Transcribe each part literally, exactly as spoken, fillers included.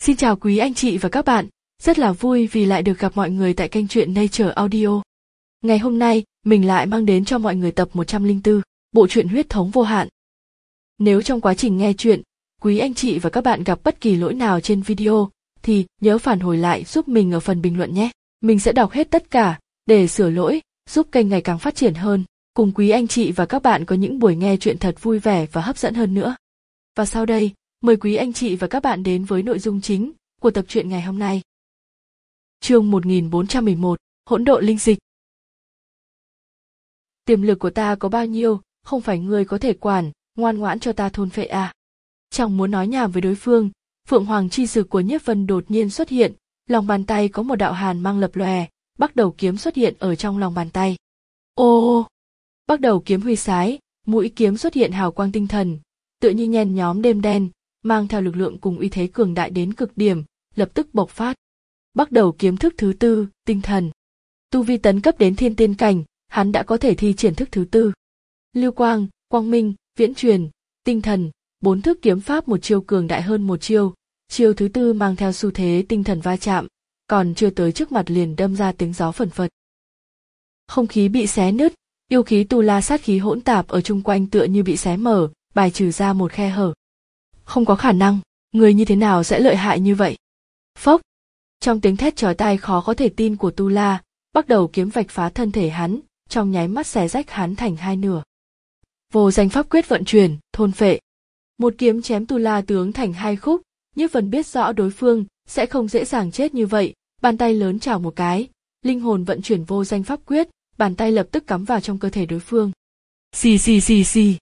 Xin chào quý anh chị và các bạn, rất là vui vì lại được gặp mọi người tại kênh truyện Nature Audio. Ngày hôm nay, mình lại mang đến cho mọi người tập một trăm lẻ bốn, bộ truyện Huyết thống vô hạn. Nếu trong quá trình nghe truyện, quý anh chị và các bạn gặp bất kỳ lỗi nào trên video, thì nhớ phản hồi lại giúp mình ở phần bình luận nhé. Mình sẽ đọc hết tất cả, để sửa lỗi, giúp kênh ngày càng phát triển hơn, cùng quý anh chị và các bạn có những buổi nghe truyện thật vui vẻ và hấp dẫn hơn nữa. Và sau đây, mời quý anh chị và các bạn đến với nội dung chính của tập truyện ngày hôm nay. Chương một nghìn bốn trăm mười một, Hỗn độn linh dịch. Tiềm lực của ta có bao nhiêu, không phải ngươi có thể quản, ngoan ngoãn cho ta thôn phệ à. Chẳng muốn nói nhảm với đối phương, Phượng Hoàng chi dực của Nhiếp Vân đột nhiên xuất hiện, lòng bàn tay có một đạo hàn mang lập lòe, bắt đầu kiếm xuất hiện ở trong lòng bàn tay. Ô, bắt đầu kiếm huy sái, mũi kiếm xuất hiện hào quang tinh thần, tựa như nhen nhóm đêm đen, mang theo lực lượng cùng uy thế cường đại đến cực điểm, lập tức bộc phát. Bắt đầu kiếm thức thứ tư, tinh thần. Tu vi tấn cấp đến thiên tiên cảnh, hắn đã có thể thi triển thức thứ tư. Lưu quang, quang minh, viễn truyền, tinh thần, bốn thức kiếm pháp một chiêu cường đại hơn một chiêu, chiêu thứ tư mang theo xu thế tinh thần va chạm, còn chưa tới trước mặt liền đâm ra tiếng gió phần phật. Không khí bị xé nứt, yêu khí tu la sát khí hỗn tạp ở chung quanh tựa như bị xé mở, bài trừ ra một khe hở. Không có khả năng, người như thế nào sẽ lợi hại như vậy? Phốc! Trong tiếng thét chói tai khó có thể tin của tu la, bắt đầu kiếm vạch phá thân thể hắn, trong nháy mắt xé rách hắn thành hai nửa. Vô danh pháp quyết vận chuyển, thôn phệ. Một kiếm chém tu la tướng thành hai khúc, Nhiếp Vân biết rõ đối phương sẽ không dễ dàng chết như vậy, bàn tay lớn chảo một cái, linh hồn vận chuyển vô danh pháp quyết, bàn tay lập tức cắm vào trong cơ thể đối phương. Xì xì xì xì.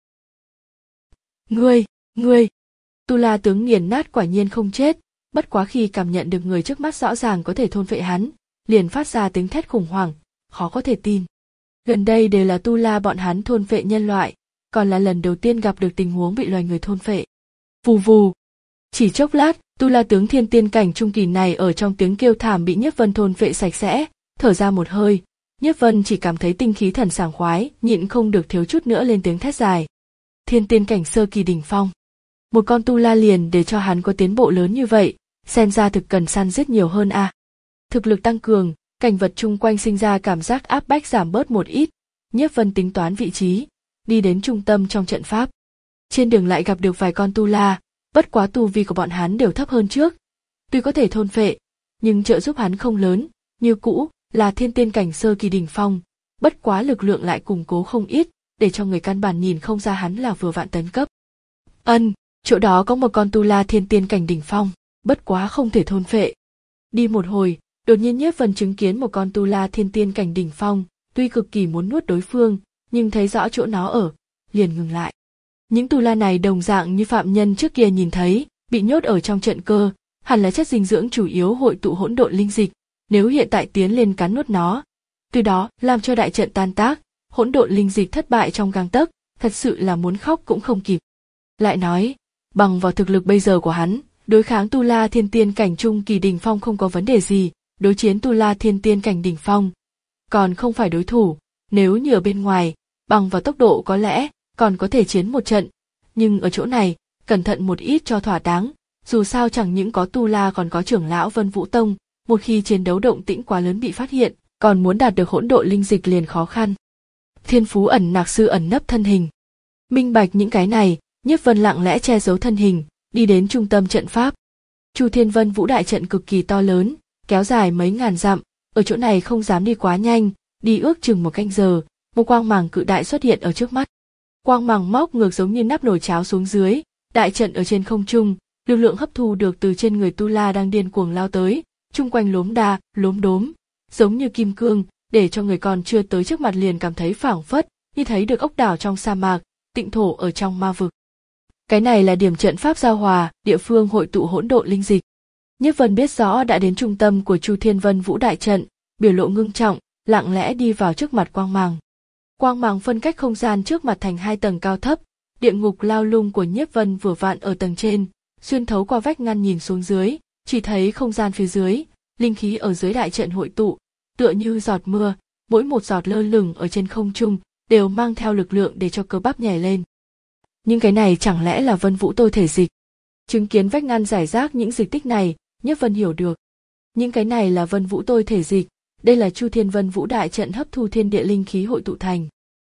Ngươi, ngươi! Tu la tướng nghiền nát quả nhiên không chết, bất quá khi cảm nhận được người trước mắt rõ ràng có thể thôn phệ hắn, liền phát ra tiếng thét khủng hoảng, khó có thể tin. Gần đây đều là tu la bọn hắn thôn phệ nhân loại, còn là lần đầu tiên gặp được tình huống bị loài người thôn phệ. Vù vù. Chỉ chốc lát, tu la tướng thiên tiên cảnh trung kỳ này ở trong tiếng kêu thảm bị Nhiếp Vân thôn phệ sạch sẽ, thở ra một hơi, Nhiếp Vân chỉ cảm thấy tinh khí thần sảng khoái, nhịn không được thiếu chút nữa lên tiếng thét dài. Thiên tiên cảnh sơ kỳ đỉnh phong. Một con tu la liền để cho hắn có tiến bộ lớn như vậy, xem ra thực cần săn giết nhiều hơn a. À. Thực lực tăng cường, cảnh vật chung quanh sinh ra cảm giác áp bách giảm bớt một ít, Nhiếp Vân tính toán vị trí, đi đến trung tâm trong trận pháp. Trên đường lại gặp được vài con tu la, bất quá tu vi của bọn hắn đều thấp hơn trước. Tuy có thể thôn phệ, nhưng trợ giúp hắn không lớn, như cũ là thiên tiên cảnh sơ kỳ đỉnh phong, bất quá lực lượng lại củng cố không ít, để cho người căn bản nhìn không ra hắn là vừa vạn tấn cấp. Ân, chỗ đó có một con tu la thiên tiên cảnh đỉnh phong, bất quá không thể thôn phệ. Đi một hồi, đột nhiên Nhiếp Vân chứng kiến một con tu la thiên tiên cảnh đỉnh phong, tuy cực kỳ muốn nuốt đối phương, nhưng thấy rõ chỗ nó ở, liền ngừng lại. Những tu la này đồng dạng như phạm nhân trước kia nhìn thấy, bị nhốt ở trong trận cơ, hẳn là chất dinh dưỡng chủ yếu hội tụ hỗn độn linh dịch, nếu hiện tại tiến lên cắn nuốt nó, từ đó làm cho đại trận tan tác, hỗn độn linh dịch thất bại trong gang tấc, thật sự là muốn khóc cũng không kịp. Lại nói, bằng vào thực lực bây giờ của hắn, đối kháng tu la thiên tiên cảnh trung kỳ đỉnh phong không có vấn đề gì, đối chiến tu la thiên tiên cảnh đỉnh phong còn không phải đối thủ, nếu như ở bên ngoài, bằng vào tốc độ có lẽ còn có thể chiến một trận, nhưng ở chỗ này, cẩn thận một ít cho thỏa đáng, dù sao chẳng những có tu la còn có trưởng lão Vân Vũ Tông, một khi chiến đấu động tĩnh quá lớn bị phát hiện, còn muốn đạt được hỗn độn linh dịch liền khó khăn. Thiên phú ẩn nặc sư ẩn nấp thân hình. Minh bạch những cái này, Nhiếp Vân lặng lẽ che giấu thân hình, đi đến trung tâm trận pháp. Chu Thiên Vân Vũ đại trận cực kỳ to lớn, kéo dài mấy ngàn dặm, ở chỗ này không dám đi quá nhanh, đi ước chừng một canh giờ, một quang màng cự đại xuất hiện ở trước mắt. Quang màng móc ngược giống như nắp nồi cháo xuống dưới, đại trận ở trên không trung, lực lượng hấp thu được từ trên người tu la đang điên cuồng lao tới, chung quanh lốm đa, lốm đốm, giống như kim cương, để cho người còn chưa tới trước mặt liền cảm thấy phảng phất, như thấy được ốc đảo trong sa mạc, tịnh thổ ở trong ma vực. Cái này là điểm trận pháp giao hòa, địa phương hội tụ hỗn độn linh dịch. Nhiếp Vân biết rõ đã đến trung tâm của Chu Thiên Vân Vũ đại trận, biểu lộ ngưng trọng, lặng lẽ đi vào trước mặt quang màng. Quang màng phân cách không gian trước mặt thành hai tầng cao thấp, địa ngục lao lung của Nhiếp Vân vừa vặn ở tầng trên, xuyên thấu qua vách ngăn nhìn xuống dưới, chỉ thấy không gian phía dưới, linh khí ở dưới đại trận hội tụ, tựa như giọt mưa, mỗi một giọt lơ lửng ở trên không trung đều mang theo lực lượng để cho cơ bắp nhảy lên. Nhưng cái này chẳng lẽ là Vân Vũ tôi thể dịch? Chứng kiến vách ngăn rải rác những dịch tích này, Nhiếp Vân hiểu được. Những cái này là Vân Vũ tôi thể dịch, đây là Chu Thiên Vân Vũ đại trận hấp thu thiên địa linh khí hội tụ thành.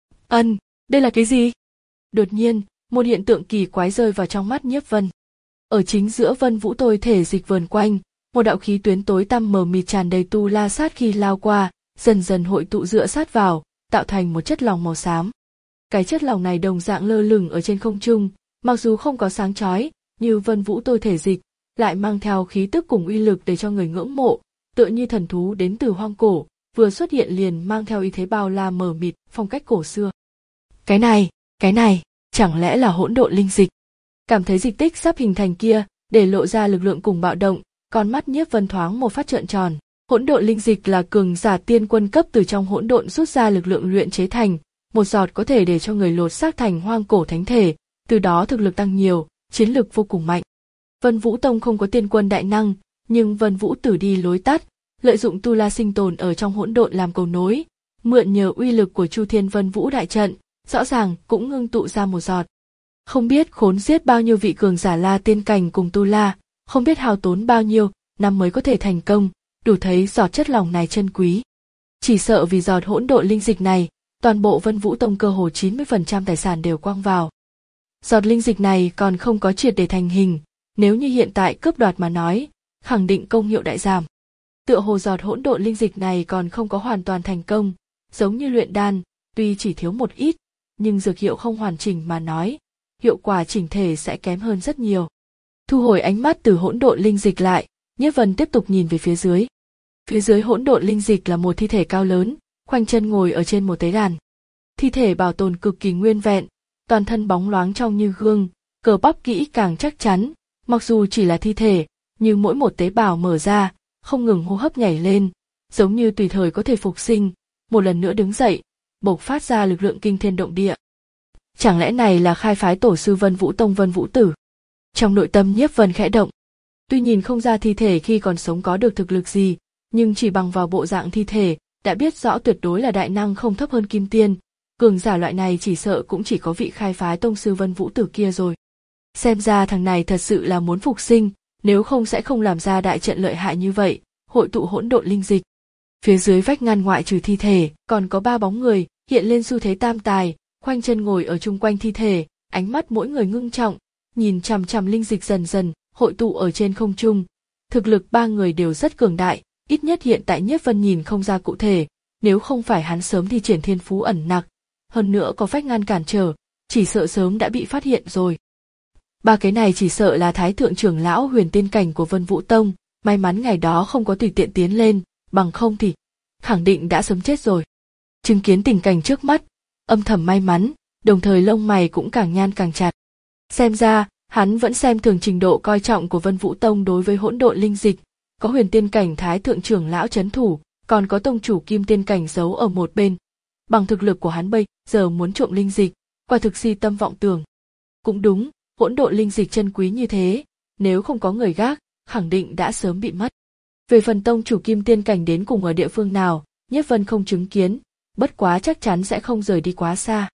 Ân, đây là cái gì? Đột nhiên, một hiện tượng kỳ quái rơi vào trong mắt Nhiếp Vân. Ở chính giữa Vân Vũ tôi thể dịch vờn quanh, một đạo khí tuyến tối tăm mờ mịt tràn đầy tu la sát khi lao qua, dần dần hội tụ dựa sát vào, tạo thành một chất lỏng màu xám. Cái chất lỏng này đồng dạng lơ lửng ở trên không trung, mặc dù không có sáng chói như Vân Vũ tôi thể dịch, lại mang theo khí tức cùng uy lực để cho người ngưỡng mộ, tựa như thần thú đến từ hoang cổ, vừa xuất hiện liền mang theo ý thế bao la mờ mịt, phong cách cổ xưa. Cái này, cái này, chẳng lẽ là hỗn độn linh dịch? Cảm thấy dịch tích sắp hình thành kia, để lộ ra lực lượng cùng bạo động, con mắt Nhiếp Vân thoáng một phát trợn tròn. Hỗn độn linh dịch là cường giả tiên quân cấp từ trong hỗn độn rút ra lực lượng luyện chế thành, một giọt có thể để cho người lột xác thành hoang cổ thánh thể, từ đó thực lực tăng nhiều, chiến lực vô cùng mạnh. Vân Vũ Tông không có tiên quân đại năng, nhưng Vân Vũ Tử đi lối tắt, lợi dụng tu la sinh tồn ở trong hỗn độn làm cầu nối, mượn nhờ uy lực của Chu Thiên Vân Vũ đại trận, rõ ràng cũng ngưng tụ ra một giọt. Không biết khốn giết bao nhiêu vị cường giả la tiên cảnh cùng tu la, không biết hao tốn bao nhiêu năm mới có thể thành công, đủ thấy giọt chất lỏng này chân quý. Chỉ sợ vì giọt hỗn độn linh dịch này, toàn bộ Vân Vũ Tông cơ hồ chín mươi phần trăm tài sản đều quăng vào. Giọt linh dịch này còn không có triệt để thành hình, nếu như hiện tại cướp đoạt mà nói, khẳng định công hiệu đại giảm. Tựa hồ giọt hỗn độn linh dịch này còn không có hoàn toàn thành công, giống như luyện đan, tuy chỉ thiếu một ít, nhưng dược hiệu không hoàn chỉnh mà nói, hiệu quả chỉnh thể sẽ kém hơn rất nhiều. Thu hồi ánh mắt từ hỗn độn linh dịch lại, Nhiếp Vân tiếp tục nhìn về phía dưới. Phía dưới hỗn độn linh dịch là một thi thể cao lớn, khoanh chân ngồi ở trên một tế đàn. Thi thể bảo tồn cực kỳ nguyên vẹn, toàn thân bóng loáng trong như gương, cơ bắp kỹ càng chắc chắn, mặc dù chỉ là thi thể, nhưng mỗi một tế bào mở ra, không ngừng hô hấp nhảy lên, giống như tùy thời có thể phục sinh, một lần nữa đứng dậy, bộc phát ra lực lượng kinh thiên động địa. Chẳng lẽ này là khai phái tổ sư Vân Vũ Tông Vân Vũ Tử? Trong nội tâm Nhiếp Vân khẽ động. Tuy nhìn không ra thi thể khi còn sống có được thực lực gì, nhưng chỉ bằng vào bộ dạng thi thể, đã biết rõ tuyệt đối là đại năng không thấp hơn Kim Tiên. Cường giả loại này chỉ sợ cũng chỉ có vị khai phái tông sư Vân Vũ Tử kia rồi. Xem ra thằng này thật sự là muốn phục sinh, nếu không sẽ không làm ra đại trận lợi hại như vậy, hội tụ hỗn độn linh dịch. Phía dưới vách ngăn ngoại trừ thi thể, còn có ba bóng người, hiện lên xu thế tam tài, khoanh chân ngồi ở chung quanh thi thể, ánh mắt mỗi người ngưng trọng, nhìn chằm chằm linh dịch dần dần hội tụ ở trên không trung. Thực lực ba người đều rất cường đại, ít nhất hiện tại Nhiếp Vân nhìn không ra cụ thể, nếu không phải hắn sớm thi triển thiên phú ẩn nặc, hơn nữa có vách ngăn cản trở, chỉ sợ sớm đã bị phát hiện rồi. Ba cái này chỉ sợ là thái thượng trưởng lão huyền tiên cảnh của Vân Vũ Tông, may mắn ngày đó không có tùy tiện tiến lên, bằng không thì khẳng định đã sớm chết rồi. Chứng kiến tình cảnh trước mắt, âm thầm may mắn, đồng thời lông mày cũng càng nhăn càng chặt. Xem ra, hắn vẫn xem thường trình độ coi trọng của Vân Vũ Tông đối với hỗn độn linh dịch, có huyền tiên cảnh thái thượng trưởng lão trấn thủ, còn có tông chủ kim tiên cảnh giấu ở một bên. Bằng thực lực của hắn bây giờ muốn trộm linh dịch, quả thực si tâm vọng tưởng. Cũng đúng, hỗn độn linh dịch chân quý như thế, nếu không có người gác, khẳng định đã sớm bị mất. Về phần tông chủ kim tiên cảnh đến cùng ở địa phương nào, Nhiếp Vân không chứng kiến, bất quá chắc chắn sẽ không rời đi quá xa.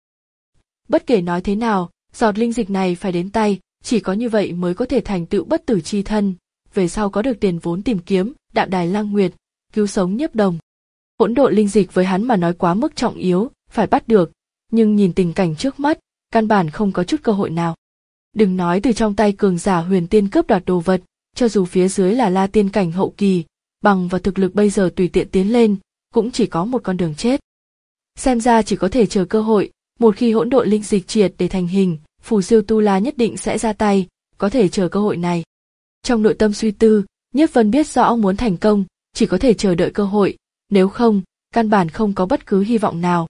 Bất kể nói thế nào, giọt linh dịch này phải đến tay, chỉ có như vậy mới có thể thành tựu bất tử chi thân, về sau có được tiền vốn tìm kiếm, đạm đài lang nguyệt, cứu sống Nhiếp Đồng. Hỗn độn linh dịch với hắn mà nói quá mức trọng yếu, phải bắt được, nhưng nhìn tình cảnh trước mắt, căn bản không có chút cơ hội nào. Đừng nói từ trong tay cường giả huyền tiên cướp đoạt đồ vật, cho dù phía dưới là la tiên cảnh hậu kỳ, bằng vào thực lực bây giờ tùy tiện tiến lên, cũng chỉ có một con đường chết. Xem ra chỉ có thể chờ cơ hội, một khi hỗn độn linh dịch triệt để thành hình, phù siêu tu la nhất định sẽ ra tay, có thể chờ cơ hội này. Trong nội tâm suy tư, Nhiếp Vân biết rõ muốn thành công, chỉ có thể chờ đợi cơ hội, nếu không, căn bản không có bất cứ hy vọng nào.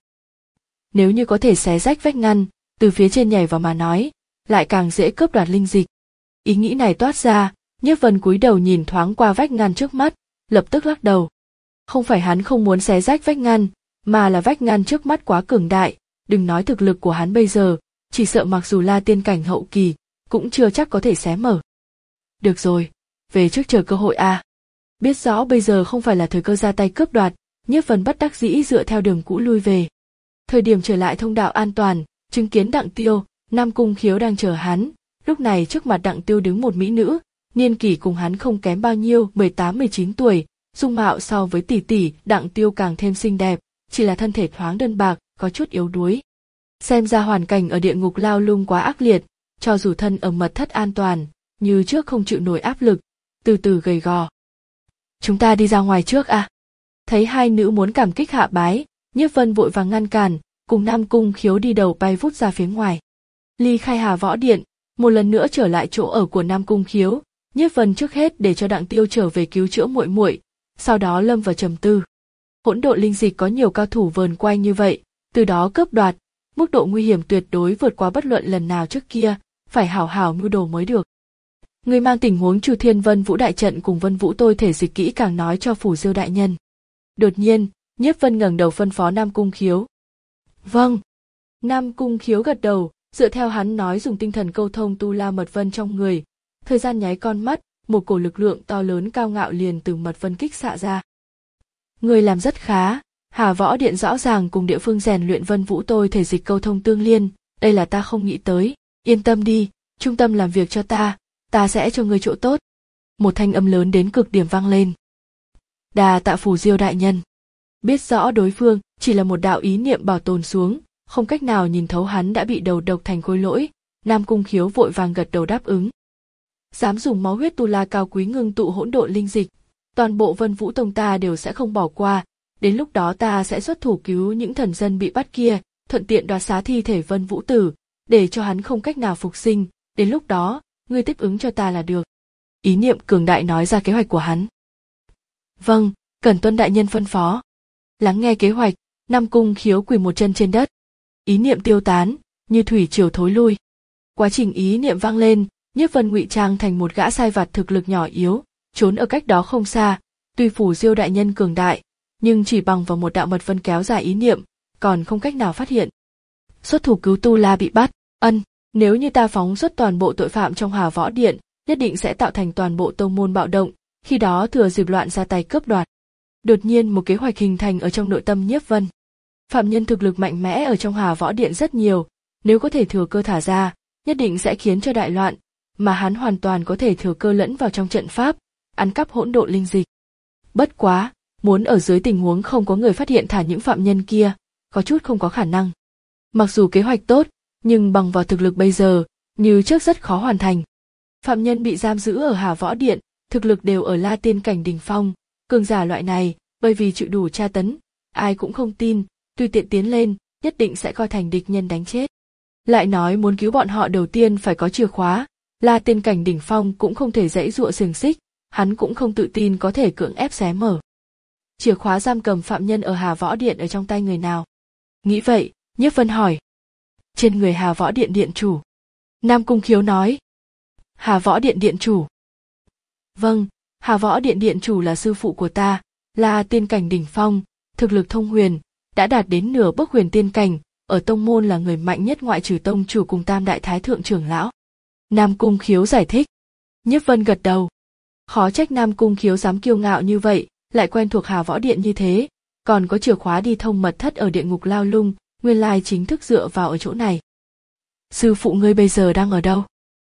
Nếu như có thể xé rách vách ngăn, từ phía trên nhảy vào mà nói, lại càng dễ cướp đoạt linh dịch. Ý nghĩ này toát ra, Nhiếp Vân cúi đầu nhìn thoáng qua vách ngăn trước mắt, lập tức lắc đầu. Không phải hắn không muốn xé rách vách ngăn, mà là vách ngăn trước mắt quá cường đại, đừng nói thực lực của hắn bây giờ, chỉ sợ mặc dù là tiên cảnh hậu kỳ, cũng chưa chắc có thể xé mở. Được rồi, về trước chờ cơ hội a. Biết rõ bây giờ không phải là thời cơ ra tay cướp đoạt, Nhiếp Vân bất đắc dĩ dựa theo đường cũ lui về. Thời điểm trở lại thông đạo an toàn, chứng kiến Đặng Tiêu, Nam Cung Khiếu đang chờ hắn, Lúc này trước mặt Đặng Tiêu đứng một mỹ nữ, niên kỷ cùng hắn không kém bao nhiêu, mười tám mười chín tuổi, dung mạo so với tỷ tỷ Đặng Tiêu càng thêm xinh đẹp, chỉ là thân thể thoáng đơn bạc, có chút yếu đuối. Xem ra hoàn cảnh ở địa ngục lao lung quá ác liệt, cho dù thân ở mật thất an toàn, như trước không chịu nổi áp lực, từ từ gầy gò. Chúng ta đi ra ngoài trước à? Thấy hai nữ muốn cảm kích hạ bái, Nhiếp Vân vội vàng ngăn cản, cùng Nam Cung Khiếu đi đầu bay vút ra phía ngoài. Ly khai Hà Võ Điện, một lần nữa trở lại chỗ ở của Nam Cung Khiếu, Nhiếp Vân trước hết để cho Đặng Tiêu trở về cứu chữa muội muội, sau đó lâm vào trầm tư. Hỗn độn linh dịch có nhiều cao thủ vờn quanh như vậy, từ đó cướp đoạt, mức độ nguy hiểm tuyệt đối vượt qua bất luận lần nào trước kia, phải hảo hảo mưu đồ mới được. Người mang tình huống Chu Thiên Vân Vũ đại trận cùng Vân Vũ tôi thể dịch kỹ càng nói cho Phủ Diêu đại nhân. Đột nhiên, Nhiếp Vân ngẩng đầu phân phó Nam Cung Khiếu. Vâng. Nam Cung Khiếu gật đầu, dựa theo hắn nói dùng tinh thần câu thông tu la mật vân trong người. Thời gian nháy con mắt, một cổ lực lượng to lớn cao ngạo liền từ mật vân kích xạ ra. Người làm rất khá, Hà Võ Điện rõ ràng cùng địa phương rèn luyện Vân Vũ tôi thể dịch câu thông tương liên, đây là ta không nghĩ tới, yên tâm đi, trung tâm làm việc cho ta, ta sẽ cho ngươi chỗ tốt. Một thanh âm lớn đến cực điểm vang lên. Đà tạ Phủ Diêu đại nhân. Biết rõ đối phương chỉ là một đạo ý niệm bảo tồn xuống, không cách nào nhìn thấu hắn đã bị đầu độc thành khối lỗi, Nam Cung Khiếu vội vàng gật đầu đáp ứng. Dám dùng máu huyết tu la cao quý ngưng tụ hỗn độn linh dịch, toàn bộ Vân Vũ tông ta đều sẽ không bỏ qua, đến lúc đó ta sẽ xuất thủ cứu những thần dân bị bắt kia, thuận tiện đoạt xá thi thể Vân Vũ tử, để cho hắn không cách nào phục sinh, đến lúc đó, ngươi tiếp ứng cho ta là được. Ý niệm cường đại nói ra kế hoạch của hắn. Vâng, cần tuân đại nhân phân phó. Lắng nghe kế hoạch, Nam Cung Khiếu quỳ một chân trên đất. Ý niệm tiêu tán, như thủy triều thối lui. Quá trình ý niệm vang lên, Nhiếp Vân ngụy trang thành một gã sai vặt thực lực nhỏ yếu, trốn ở cách đó không xa. Tuy Phủ Diêu đại nhân cường đại, nhưng chỉ bằng vào một đạo mật vân kéo dài ý niệm, còn không cách nào phát hiện. Xuất thủ cứu tu la bị bắt, ân, nếu như ta phóng xuất toàn bộ tội phạm trong Hà Võ Điện, nhất định sẽ tạo thành toàn bộ tông môn bạo động, khi đó thừa dịp loạn ra tay cướp đoạt. Đột nhiên một kế hoạch hình thành ở trong nội tâm Nhiếp Vân. Phạm nhân thực lực mạnh mẽ ở trong Hà Võ Điện rất nhiều, nếu có thể thừa cơ thả ra, nhất định sẽ khiến cho đại loạn, mà hắn hoàn toàn có thể thừa cơ lẫn vào trong trận pháp, ăn cắp hỗn độn linh dịch. Bất quá, muốn ở dưới tình huống không có người phát hiện thả những phạm nhân kia, có chút không có khả năng. Mặc dù kế hoạch tốt, nhưng bằng vào thực lực bây giờ, như trước rất khó hoàn thành. Phạm nhân bị giam giữ ở Hà Võ Điện, thực lực đều ở La Tiên cảnh đỉnh phong, cường giả loại này, bởi vì chịu đủ tra tấn, ai cũng không tin, tùy tiện tiến lên, nhất định sẽ coi thành địch nhân đánh chết. Lại nói muốn cứu bọn họ đầu tiên phải có chìa khóa, La Tiên cảnh đỉnh phong cũng không thể giãy giụa xiềng xích, hắn cũng không tự tin có thể cưỡng ép xé mở. Chìa khóa giam cầm phạm nhân ở Hà Võ Điện ở trong tay người nào? Nghĩ vậy, Nhiếp Vân hỏi. Trên người Hà Võ Điện điện chủ. Nam Cung Khiếu nói. Hà Võ Điện điện chủ. Vâng, Hà Võ Điện điện chủ là sư phụ của ta, là tiên cảnh đỉnh phong, thực lực thông huyền, đã đạt đến nửa bước huyền tiên cảnh, ở tông môn là người mạnh nhất ngoại trừ tông chủ cùng tam đại thái thượng trưởng lão. Nam Cung Khiếu giải thích. Nhiếp Vân gật đầu. Khó trách Nam Cung Khiếu dám kiêu ngạo như vậy, lại quen thuộc Hà Võ Điện như thế, còn có chìa khóa đi thông mật thất ở địa ngục lao lung, nguyên lai chính thức dựa vào ở chỗ này. Sư phụ ngươi bây giờ đang ở đâu?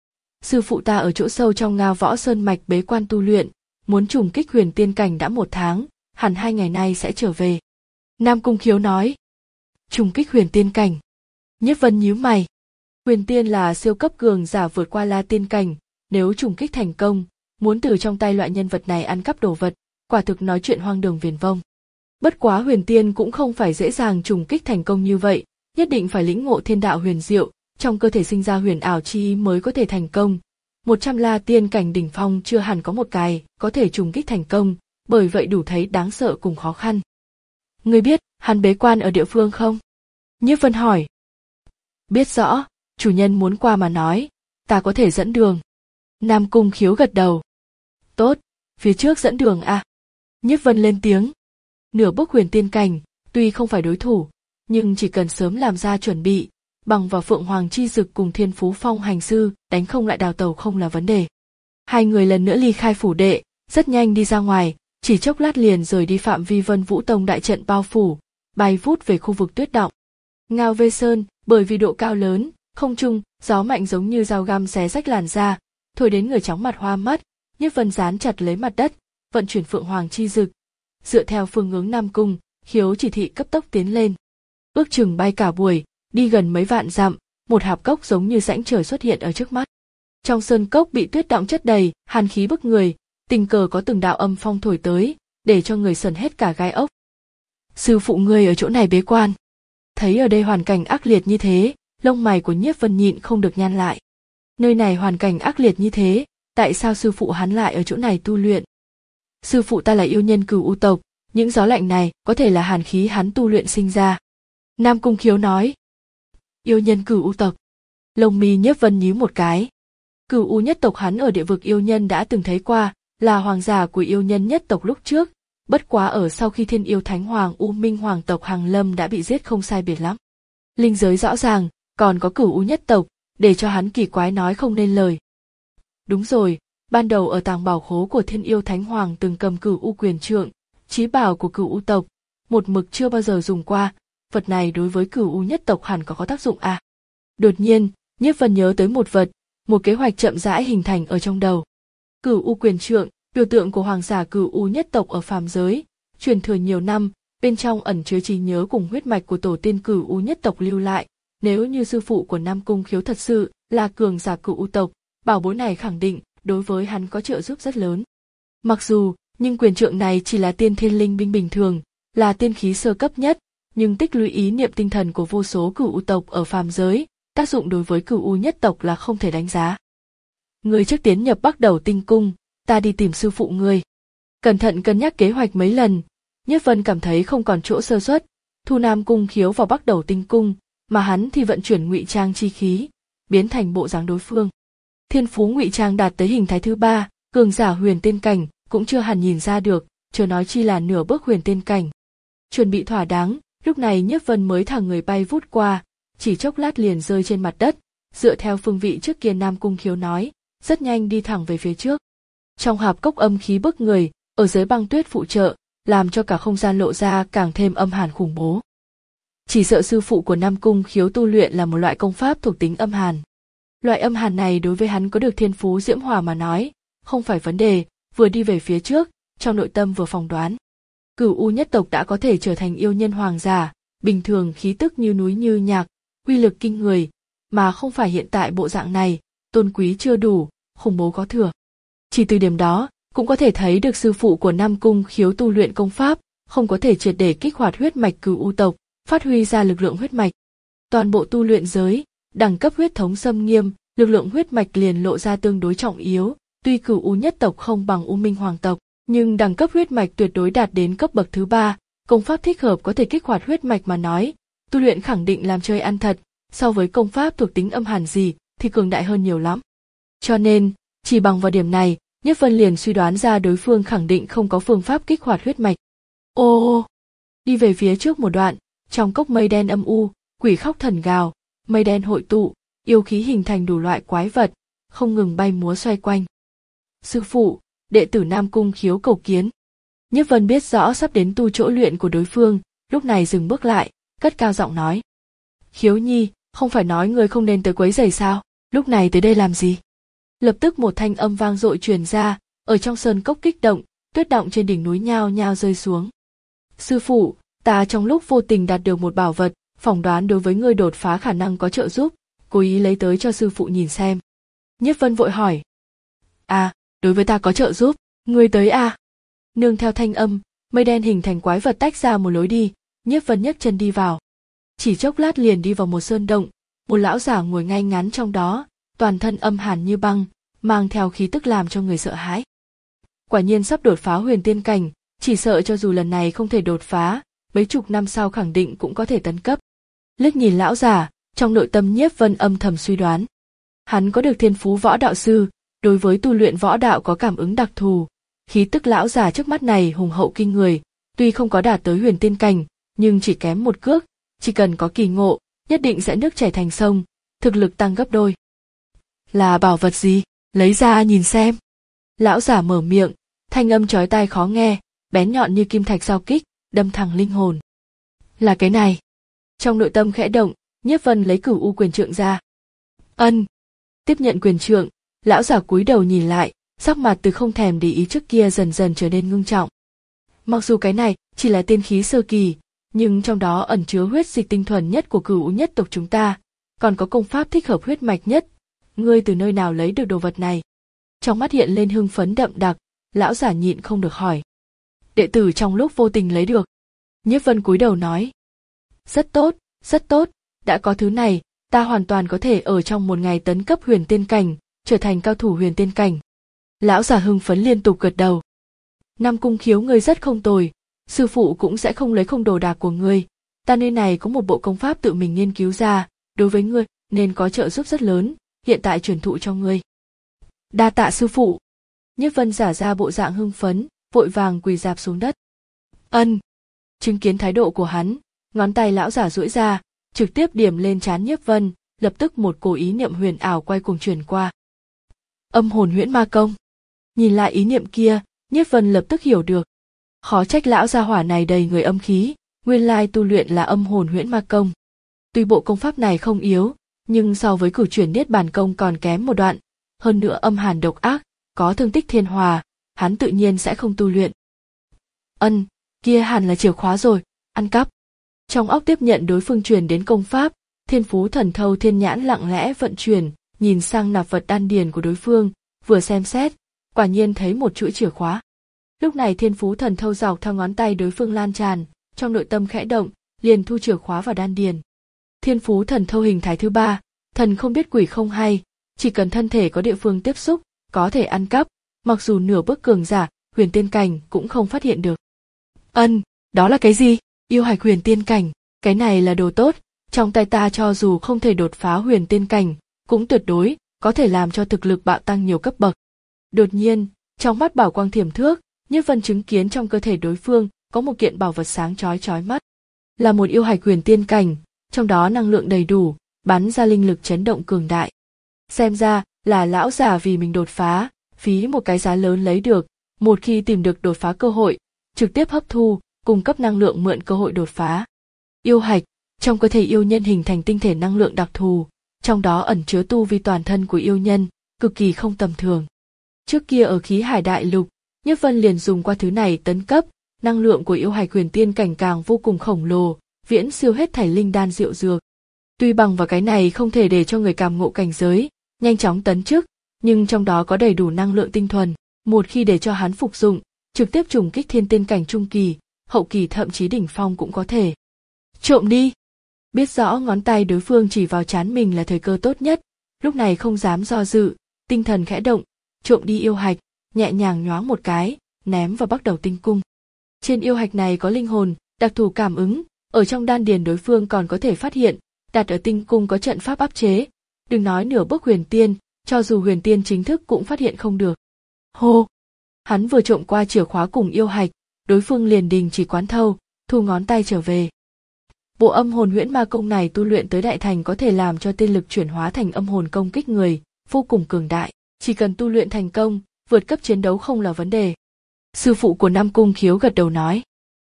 Sư phụ ta ở chỗ sâu trong Ngao Võ Sơn mạch bế quan tu luyện, muốn trùng kích huyền tiên cảnh đã một tháng, hẳn hai ngày nay sẽ trở về. Nam Cung Khiếu nói. Trùng kích huyền tiên cảnh. Nhiếp Vân nhíu mày. Huyền tiên là siêu cấp cường giả vượt qua La Tiên cảnh, nếu trùng kích thành công, muốn từ trong tay loại nhân vật này ăn cắp đồ vật, quả thực nói chuyện hoang đường viển vông. Bất quá huyền tiên cũng không phải dễ dàng trùng kích thành công như vậy, nhất định phải lĩnh ngộ thiên đạo huyền diệu, trong cơ thể sinh ra huyền ảo chi ý mới có thể thành công. Một trăm La Tiên cảnh đỉnh phong chưa hẳn có một cái có thể trùng kích thành công, bởi vậy đủ thấy đáng sợ cùng khó khăn. Ngươi biết hắn bế quan ở địa phương không? Nhiếp Vân hỏi. Biết rõ, chủ nhân muốn qua mà nói, ta có thể dẫn đường. Nam Cung Khiếu gật đầu. Tốt, phía trước dẫn đường à? Nhiếp Vân lên tiếng. Nửa bước huyền tiên cảnh, tuy không phải đối thủ, nhưng chỉ cần sớm làm ra chuẩn bị, bằng vào Phượng Hoàng chi dực cùng Thiên Phú Phong hành sư, đánh không lại đào tẩu không là vấn đề. Hai người lần nữa ly khai phủ đệ, rất nhanh đi ra ngoài, chỉ chốc lát liền rời đi phạm vi Vân Vũ Tông đại trận bao phủ, bay vút về khu vực tuyết động. Ngao Vê Sơn, bởi vì độ cao lớn, Không trung, gió mạnh giống như dao găm xé rách làn da, thổi đến người chóng mặt hoa mắt. Nhiếp Vân dán chặt lấy mặt đất, vận chuyển Phượng Hoàng chi dực, dựa theo phương hướng Nam Cung, Khiếu chỉ thị cấp tốc tiến lên. Ước chừng bay cả buổi, đi gần mấy vạn dặm, một hạp cốc giống như rãnh trời xuất hiện ở trước mắt. Trong sơn cốc bị tuyết đọng chất đầy, hàn khí bức người, tình cờ có từng đạo âm phong thổi tới, để cho người sờn hết cả gai ốc. Sư phụ ngươi ở chỗ này bế quan. Thấy ở đây hoàn cảnh ác liệt như thế, lông mày của Nhiếp Vân nhịn không được nhăn lại. Nơi này hoàn cảnh ác liệt như thế, tại sao sư phụ hắn lại ở chỗ này tu luyện? Sư phụ ta là yêu nhân Cửu U tộc, những gió lạnh này có thể là hàn khí hắn tu luyện sinh ra. Nam Cung Khiếu nói. Yêu nhân Cửu U tộc. Lông mi Nhiếp Vân nhíu một cái. Cửu U nhất tộc hắn ở địa vực yêu nhân đã từng thấy qua, là hoàng giả của yêu nhân nhất tộc lúc trước, bất quá ở sau khi Thiên Yêu Thánh Hoàng U Minh Hoàng tộc Hằng Lâm đã bị giết không sai biệt lắm. Linh giới rõ ràng, còn có Cửu U nhất tộc, để cho hắn kỳ quái nói không nên lời. Đúng rồi, ban đầu ở tàng bảo khố của Thiên Yêu Thánh Hoàng từng cầm Cửu U quyền trượng, chí bảo của Cửu U tộc, một mực chưa bao giờ dùng qua, vật này đối với Cửu U nhất tộc hẳn có có tác dụng à. Đột nhiên, Nhiếp Vân nhớ tới một vật, một kế hoạch chậm rãi hình thành ở trong đầu. Cửu U quyền trượng, biểu tượng của hoàng giả Cửu U nhất tộc ở phàm giới, truyền thừa nhiều năm, bên trong ẩn chứa trí nhớ cùng huyết mạch của tổ tiên Cửu U nhất tộc lưu lại. Nếu như sư phụ của Nam Cung Khiếu thật sự là cường giả Cửu U tộc, bảo bối này khẳng định đối với hắn có trợ giúp rất lớn. Mặc dù, nhưng quyền trượng này chỉ là tiên thiên linh binh bình thường, là tiên khí sơ cấp nhất, nhưng tích lũy ý niệm tinh thần của vô số Cửu U tộc ở phàm giới, tác dụng đối với Cửu U nhất tộc là không thể đánh giá. Người trước tiến nhập Bắc Đầu Tinh Cung, ta đi tìm sư phụ ngươi. Cẩn thận cân nhắc kế hoạch mấy lần, Nhiếp Vân cảm thấy không còn chỗ sơ suất, thu Nam Cung Khiếu vào Bắc Đầu Tinh Cung, mà hắn thì vận chuyển ngụy trang chi khí, biến thành bộ dáng đối phương. Thiên phú ngụy trang đạt tới hình thái thứ ba, cường giả huyền tiên cảnh cũng chưa hẳn nhìn ra được, chớ nói chi là nửa bước huyền tiên cảnh. Chuẩn bị thỏa đáng, lúc này Nhiếp Vân mới thẳng người bay vút qua, chỉ chốc lát liền rơi trên mặt đất, dựa theo phương vị trước kia Nam Cung Khiếu nói, rất nhanh đi thẳng về phía trước. Trong hạp cốc âm khí bức người, ở dưới băng tuyết phụ trợ, làm cho cả không gian lộ ra càng thêm âm hàn khủng bố. Chỉ sợ sư phụ của Nam Cung Khiếu tu luyện là một loại công pháp thuộc tính âm hàn. Loại âm hàn này đối với hắn có được thiên phú diễm hỏa mà nói, không phải vấn đề, vừa đi về phía trước, trong nội tâm vừa phỏng đoán. Cửu U nhất tộc đã có thể trở thành yêu nhân hoàng giả, bình thường khí tức như núi như nhạc, uy lực kinh người, mà không phải hiện tại bộ dạng này, tôn quý chưa đủ, khủng bố có thừa. Chỉ từ điểm đó, cũng có thể thấy được sư phụ của Nam Cung Khiếu tu luyện công pháp, không có thể triệt để kích hoạt huyết mạch Cửu U tộc, phát huy ra lực lượng huyết mạch. Toàn bộ tu luyện giới, đẳng cấp huyết thống xâm nghiêm, lực lượng huyết mạch liền lộ ra tương đối trọng yếu, tuy Cửu U nhất tộc không bằng U Minh Hoàng tộc, nhưng đẳng cấp huyết mạch tuyệt đối đạt đến cấp bậc thứ ba, công pháp thích hợp có thể kích hoạt huyết mạch mà nói, tu luyện khẳng định làm chơi ăn thật, so với công pháp thuộc tính âm hàn gì thì cường đại hơn nhiều lắm. Cho nên, chỉ bằng vào điểm này, Nhiếp Vân liền suy đoán ra đối phương khẳng định không có phương pháp kích hoạt huyết mạch. Ô, đi về phía trước một đoạn, trong cốc mây đen âm u, quỷ khóc thần gào, mây đen hội tụ, yêu khí hình thành đủ loại quái vật, không ngừng bay múa xoay quanh. Sư phụ, đệ tử Nam Cung Khiếu cầu kiến. Nhiếp Vân biết rõ sắp đến tu chỗ luyện của đối phương, lúc này dừng bước lại, cất cao giọng nói. Khiếu nhi, không phải nói ngươi không nên tới quấy rầy sao, lúc này tới đây làm gì? Lập tức một thanh âm vang dội truyền ra, ở trong sơn cốc kích động, tuyết động trên đỉnh núi nhao nhao rơi xuống. Sư phụ, ta trong lúc vô tình đạt được một bảo vật, phỏng đoán đối với ngươi đột phá khả năng có trợ giúp, cố ý lấy tới cho sư phụ nhìn xem. Nhiếp Vân vội hỏi. À, đối với ta có trợ giúp, ngươi tới à? Nương theo thanh âm, mây đen hình thành quái vật tách ra một lối đi, Nhiếp Vân nhấc chân đi vào. Chỉ chốc lát liền đi vào một sơn động, một lão giả ngồi ngay ngắn trong đó, toàn thân âm hàn như băng, mang theo khí tức làm cho người sợ hãi. Quả nhiên sắp đột phá huyền tiên cảnh, chỉ sợ cho dù lần này không thể đột phá, mấy chục năm sau khẳng định cũng có thể tấn cấp. Liếc nhìn lão giả, trong nội tâm Nhiếp Vân âm thầm suy đoán. Hắn có được thiên phú võ đạo sư, đối với tu luyện võ đạo có cảm ứng đặc thù, khí tức lão giả trước mắt này hùng hậu kinh người, tuy không có đạt tới huyền tiên cảnh, nhưng chỉ kém một cước, chỉ cần có kỳ ngộ, nhất định sẽ nước chảy thành sông, thực lực tăng gấp đôi. Là bảo vật gì? Lấy ra nhìn xem. Lão giả mở miệng, thanh âm chói tai khó nghe, bén nhọn như kim thạch giao kích, đâm thẳng linh hồn. Là cái này. Trong nội tâm khẽ động, Nhiếp Vân lấy Cửu U quyền trượng ra, Ân. Tiếp nhận quyền trượng, lão giả cúi đầu nhìn lại, sắc mặt từ không thèm để ý trước kia dần dần trở nên ngưng trọng. Mặc dù cái này chỉ là tiên khí sơ kỳ, nhưng trong đó ẩn chứa huyết dịch tinh thuần nhất của Cửu U nhất tộc chúng ta, còn có công pháp thích hợp huyết mạch nhất. Ngươi từ nơi nào lấy được đồ vật này? Trong mắt hiện lên hưng phấn đậm đặc, lão giả nhịn không được hỏi. Đệ tử trong lúc vô tình lấy được. Nhiếp Vân cúi đầu nói. Rất tốt, rất tốt, đã có thứ này, ta hoàn toàn có thể ở trong một ngày tấn cấp huyền tiên cảnh, trở thành cao thủ huyền tiên cảnh. Lão giả hưng phấn liên tục gật đầu. Nam Cung Khiếu ngươi rất không tồi, sư phụ cũng sẽ không lấy không đồ đạc của ngươi, ta nơi này có một bộ công pháp tự mình nghiên cứu ra, đối với ngươi nên có trợ giúp rất lớn, hiện tại truyền thụ cho ngươi. Đa tạ sư phụ. Nhiếp Vân giả ra bộ dạng hưng phấn, vội vàng quỳ rạp xuống đất. Ân. Chứng kiến thái độ của hắn, ngón tay lão giả duỗi ra, trực tiếp điểm lên trán Nhiếp Vân, lập tức một cổ ý niệm huyền ảo quay cuồng truyền qua. Âm hồn huyễn ma công. Nhìn lại ý niệm kia, Nhiếp Vân lập tức hiểu được. Khó trách lão gia hỏa này đầy người âm khí, nguyên lai tu luyện là âm hồn huyễn ma công. Tuy bộ công pháp này không yếu, nhưng so với cửu chuyển niết bàn công còn kém một đoạn, hơn nữa âm hàn độc ác, có thương tích thiên hòa, hắn tự nhiên sẽ không tu luyện. Ân, kia hẳn là chìa khóa rồi, ăn cắp. Trong óc tiếp nhận đối phương truyền đến công pháp, Thiên Phú Thần Thâu Thiên Nhãn lặng lẽ vận chuyển, nhìn sang nạp vật đan điền của đối phương, vừa xem xét, quả nhiên thấy một chuỗi chìa khóa. Lúc này Thiên Phú Thần Thâu dọc theo ngón tay đối phương lan tràn, trong nội tâm khẽ động, liền thu chìa khóa vào đan điền. Thiên Phú Thần Thâu hình thái thứ ba, thần không biết quỷ không hay, chỉ cần thân thể có địa phương tiếp xúc, có thể ăn cắp, mặc dù nửa bước cường giả, huyền tiên cảnh cũng không phát hiện được. Ân, đó là cái gì? Yêu hạch huyền tiên cảnh, cái này là đồ tốt, trong tay ta cho dù không thể đột phá huyền tiên cảnh, cũng tuyệt đối có thể làm cho thực lực bạo tăng nhiều cấp bậc. Đột nhiên, trong mắt bảo quang thiểm thước, Nhiếp Vân chứng kiến trong cơ thể đối phương có một kiện bảo vật sáng chói chói mắt, là một yêu hạch huyền tiên cảnh, trong đó năng lượng đầy đủ, bắn ra linh lực chấn động cường đại. Xem ra là lão già vì mình đột phá, phí một cái giá lớn lấy được, một khi tìm được đột phá cơ hội, trực tiếp hấp thu, cung cấp năng lượng mượn cơ hội đột phá. Yêu hạch, trong cơ thể yêu nhân hình thành tinh thể năng lượng đặc thù, trong đó ẩn chứa tu vi toàn thân của yêu nhân, cực kỳ không tầm thường. Trước kia ở khí hải đại lục, Nhiếp Vân liền dùng qua thứ này tấn cấp, năng lượng của yêu hạch huyền tiên cảnh càng vô cùng khổng lồ, viễn siêu hết thảy linh đan diệu dược. Tuy bằng vào cái này không thể để cho người cảm ngộ cảnh giới, nhanh chóng tấn chức, nhưng trong đó có đầy đủ năng lượng tinh thuần, một khi để cho hắn phục dụng, trực tiếp trùng kích thiên tiên cảnh trung kỳ, hậu kỳ thậm chí đỉnh phong cũng có thể. Trộm đi! Biết rõ ngón tay đối phương chỉ vào trán mình là thời cơ tốt nhất, lúc này không dám do dự, tinh thần khẽ động, trộm đi yêu hạch, nhẹ nhàng nhoáng một cái, ném vào Bắc Đầu Tinh Cung. Trên yêu hạch này có linh hồn, đặc thù cảm ứng, ở trong đan điền đối phương còn có thể phát hiện, đặt ở tinh cung có trận pháp áp chế, đừng nói nửa bước huyền tiên, cho dù huyền tiên chính thức cũng phát hiện không được. Hô! Hắn vừa trộm qua chìa khóa cùng yêu hạch, đối phương liền đình chỉ quán thâu, thu ngón tay trở về. Bộ âm hồn huyễn ma công này tu luyện tới đại thành có thể làm cho tiên lực chuyển hóa thành âm hồn công kích người, vô cùng cường đại, chỉ cần tu luyện thành công, vượt cấp chiến đấu không là vấn đề. Sư phụ của Nam Cung Khiếu gật đầu nói.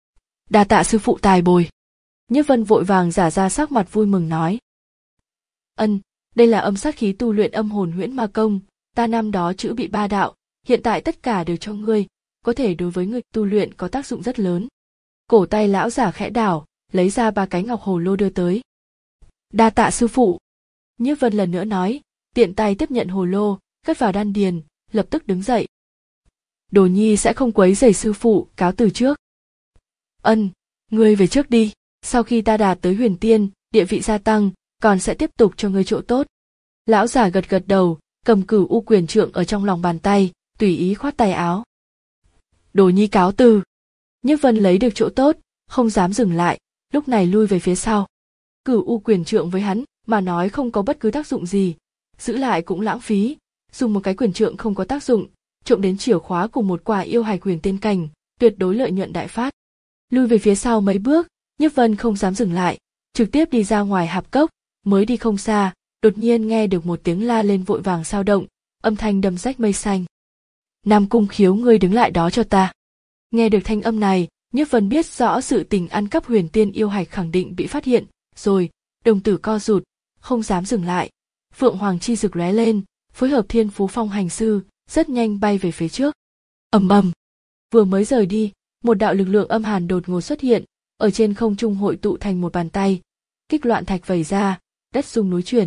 Đa tạ sư phụ tài bồi. Nhiếp Vân vội vàng giả ra sắc mặt vui mừng nói. Ân, đây là âm sát khí tu luyện âm hồn huyễn ma công, ta năm đó chữ bị ba đạo, hiện tại tất cả đều cho ngươi, có thể đối với người tu luyện có tác dụng rất lớn. Cổ tay lão giả khẽ đảo, lấy ra ba cái ngọc hồ lô đưa tới. Đa tạ sư phụ. Nhiếp Vân lần nữa nói, tiện tay tiếp nhận hồ lô, cất vào đan điền, lập tức đứng dậy. Đồ nhi sẽ không quấy rầy sư phụ, cáo từ trước. Ân, ngươi về trước đi, sau khi ta đạt tới huyền tiên, địa vị gia tăng, còn sẽ tiếp tục cho ngươi chỗ tốt. Lão giả gật gật đầu, cầm Cửu U quyền trượng ở trong lòng bàn tay, tùy ý khoát tay áo. Đồ nhi cáo từ. Nhiếp Vân lấy được chỗ tốt, không dám dừng lại, lúc này lui về phía sau. Cửu U quyền trượng với hắn mà nói không có bất cứ tác dụng gì, giữ lại cũng lãng phí, dùng một cái quyền trượng không có tác dụng, trộm đến chìa khóa cùng một quả yêu hạch huyền tiên cảnh, tuyệt đối lợi nhuận đại phát. Lui về phía sau mấy bước, Nhiếp Vân không dám dừng lại, trực tiếp đi ra ngoài hạp cốc, mới đi không xa, đột nhiên nghe được một tiếng la lên vội vàng sao động, âm thanh đâm rách mây xanh. Nam Cung Khiếu ngươi đứng lại đó cho ta. Nghe được thanh âm này, Nhiếp Vân biết rõ sự tình ăn cắp huyền tiên yêu hạch khẳng định bị phát hiện, rồi, đồng tử co rụt, không dám dừng lại, Phượng Hoàng chi rực lóe lên, phối hợp Thiên Phú Phong Hành Sư, rất nhanh bay về phía trước. Ầm ầm. Vừa mới rời đi, một đạo lực lượng âm hàn đột ngột xuất hiện, ở trên không trung hội tụ thành một bàn tay, kích loạn thạch vẩy ra, đất rung núi chuyển.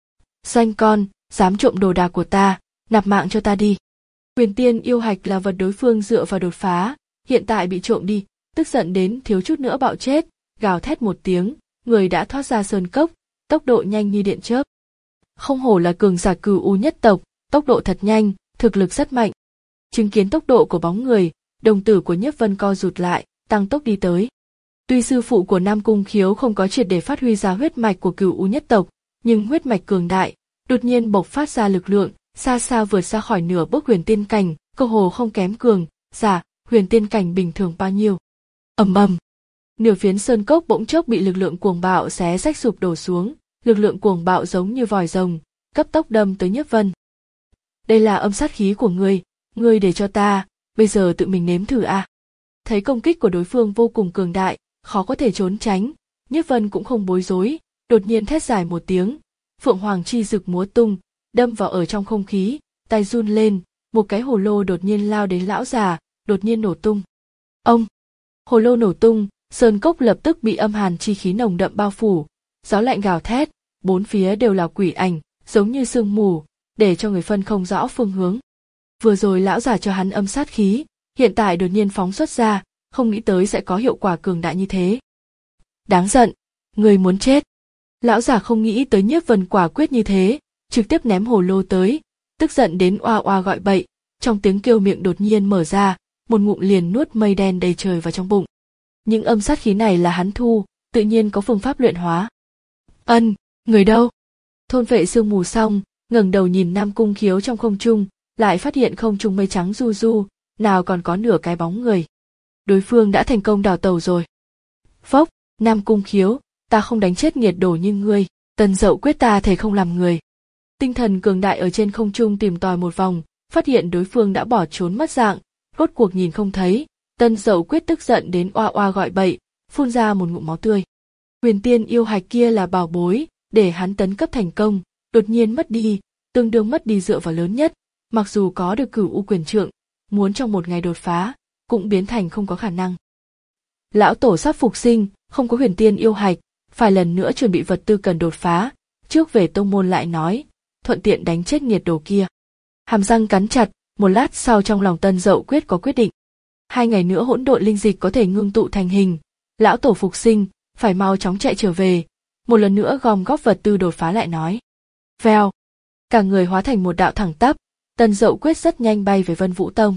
Danh con, dám trộm đồ đạc của ta, nạp mạng cho ta đi. Huyền Tiên yêu hạch là vật đối phương dựa vào đột phá, hiện tại bị trộm đi, tức giận đến thiếu chút nữa bạo chết, gào thét một tiếng, người đã thoát ra sơn cốc, tốc độ nhanh như điện chớp. Không hổ là cường giả Cửu U nhất tộc, tốc độ thật nhanh, thực lực rất mạnh. Chứng kiến tốc độ của bóng người, đồng tử của Nhiếp Vân co rụt lại, tăng tốc đi tới. Tuy sư phụ của Nam Cung Khiếu không có triệt để phát huy ra huyết mạch của Cửu U nhất tộc, nhưng huyết mạch cường đại, đột nhiên bộc phát ra lực lượng, xa xa vượt ra khỏi nửa bước huyền tiên cảnh, cơ hồ không kém cường giả huyền tiên cảnh bình thường bao nhiêu. Ầm ầm, nửa phiến sơn cốc bỗng chốc bị lực lượng cuồng bạo xé rách sụp đổ xuống, lực lượng cuồng bạo giống như vòi rồng, cấp tốc đâm tới Nhiếp Vân. Đây là âm sát khí của ngươi, ngươi để cho ta, bây giờ tự mình nếm thử a. Thấy công kích của đối phương vô cùng cường đại, khó có thể trốn tránh, Nhiếp Vân cũng không bối rối, đột nhiên thét dài một tiếng, Phượng Hoàng chi rực múa tung, đâm vào ở trong không khí, tay run lên, một cái hồ lô đột nhiên lao đến lão già, đột nhiên nổ tung. Ông, hồ lô nổ tung, sơn cốc lập tức bị âm hàn chi khí nồng đậm bao phủ, gió lạnh gào thét, bốn phía đều là quỷ ảnh, giống như sương mù, để cho người phân không rõ phương hướng. Vừa rồi lão già cho hắn âm sát khí, hiện tại đột nhiên phóng xuất ra, không nghĩ tới sẽ có hiệu quả cường đại như thế. Đáng giận, người muốn chết. Lão già không nghĩ tới Nhiếp Vân quả quyết như thế, trực tiếp ném hồ lô tới, tức giận đến oa oa gọi bậy, trong tiếng kêu miệng đột nhiên mở ra, một ngụm liền nuốt mây đen đầy trời vào trong bụng. Những âm sát khí này là hắn thu, tự nhiên có phương pháp luyện hóa. Ân, người đâu? Thôn vệ sương mù xong, ngẩng đầu nhìn Nam Cung Khiếu trong không trung, lại phát hiện không trung mây trắng du du, nào còn có nửa cái bóng người. Đối phương đã thành công đào tẩu rồi. Phốc, Nam Cung Khiếu, ta không đánh chết nghiệt đồ như ngươi, Tần Dậu quyết ta thể không làm người. Tinh thần cường đại ở trên không trung tìm tòi một vòng, phát hiện đối phương đã bỏ trốn mất dạng, rốt cuộc nhìn không thấy, Tần Dậu quyết tức giận đến oa oa gọi bậy, phun ra một ngụm máu tươi. Huyền Tiên yêu hạch kia là bảo bối, để hắn tấn cấp thành công, đột nhiên mất đi, tương đương mất đi dựa vào lớn nhất, mặc dù có được Cửu U quyền trượng, muốn trong một ngày đột phá, cũng biến thành không có khả năng. Lão tổ sắp phục sinh, không có Huyền Tiên yêu hạch, phải lần nữa chuẩn bị vật tư cần đột phá, trước về tông môn lại nói, thuận tiện đánh chết nghiệt đồ kia. Hàm răng cắn chặt, một lát sau trong lòng Tân Dậu quyết có quyết định. Hai ngày nữa hỗn độn linh dịch có thể ngưng tụ thành hình, lão tổ phục sinh, phải mau chóng chạy trở về, một lần nữa gom góp vật tư đột phá lại nói. Vèo, cả người hóa thành một đạo thẳng tắp, Tân Dậu quyết rất nhanh bay về Vân Vũ Tông.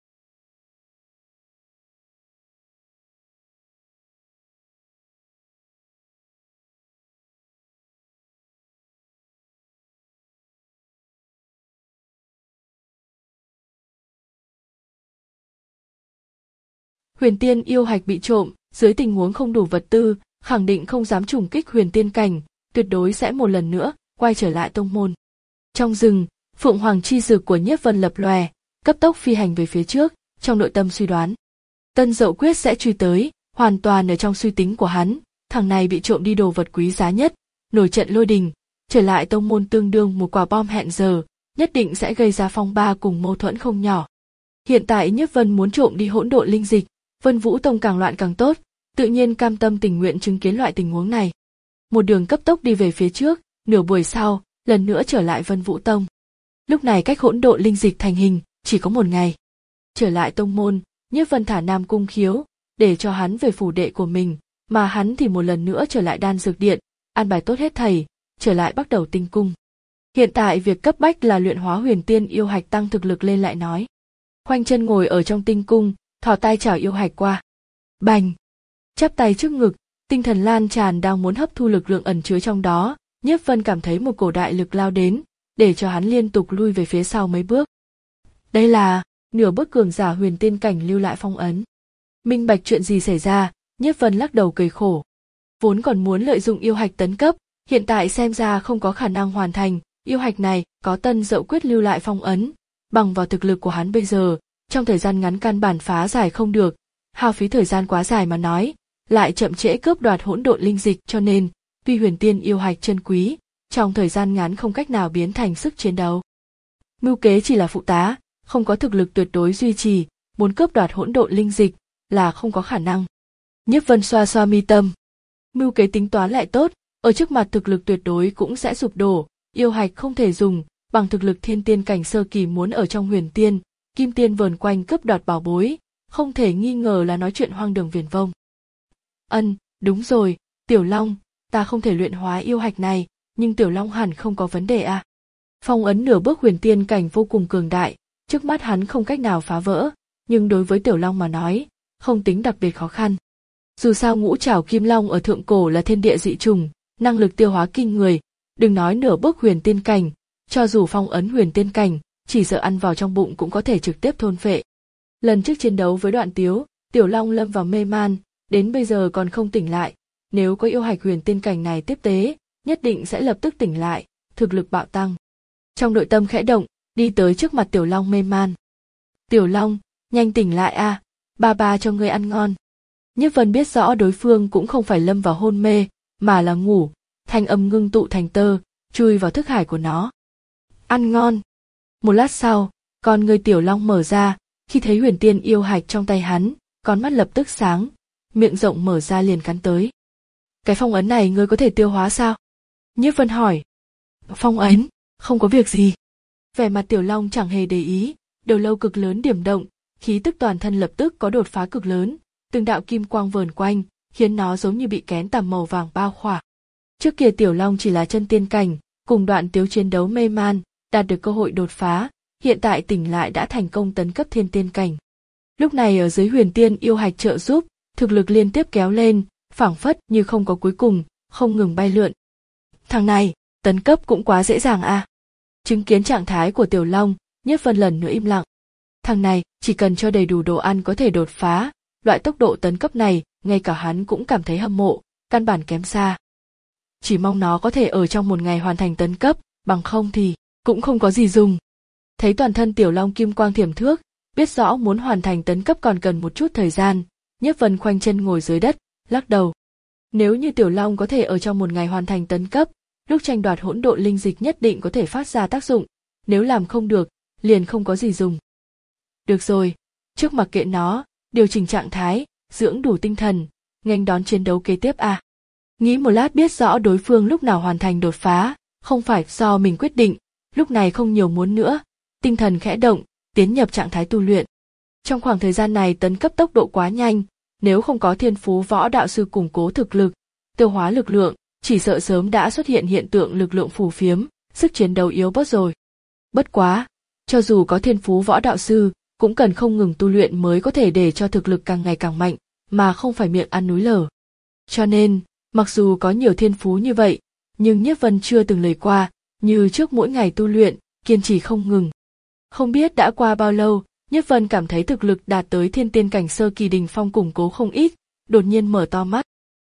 Huyền Tiên yêu hạch bị trộm, dưới tình huống không đủ vật tư, khẳng định không dám trùng kích huyền tiên cảnh, tuyệt đối sẽ một lần nữa quay trở lại tông môn. Trong rừng, Phượng Hoàng chi dực của Nhiếp Vân lập lòe, cấp tốc phi hành về phía trước, trong nội tâm suy đoán. Tân Dậu quyết sẽ truy tới, hoàn toàn ở trong suy tính của hắn, thằng này bị trộm đi đồ vật quý giá nhất, nổi trận lôi đình, trở lại tông môn tương đương một quả bom hẹn giờ, nhất định sẽ gây ra phong ba cùng mâu thuẫn không nhỏ. Hiện tại Nhiếp Vân muốn trộm đi hỗn độn linh dịch, Vân Vũ Tông càng loạn càng tốt, tự nhiên cam tâm tình nguyện chứng kiến loại tình huống này. Một đường cấp tốc đi về phía trước, nửa buổi sau, lần nữa trở lại Vân Vũ Tông. Lúc này cách hỗn độn linh dịch thành hình, chỉ có một ngày. Trở lại tông môn, Nhiếp Vân thả Nam Cung Khiếu, để cho hắn về phủ đệ của mình, mà hắn thì một lần nữa trở lại đan dược điện, an bài tốt hết thầy, trở lại bắt đầu tinh cung. Hiện tại việc cấp bách là luyện hóa Huyền Tiên yêu hạch tăng thực lực lên lại nói. Khoanh chân ngồi ở trong tinh cung, thò tay chảo yêu hạch qua. Bành! Chắp tay trước ngực, tinh thần lan tràn đang muốn hấp thu lực lượng ẩn chứa trong đó, Nhiếp Vân cảm thấy một cổ đại lực lao đến, để cho hắn liên tục lui về phía sau mấy bước. Đây là nửa bước cường giả huyền tiên cảnh lưu lại phong ấn. Minh bạch chuyện gì xảy ra, Nhiếp Vân lắc đầu cười khổ. Vốn còn muốn lợi dụng yêu hạch tấn cấp, hiện tại xem ra không có khả năng hoàn thành, yêu hạch này có Tân Dậu quyết lưu lại phong ấn, bằng vào thực lực của hắn bây giờ, trong thời gian ngắn căn bản phá giải không được, hao phí thời gian quá dài mà nói, lại chậm trễ cướp đoạt hỗn độn linh dịch cho nên, tuy Huyền Tiên yêu hạch chân quý, trong thời gian ngắn không cách nào biến thành sức chiến đấu. Mưu kế chỉ là phụ tá, không có thực lực tuyệt đối duy trì, muốn cướp đoạt hỗn độn linh dịch là không có khả năng. Nhiếp Vân xoa xoa mi tâm. Mưu kế tính toán lại tốt, ở trước mặt thực lực tuyệt đối cũng sẽ sụp đổ, yêu hạch không thể dùng, bằng thực lực thiên tiên cảnh sơ kỳ muốn ở trong huyền tiên, kim tiên vờn quanh cướp đoạt bảo bối, không thể nghi ngờ là nói chuyện hoang đường viển vông. Ân, đúng rồi, Tiểu Long, ta không thể luyện hóa yêu hạch này, nhưng Tiểu Long hẳn không có vấn đề à. Phong ấn nửa bước huyền tiên cảnh vô cùng cường đại, trước mắt hắn không cách nào phá vỡ, nhưng đối với Tiểu Long mà nói, không tính đặc biệt khó khăn. Dù sao ngũ trảo kim long ở thượng cổ là thiên địa dị trùng, năng lực tiêu hóa kinh người, đừng nói nửa bước huyền tiên cảnh, cho dù phong ấn huyền tiên cảnh, chỉ sợ ăn vào trong bụng cũng có thể trực tiếp thôn phệ. Lần trước chiến đấu với Đoạn Tiếu, Tiểu Long lâm vào mê man, đến bây giờ còn không tỉnh lại, nếu có yêu hạch huyền tiên cảnh này tiếp tế, nhất định sẽ lập tức tỉnh lại, thực lực bạo tăng. Trong nội tâm khẽ động, đi tới trước mặt Tiểu Long mê man. Tiểu Long, nhanh tỉnh lại a, ba ba cho ngươi ăn ngon. Nhiếp Vân biết rõ đối phương cũng không phải lâm vào hôn mê, mà là ngủ, thanh âm ngưng tụ thành tơ, chui vào thức hải của nó. Ăn ngon. Một lát sau, con ngươi Tiểu Long mở ra, khi thấy huyền tiên yêu hạch trong tay hắn, con mắt lập tức sáng, miệng rộng mở ra liền cắn tới. Cái phong ấn này ngươi có thể tiêu hóa sao? Nhiếp Vân hỏi. Phong ấn, không có việc gì. Vẻ mặt Tiểu Long chẳng hề để ý, đầu lâu cực lớn điểm động, khí tức toàn thân lập tức có đột phá cực lớn, từng đạo kim quang vờn quanh, khiến nó giống như bị kén tằm màu vàng bao khỏa. Trước kia Tiểu Long chỉ là chân tiên cảnh, cùng Đoạn Tiếu chiến đấu mê man, đạt được cơ hội đột phá, hiện tại tỉnh lại đã thành công tấn cấp thiên tiên cảnh. Lúc này ở dưới huyền tiên yêu hạch trợ giúp, thực lực liên tiếp kéo lên, phảng phất như không có cuối cùng, không ngừng bay lượn. Thằng này, tấn cấp cũng quá dễ dàng à. Chứng kiến trạng thái của Tiểu Long, Nhiếp Vân lần nữa im lặng. Thằng này, chỉ cần cho đầy đủ đồ ăn có thể đột phá, loại tốc độ tấn cấp này, ngay cả hắn cũng cảm thấy hâm mộ, căn bản kém xa. Chỉ mong nó có thể ở trong một ngày hoàn thành tấn cấp, bằng không thì cũng không có gì dùng. Thấy toàn thân Tiểu Long kim quang thiểm thước, biết rõ muốn hoàn thành tấn cấp còn cần một chút thời gian, Nhiếp Vân khoanh chân ngồi dưới đất, lắc đầu. Nếu như Tiểu Long có thể ở trong một ngày hoàn thành tấn cấp, lúc tranh đoạt hỗn độn linh dịch nhất định có thể phát ra tác dụng, nếu làm không được, liền không có gì dùng. Được rồi, trước mặc kệ nó, điều chỉnh trạng thái, dưỡng đủ tinh thần, nghênh đón chiến đấu kế tiếp à. Nghĩ một lát biết rõ đối phương lúc nào hoàn thành đột phá, không phải do mình quyết định, lúc này không nhiều muốn nữa, tinh thần khẽ động, tiến nhập trạng thái tu luyện. Trong khoảng thời gian này tấn cấp tốc độ quá nhanh, nếu không có thiên phú võ đạo sư củng cố thực lực, tiêu hóa lực lượng, chỉ sợ sớm đã xuất hiện hiện tượng lực lượng phù phiếm, sức chiến đấu yếu bớt rồi. Bất quá, cho dù có thiên phú võ đạo sư, cũng cần không ngừng tu luyện mới có thể để cho thực lực càng ngày càng mạnh, mà không phải miệng ăn núi lở. Cho nên, mặc dù có nhiều thiên phú như vậy, nhưng Nhiếp Vân chưa từng lời qua, như trước mỗi ngày tu luyện, kiên trì không ngừng. Không biết đã qua bao lâu, Nhiếp Vân cảm thấy thực lực đạt tới thiên tiên cảnh sơ kỳ đỉnh phong củng cố không ít, đột nhiên mở to mắt.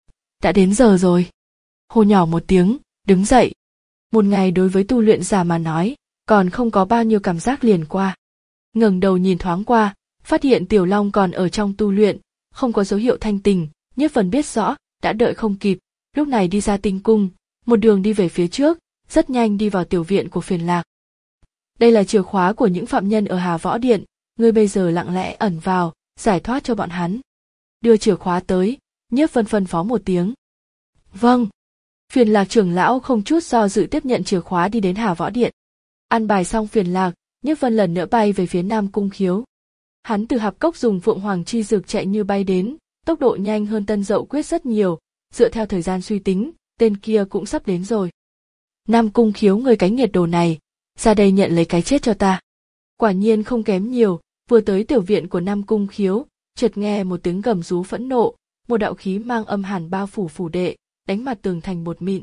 Đã đến giờ rồi. Hô nhỏ một tiếng, đứng dậy. Một ngày đối với tu luyện giả mà nói, còn không có bao nhiêu cảm giác liền qua. Ngẩng đầu nhìn thoáng qua, phát hiện Tiểu Long còn ở trong tu luyện, không có dấu hiệu thanh tỉnh, Nhiếp Vân biết rõ, đã đợi không kịp, lúc này đi ra tinh cung, một đường đi về phía trước, rất nhanh đi vào tiểu viện của Phiền Lạc. Đây là chìa khóa của những phạm nhân ở Hà Võ Điện, ngươi bây giờ lặng lẽ ẩn vào, giải thoát cho bọn hắn. Đưa chìa khóa tới, Nhiếp Vân phân phó một tiếng. Vâng. Phiền Lạc trưởng lão không chút do dự tiếp nhận chìa khóa đi đến Hà Võ Điện. An bài xong Phiền Lạc, Nhiếp Vân lần nữa bay về phía Nam Cung Khiếu. Hắn từ Hạp Cốc dùng Phượng Hoàng chi dược chạy như bay đến, tốc độ nhanh hơn Tân Dậu Quyết rất nhiều, dựa theo thời gian suy tính, tên kia cũng sắp đến rồi. Nam Cung Khiếu, người cái nghiệt đồ này, ra đây nhận lấy cái chết cho ta. Quả nhiên không kém nhiều, vừa tới tiểu viện của Nam Cung Khiếu, chợt nghe một tiếng gầm rú phẫn nộ, một đạo khí mang âm hàn bao phủ phủ đệ, đánh mặt tường thành bột mịn.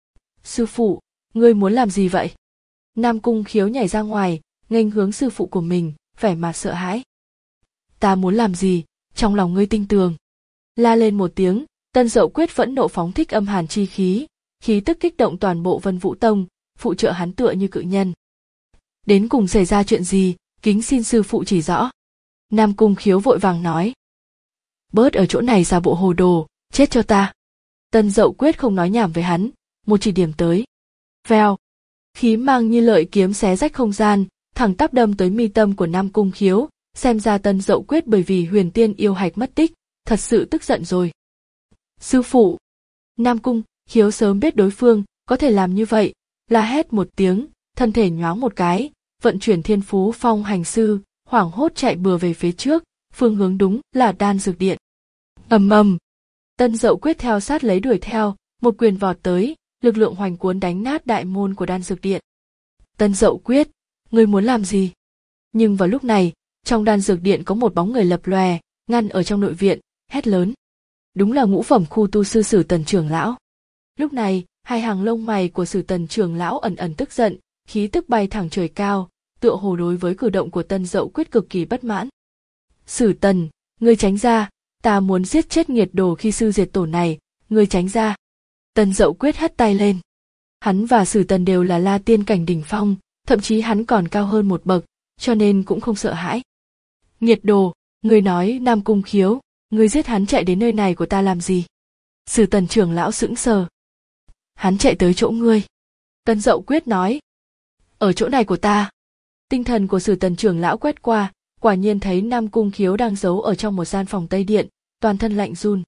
Sư phụ, ngươi muốn làm gì vậy? Nam Cung Khiếu nhảy ra ngoài, nghênh hướng sư phụ của mình, vẻ mặt sợ hãi. Ta muốn làm gì, trong lòng ngươi tinh tường. La lên một tiếng, Tân Dậu Quyết phẫn nộ phóng thích âm hàn chi khí, khí tức kích động toàn bộ Vân Vũ Tông, phụ trợ hắn tựa như cự nhân. Đến cùng xảy ra chuyện gì, kính xin sư phụ chỉ rõ. Nam Cung Khiếu vội vàng nói. Bớt ở chỗ này giả bộ hồ đồ, chết cho ta. Tân Dậu Quyết không nói nhảm với hắn, một chỉ điểm tới. Vèo, khí mang như lợi kiếm xé rách không gian, thẳng tắp đâm tới mi tâm của Nam Cung Khiếu, xem ra Tân Dậu Quyết bởi vì huyền tiên yêu hạch mất tích, thật sự tức giận rồi. Sư phụ! Nam Cung Khiếu sớm biết đối phương có thể làm như vậy, la hét một tiếng, thân thể nhoáng một cái, vận chuyển thiên phú phong hành sư, hoảng hốt chạy bừa về phía trước, phương hướng đúng là đan dược điện. Ầm ầm, Tân Dậu Quyết theo sát lấy đuổi theo, một quyền vọt tới, lực lượng hoành cuốn đánh nát đại môn của đan dược điện. Tân Dậu Quyết, ngươi muốn làm gì? Nhưng vào lúc này, trong đan dược điện có một bóng người lập lòe, ngăn ở trong nội viện, hét lớn. Đúng là ngũ phẩm khu tu sư Sử Tần trưởng lão. Lúc này, hai hàng lông mày của Sử Tần trưởng lão ẩn ẩn tức giận, khí tức bay thẳng trời cao, tựa hồ đối với cử động của Tân Dậu Quyết cực kỳ bất mãn. Sử Tần, ngươi tránh ra, ta muốn giết chết nghiệt đồ khi sư diệt tổ này, ngươi tránh ra. Tân Dậu Quyết hất tay lên. Hắn và Sử Tần đều là La Tiên cảnh đỉnh phong, thậm chí hắn còn cao hơn một bậc, cho nên cũng không sợ hãi. Nghiệt đồ, ngươi nói Nam Cung Khiếu, ngươi giết hắn chạy đến nơi này của ta làm gì? Sử Tần trưởng lão sững sờ. Hắn chạy tới chỗ ngươi. Tân Dậu Quyết nói. Ở chỗ này của ta. Tinh thần của Sử Tần trưởng lão quét qua, quả nhiên thấy Nam Cung Khiếu đang giấu ở trong một gian phòng tây điện, toàn thân lạnh run.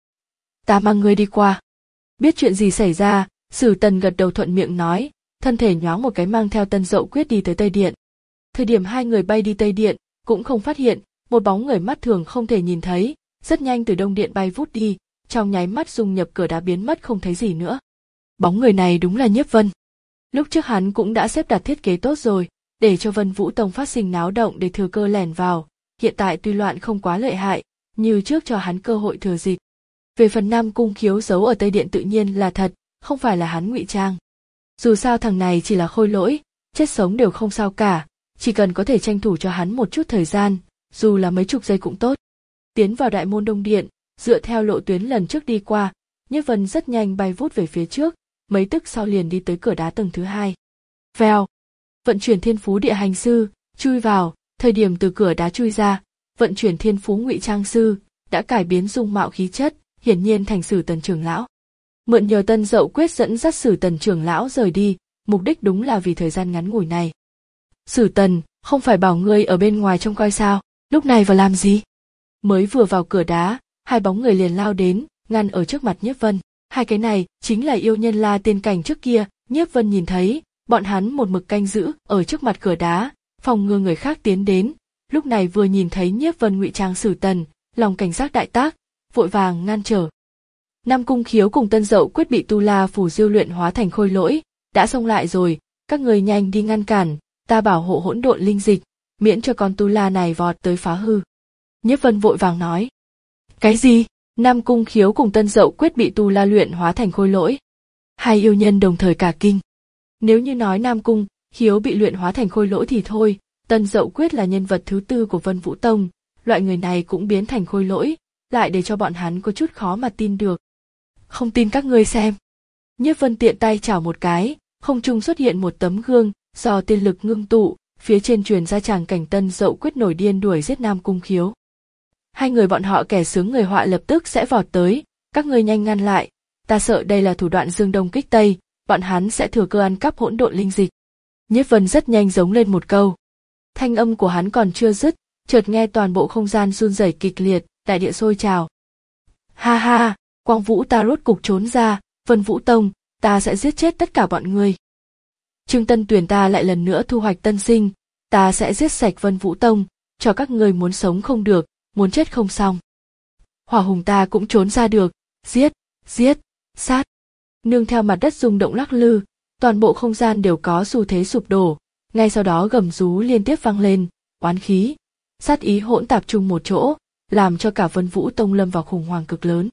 Ta mang ngươi đi qua. Biết chuyện gì xảy ra, Sử Tần gật đầu thuận miệng nói, thân thể nhoáng một cái mang theo Tân Dậu Quyết đi tới tây điện. Thời điểm hai người bay đi tây điện, cũng không phát hiện, một bóng người mắt thường không thể nhìn thấy, rất nhanh từ đông điện bay vút đi, trong nháy mắt dung nhập cửa đá biến mất không thấy gì nữa. Bóng người này đúng là Nhiếp Vân. Lúc trước hắn cũng đã xếp đặt thiết kế tốt rồi, để cho Vân Vũ Tông phát sinh náo động để thừa cơ lẻn vào, hiện tại tuy loạn không quá lợi hại, như trước cho hắn cơ hội thừa dịp. Về phần Nam Cung Khiếu giấu ở Tây Điện tự nhiên là thật, không phải là hắn ngụy trang. Dù sao thằng này chỉ là khôi lỗi, chết sống đều không sao cả, chỉ cần có thể tranh thủ cho hắn một chút thời gian, dù là mấy chục giây cũng tốt. Tiến vào đại môn Đông Điện, dựa theo lộ tuyến lần trước đi qua, Nhiếp Vân rất nhanh bay vút về phía trước, mấy tức sau liền đi tới cửa đá tầng thứ hai. Vèo, vận chuyển thiên phú địa hành sư, chui vào, thời điểm từ cửa đá chui ra, vận chuyển thiên phú ngụy trang sư, đã cải biến dung mạo khí chất, hiển nhiên thành Sử Tần trưởng lão. Mượn nhờ Tân Dậu Quyết dẫn dắt Sử Tần trưởng lão rời đi, mục đích đúng là vì thời gian ngắn ngủi này. Sử Tần, không phải bảo ngươi ở bên ngoài trông coi sao, lúc này vào làm gì? Mới vừa vào cửa đá, hai bóng người liền lao đến, ngăn ở trước mặt Nhiếp Vân. Hai cái này chính là yêu nhân La Tiên cảnh trước kia, Nhiếp Vân nhìn thấy, bọn hắn một mực canh giữ ở trước mặt cửa đá, phòng ngừa người khác tiến đến. Lúc này vừa nhìn thấy Nhiếp Vân ngụy trang Sử Tần, lòng cảnh giác đại tác, vội vàng ngăn trở. Nam Cung Khiếu cùng Tân Dậu Quyết bị tu la phủ diêu luyện hóa thành khôi lỗi, đã xông lại rồi, các người nhanh đi ngăn cản, ta bảo hộ hỗn độn linh dịch, miễn cho con tu la này vọt tới phá hư. Nhiếp Vân vội vàng nói. Cái gì? Nam Cung Khiếu cùng Tân Dậu Quyết bị tu la luyện hóa thành khôi lỗi. Hai yêu nhân đồng thời cả kinh. Nếu như nói Nam Cung Khiếu bị luyện hóa thành khôi lỗi thì thôi, Tân Dậu Quyết là nhân vật thứ tư của Vân Vũ Tông, loại người này cũng biến thành khôi lỗi, lại để cho bọn hắn có chút khó mà tin được. Không tin các ngươi xem. Nhiếp Vân tiện tay chảo một cái, không trung xuất hiện một tấm gương, do tiên lực ngưng tụ, phía trên truyền ra tràng cảnh Tân Dậu Quyết nổi điên đuổi giết Nam Cung Khiếu. Hai người bọn họ kẻ sướng người họa lập tức sẽ vọt tới, các ngươi nhanh ngăn lại, ta sợ đây là thủ đoạn dương đông kích tây, bọn hắn sẽ thừa cơ ăn cắp hỗn độn linh dịch. Nhiếp Vân rất nhanh giống lên một câu. Thanh âm của hắn còn chưa dứt, chợt nghe toàn bộ không gian run rẩy kịch liệt, đại địa sôi trào. Ha ha, Quang Vũ ta rốt cục trốn ra, Vân Vũ Tông, ta sẽ giết chết tất cả bọn ngươi. Trương Tân Tuyền ta lại lần nữa thu hoạch tân sinh, ta sẽ giết sạch Vân Vũ Tông, cho các ngươi muốn sống không được, muốn chết không xong. Hỏa Hùng ta cũng trốn ra được, giết, giết, sát. Nương theo mặt đất rung động lắc lư, toàn bộ không gian đều có xu thế sụp đổ, ngay sau đó gầm rú liên tiếp vang lên, oán khí, sát ý hỗn tạp chung một chỗ, làm cho cả Vân Vũ Tông lâm vào khủng hoảng cực lớn.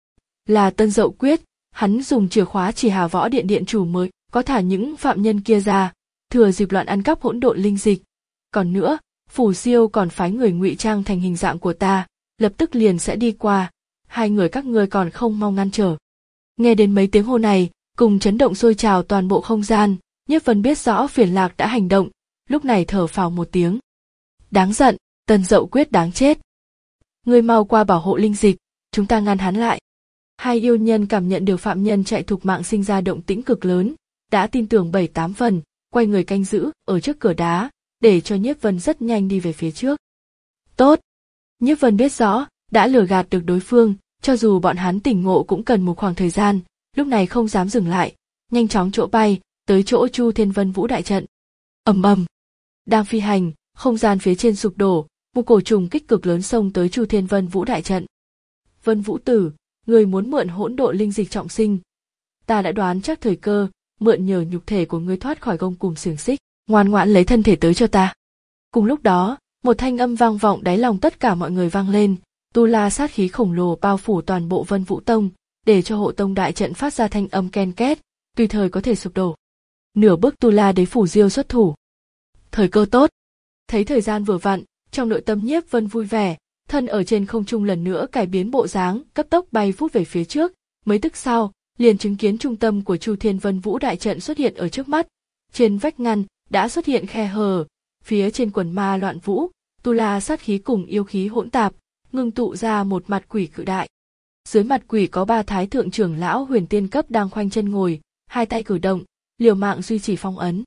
Là Tân Dậu Quyết, hắn dùng chìa khóa chỉ Hà Võ Điện điện chủ mới có thả những phạm nhân kia ra, thừa dịp loạn ăn cắp hỗn độn linh dịch. Còn nữa, Phủ Diêu còn phái người ngụy trang thành hình dạng của ta, lập tức liền sẽ đi qua, hai người các ngươi còn không mau ngăn trở. Nghe đến mấy tiếng hô này, cùng chấn động sôi trào toàn bộ không gian, Nhiếp Vân biết rõ Phiền Lạc đã hành động, lúc này thở phào một tiếng. Đáng giận, Tân Dậu Quyết đáng chết. Ngươi mau qua bảo hộ linh dịch, chúng ta ngăn hắn lại. Hai yêu nhân cảm nhận được phạm nhân chạy thục mạng sinh ra động tĩnh cực lớn, đã tin tưởng bảy tám phần, quay người canh giữ ở trước cửa đá, để cho Nhiếp Vân rất nhanh đi về phía trước. Tốt! Nhiếp Vân biết rõ, đã lừa gạt được đối phương, cho dù bọn hắn tỉnh ngộ cũng cần một khoảng thời gian, lúc này không dám dừng lại, nhanh chóng chỗ bay, tới chỗ Chu Thiên Vân Vũ đại trận. Ầm ầm! Đang phi hành, không gian phía trên sụp đổ, một cổ trùng kích cực lớn xông tới Chu Thiên Vân Vũ đại trận. Vân Vũ tử, người muốn mượn hỗn độn linh dịch trọng sinh. Ta đã đoán chắc thời cơ, mượn nhờ nhục thể của ngươi thoát khỏi gông cùm xiềng xích, ngoan ngoãn lấy thân thể tới cho ta. Cùng lúc đó, một thanh âm vang vọng đáy lòng tất cả mọi người vang lên, tu la sát khí khổng lồ bao phủ toàn bộ Vân Vũ Tông, để cho hộ tông đại trận phát ra thanh âm ken két, tùy thời có thể sụp đổ. Nửa bước tu la đế phủ diêu xuất thủ. Thời cơ tốt. Thấy thời gian vừa vặn, trong nội tâm Nhiếp Vân vui vẻ, thân ở trên không trung lần nữa cải biến bộ dáng, cấp tốc bay vút về phía trước, mấy tức sau, liền chứng kiến trung tâm của Chu Thiên Vân Vũ đại trận xuất hiện ở trước mắt. Trên vách ngăn đã xuất hiện khe hở, phía trên quần ma loạn vũ, tu la sát khí cùng yêu khí hỗn tạp, ngưng tụ ra một mặt quỷ cự đại. Dưới mặt quỷ có ba thái thượng trưởng lão huyền tiên cấp đang khoanh chân ngồi, hai tay cử động, liều mạng duy trì phong ấn.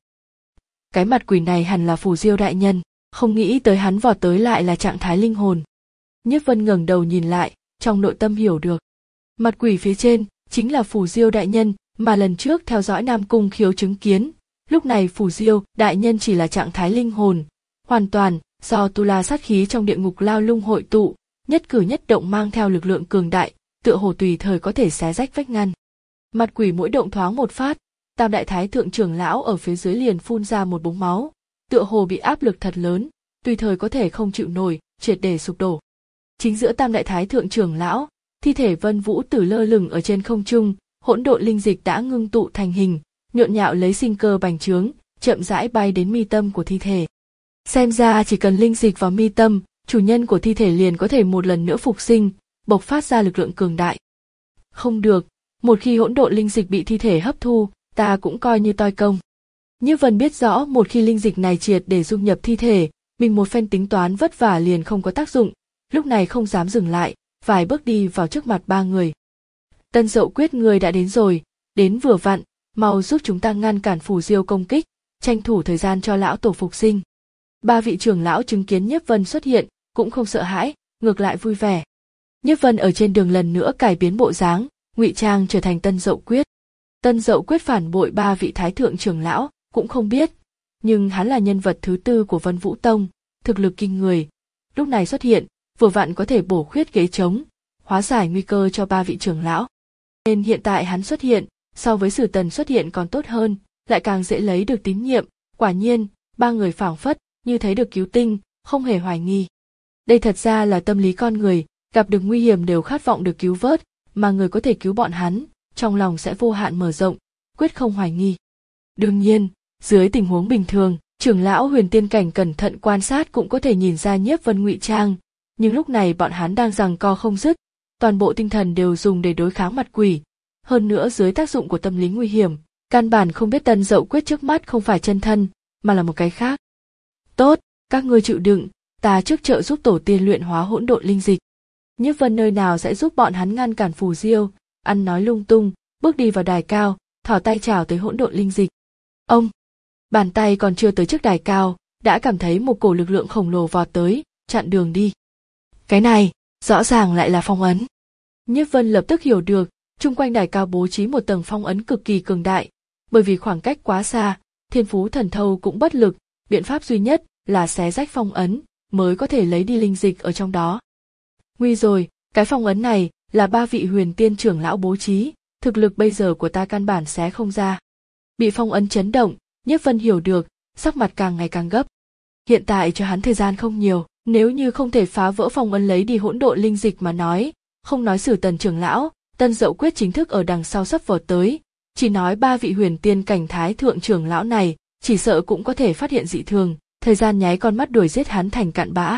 Cái mặt quỷ này hẳn là Phù Diêu đại nhân, không nghĩ tới hắn vọt tới lại là trạng thái linh hồn. Nhiếp Vân ngẩng đầu nhìn lại, trong nội tâm hiểu được. Mặt quỷ phía trên chính là Phù Diêu đại nhân mà lần trước theo dõi Nam Cung Khiếu chứng kiến. Lúc này Phù Diêu đại nhân chỉ là trạng thái linh hồn, hoàn toàn do tu la sát khí trong địa ngục lao lung hội tụ, nhất cử nhất động mang theo lực lượng cường đại, tựa hồ tùy thời có thể xé rách vách ngăn. Mặt quỷ mỗi động thoáng một phát, Tam đại thái thượng trưởng lão ở phía dưới liền phun ra một búng máu, tựa hồ bị áp lực thật lớn, tùy thời có thể không chịu nổi, triệt để sụp đổ. Chính giữa Tam đại thái thượng trưởng lão, thi thể Vân Vũ Tử lơ lửng ở trên không trung, hỗn độn linh dịch đã ngưng tụ thành hình, nhộn nhạo lấy sinh cơ bành trướng, chậm rãi bay đến mi tâm của thi thể. Xem ra chỉ cần linh dịch vào mi tâm, chủ nhân của thi thể liền có thể một lần nữa phục sinh, bộc phát ra lực lượng cường đại. Không được, một khi hỗn độn linh dịch bị thi thể hấp thu, ta cũng coi như toi công. Như Vân biết rõ một khi linh dịch này triệt để dung nhập thi thể, mình một phen tính toán vất vả liền không có tác dụng, lúc này không dám dừng lại, vài bước đi vào trước mặt ba người. Tân Dậu Quyết người đã đến rồi, đến vừa vặn, mau giúp chúng ta ngăn cản Phù Diêu công kích, tranh thủ thời gian cho lão tổ phục sinh. Ba vị trưởng lão chứng kiến Nhiếp Vân xuất hiện, cũng không sợ hãi, ngược lại vui vẻ. Nhiếp Vân ở trên đường lần nữa cải biến bộ dáng, ngụy trang trở thành Tân Dậu Quyết. Tân Dậu Quyết phản bội ba vị thái thượng trưởng lão, cũng không biết, nhưng hắn là nhân vật thứ tư của Vân Vũ Tông, thực lực kinh người. Lúc này xuất hiện, vừa vặn có thể bổ khuyết ghế trống, hóa giải nguy cơ cho ba vị trưởng lão. Nên hiện tại hắn xuất hiện, so với Sử Tần xuất hiện còn tốt hơn, lại càng dễ lấy được tín nhiệm. Quả nhiên, ba người phảng phất như thấy được cứu tinh, không hề hoài nghi. Đây thật ra là tâm lý con người, gặp được nguy hiểm đều khát vọng được cứu vớt, mà người có thể cứu bọn hắn, trong lòng sẽ vô hạn mở rộng, quyết không hoài nghi. Đương nhiên, dưới tình huống bình thường, trưởng lão huyền tiên cảnh cẩn thận quan sát cũng có thể nhìn ra Nhiếp Vân ngụy trang, nhưng lúc này bọn hắn đang giằng co không dứt, toàn bộ tinh thần đều dùng để đối kháng mặt quỷ, hơn nữa dưới tác dụng của tâm lý nguy hiểm, căn bản không biết Tân Dậu Quyết trước mắt không phải chân thân, mà là một cái khác. Tốt, các ngươi chịu đựng, ta trước trợ giúp tổ tiên luyện hóa hỗn độn linh dịch. Nhiếp Vân nơi nào sẽ giúp bọn hắn ngăn cản Phù Diêu, ăn nói lung tung, bước đi vào đài cao, thò tay chào tới hỗn độn linh dịch. Ông, bàn tay còn chưa tới trước đài cao, đã cảm thấy một cổ lực lượng khổng lồ vọt tới, chặn đường đi. Cái này, rõ ràng lại là phong ấn. Nhiếp Vân lập tức hiểu được, chung quanh đài cao bố trí một tầng phong ấn cực kỳ cường đại, bởi vì khoảng cách quá xa, thiên phú thần thâu cũng bất lực, biện pháp duy nhất là xé rách phong ấn, mới có thể lấy đi linh dịch ở trong đó. Nguy rồi, cái phong ấn này là ba vị huyền tiên trưởng lão bố trí, thực lực bây giờ của ta căn bản xé không ra. Bị phong ấn chấn động, Nhiếp Vân hiểu được, sắc mặt càng ngày càng gấp. Hiện tại cho hắn thời gian không nhiều, nếu như không thể phá vỡ phong ấn lấy đi hỗn độn linh dịch mà nói, không nói Sử Tần trưởng lão, Tân Dậu Quyết chính thức ở đằng sau sắp vọt tới, chỉ nói ba vị huyền tiên cảnh thái thượng trưởng lão này, chỉ sợ cũng có thể phát hiện dị thường, thời gian nháy con mắt đuổi giết hắn thành cạn bã.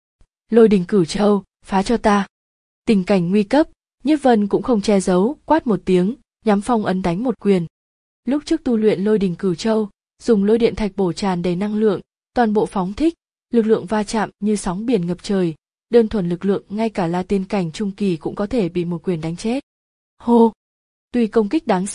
Lôi Đình Cửu Châu, phá cho ta. Tình cảnh nguy cấp, Nhiếp Vân cũng không che giấu, quát một tiếng, nhắm phong ấn đánh một quyền. Lúc trước tu luyện Lôi Đình Cửu Châu, dùng lôi điện thạch bổ tràn đầy năng lượng, toàn bộ phóng thích, lực lượng va chạm như sóng biển ngập trời, đơn thuần lực lượng ngay cả La Tiên cảnh trung kỳ cũng có thể bị một quyền đánh chết. Hô! Tuy công kích đáng sợ,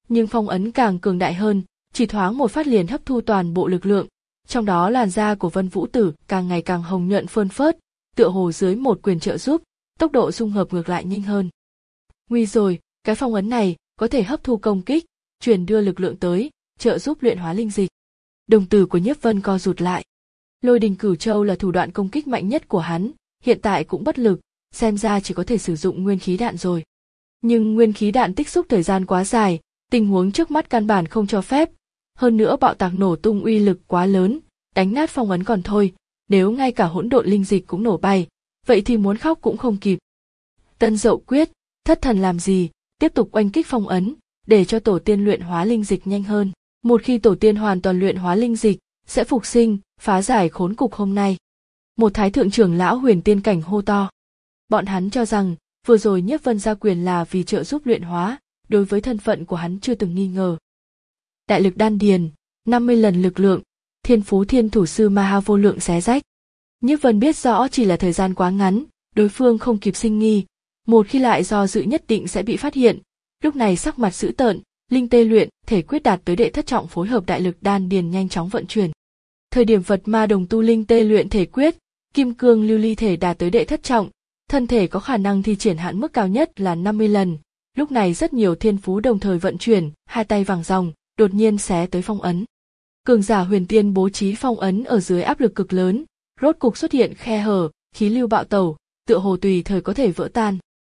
Nhưng phong ấn càng cường đại hơn, chỉ thoáng một phát liền hấp thu toàn bộ lực lượng, trong đó làn da của Vân Vũ Tử càng ngày càng hồng nhuận phơn phớt, tựa hồ dưới một quyền trợ giúp, tốc độ dung hợp ngược lại nhanh hơn. Nguy rồi, cái phong ấn này có thể hấp thu công kích, truyền đưa lực lượng tới, trợ giúp luyện hóa linh dịch. Đồng tử của Nhiếp Vân co rụt lại. Lôi đình cửu châu là thủ đoạn công kích mạnh nhất của hắn, hiện tại cũng bất lực, xem ra chỉ có thể sử dụng nguyên khí đạn rồi. Nhưng nguyên khí đạn tích xúc thời gian quá dài, tình huống trước mắt căn bản không cho phép. Hơn nữa bạo tạc nổ tung uy lực quá lớn, đánh nát phong ấn còn thôi, nếu ngay cả hỗn độn linh dịch cũng nổ bay, vậy thì muốn khóc cũng không kịp. Tân Dậu quyết, thất thần làm gì, tiếp tục oanh kích phong ấn, để cho tổ tiên luyện hóa linh dịch nhanh hơn. Một khi tổ tiên hoàn toàn luyện hóa linh dịch, sẽ phục sinh, phá giải khốn cục hôm nay. Một thái thượng trưởng lão huyền tiên cảnh hô to. Bọn hắn cho rằng, vừa rồi Nhiếp Vân ra quyền là vì trợ giúp luyện hóa, đối với thân phận của hắn chưa từng nghi ngờ. Đại lực đan điền, năm mươi lần lực lượng, thiên phú thiên thủ sư ma ha vô lượng xé rách. Nhiếp Vân biết rõ chỉ là thời gian quá ngắn, đối phương không kịp sinh nghi, một khi lại do dự nhất định sẽ bị phát hiện. Lúc này sắc mặt dữ tợn, linh tê luyện, thể quyết đạt tới đệ thất trọng phối hợp đại lực đan điền nhanh chóng vận chuyển. Thời điểm Phật ma đồng tu linh tê luyện thể quyết, kim cương lưu ly thể đạt tới đệ thất trọng, thân thể có khả năng thi triển hạn mức cao nhất là năm mươi lần. Lúc này rất nhiều thiên phú đồng thời vận chuyển, hai tay vàng ròng, đột nhiên xé tới phong ấn. Cường giả huyền tiên bố trí phong ấn ở dưới áp lực cực lớn, rốt cục xuất hiện khe hở, khí lưu bạo tẩu, tựa hồ tùy thời có thể vỡ tan.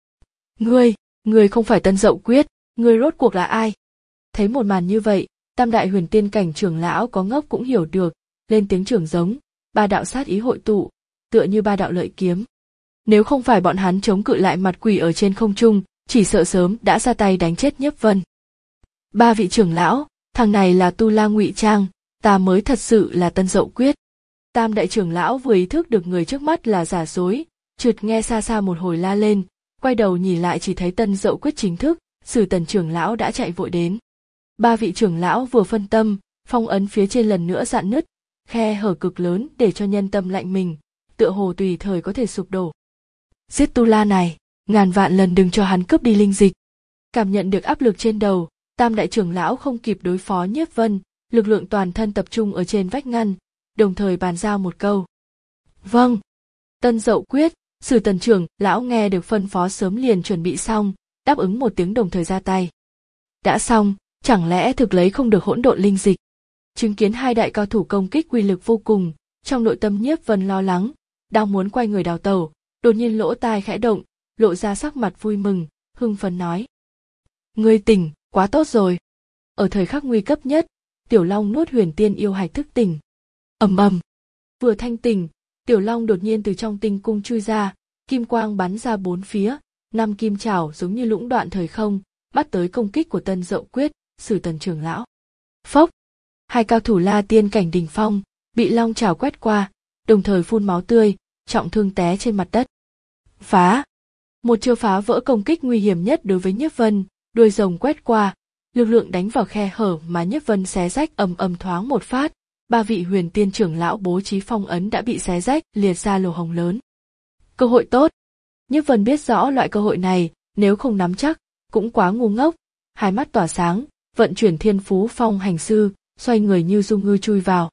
Ngươi, ngươi không phải Tân Dậu quyết, ngươi rốt cuộc là ai? Thấy một màn như vậy, tam đại huyền tiên cảnh trưởng lão có ngốc cũng hiểu được, lên tiếng trưởng giống, ba đạo sát ý hội tụ, tựa như ba đạo lợi kiếm. Nếu không phải bọn hắn chống cự lại mặt quỷ ở trên không trung, chỉ sợ sớm đã ra tay đánh chết Nhiếp Vân. Ba vị trưởng lão, thằng này là tu la ngụy trang, ta mới thật sự là Tân Dậu quyết. Tam đại trưởng lão vừa ý thức được người trước mắt là giả dối, chợt nghe xa xa một hồi la lên, quay đầu nhìn lại chỉ thấy Tân Dậu quyết chính thức, Sử Tần trưởng lão đã chạy vội đến. Ba vị trưởng lão vừa phân tâm, phong ấn phía trên lần nữa rạn nứt, khe hở cực lớn để cho nhân tâm lạnh mình, tựa hồ tùy thời có thể sụp đổ. Giết tu la này, ngàn vạn lần đừng cho hắn cướp đi linh dịch. Cảm nhận được áp lực trên đầu, tam đại trưởng lão không kịp đối phó Nhiếp Vân, lực lượng toàn thân tập trung ở trên vách ngăn, đồng thời bàn giao một câu. Vâng. Tân Dậu quyết, Sử Tần trưởng lão nghe được phân phó sớm liền chuẩn bị xong, đáp ứng một tiếng đồng thời ra tay. Đã xong, chẳng lẽ thực lấy không được hỗn độn linh dịch? Chứng kiến hai đại cao thủ công kích uy lực vô cùng, trong nội tâm Nhiếp Vân lo lắng, đang muốn quay người đào tẩu, đột nhiên lỗ tai khẽ động, lộ ra sắc mặt vui mừng, hưng phấn nói. Ngươi tỉnh, quá tốt rồi. Ở thời khắc nguy cấp nhất, Tiểu Long nuốt huyền tiên yêu hạch thức tỉnh. Ầm ầm. Vừa thanh tỉnh, Tiểu Long đột nhiên từ trong tinh cung chui ra, kim quang bắn ra bốn phía, năm kim chảo giống như lũng đoạn thời không, bắt tới công kích của Tân Dậu quyết, Sử Tần trưởng lão. Phốc. Hai cao thủ la tiên cảnh đỉnh phong, bị long chảo quét qua, đồng thời phun máu tươi, trọng thương té trên mặt đất. Phá. Một chiêu phá vỡ công kích nguy hiểm nhất đối với Nhiếp Vân, đuôi rồng quét qua, lực lượng đánh vào khe hở mà Nhiếp Vân xé rách ầm ầm thoáng một phát, ba vị huyền tiên trưởng lão bố trí phong ấn đã bị xé rách liệt ra lỗ hổng lớn. Cơ hội tốt. Nhiếp Vân biết rõ loại cơ hội này, nếu không nắm chắc, cũng quá ngu ngốc, hai mắt tỏa sáng, vận chuyển thiên phú phong hành sư, xoay người như dung ngư chui vào.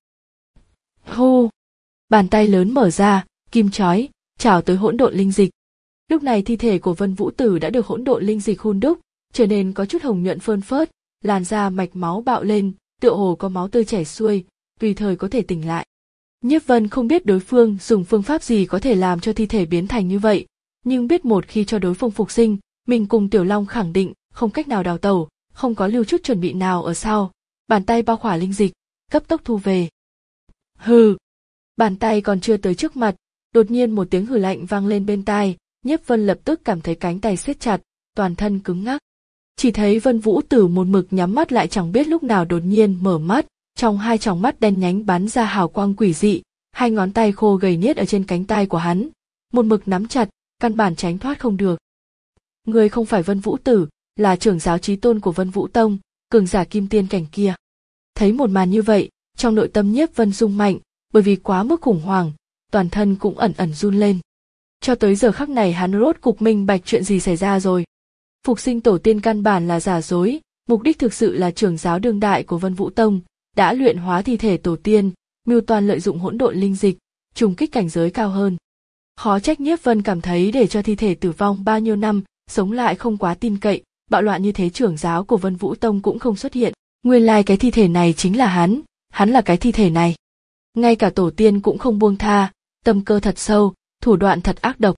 Hô! Bàn tay lớn mở ra, kim chói, chảo tới hỗn độn linh dịch. Lúc này thi thể của Vân Vũ Tử đã được hỗn độn linh dịch hun đúc, trở nên có chút hồng nhuận phơn phớt, làn da mạch máu bạo lên, tựa hồ có máu tươi chảy xuôi, tùy thời có thể tỉnh lại. Nhiếp Vân không biết đối phương dùng phương pháp gì có thể làm cho thi thể biến thành như vậy, nhưng biết một khi cho đối phương phục sinh, mình cùng Tiểu Long khẳng định không cách nào đào tẩu, không có lưu chút chuẩn bị nào ở sau. Bàn tay bao khỏa linh dịch, cấp tốc thu về. Hừ. Bàn tay còn chưa tới trước mặt, đột nhiên một tiếng hừ lạnh vang lên bên tai, Nhiếp Vân lập tức cảm thấy cánh tay siết chặt, toàn thân cứng ngắc. Chỉ thấy Vân Vũ Tử một mực nhắm mắt lại chẳng biết lúc nào đột nhiên mở mắt, trong hai tròng mắt đen nhánh bắn ra hào quang quỷ dị, hai ngón tay khô gầy niết ở trên cánh tay của hắn, một mực nắm chặt, căn bản tránh thoát không được. Người không phải Vân Vũ Tử, là trưởng giáo chí tôn của Vân Vũ Tông, cường giả kim tiên cảnh kia. Thấy một màn như vậy, trong nội tâm Nhiếp Vân rung mạnh, bởi vì quá mức khủng hoảng, toàn thân cũng ẩn ẩn run lên. Cho tới giờ khắc này hắn rốt cục minh bạch chuyện gì xảy ra rồi. Phục sinh tổ tiên căn bản là giả dối, Mục đích thực sự là trưởng giáo đương đại của Vân Vũ Tông, đã luyện hóa thi thể tổ tiên, mưu toan lợi dụng hỗn độn linh dịch, trùng kích cảnh giới cao hơn. Khó trách Nhiếp Vân cảm thấy để cho thi thể tử vong bao nhiêu năm, sống lại không quá tin cậy, bạo loạn như thế trưởng giáo của Vân Vũ Tông cũng không xuất hiện. Nguyên lai cái thi thể này chính là hắn, hắn là cái thi thể này. Ngay cả tổ tiên cũng không buông tha, tâm cơ thật sâu, thủ đoạn thật ác độc.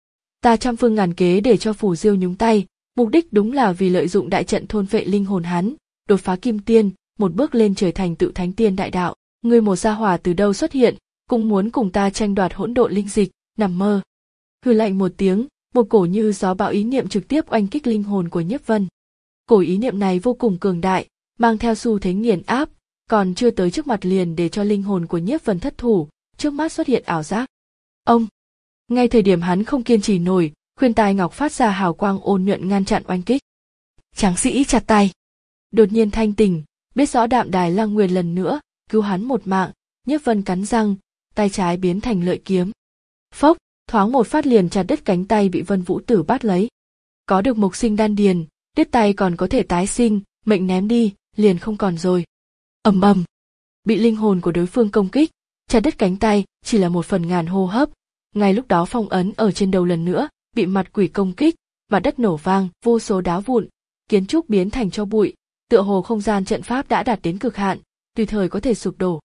Ta trăm phương ngàn kế để cho Phù Diêu nhúng tay, mục đích đúng là vì lợi dụng đại trận thôn phệ linh hồn hắn, đột phá kim tiên, một bước lên trời thành tựu thánh tiên đại đạo. Ngươi một gia hỏa từ đâu xuất hiện, cũng muốn cùng ta tranh đoạt hỗn độn linh dịch, nằm mơ. Hừ lạnh một tiếng, một cổ như gió bão ý niệm trực tiếp oanh kích linh hồn của Nhiếp Vân. Cổ ý niệm này vô cùng cường đại, mang theo xu thế nghiền áp, còn chưa tới trước mặt liền để cho linh hồn của Nhiếp Vân thất thủ, trước mắt xuất hiện ảo giác. Ông! Ngay thời điểm hắn không kiên trì nổi, khuyên tai ngọc phát ra hào quang ôn nhuận ngăn chặn oanh kích. Tráng sĩ chặt tay. Đột nhiên thanh tỉnh, biết rõ Đạm Đài Lăng Nguyên lần nữa cứu hắn một mạng, Nhiếp Vân cắn răng, tay trái biến thành lợi kiếm. Phốc, thoáng một phát liền chặt đứt cánh tay bị Vân Vũ Tử bắt lấy. Có được mộc sinh đan điền, đứt tay còn có thể tái sinh, mệnh ném đi, liền không còn rồi. Ầm ầm, bị linh hồn của đối phương công kích, chặt đứt cánh tay chỉ là một phần ngàn hô hấp. Ngay lúc đó phong ấn ở trên đầu lần nữa bị mặt quỷ công kích, mặt đất nổ vang, vô số đá vụn, kiến trúc biến thành tro bụi, tựa hồ không gian trận pháp đã đạt đến cực hạn, tùy thời có thể sụp đổ.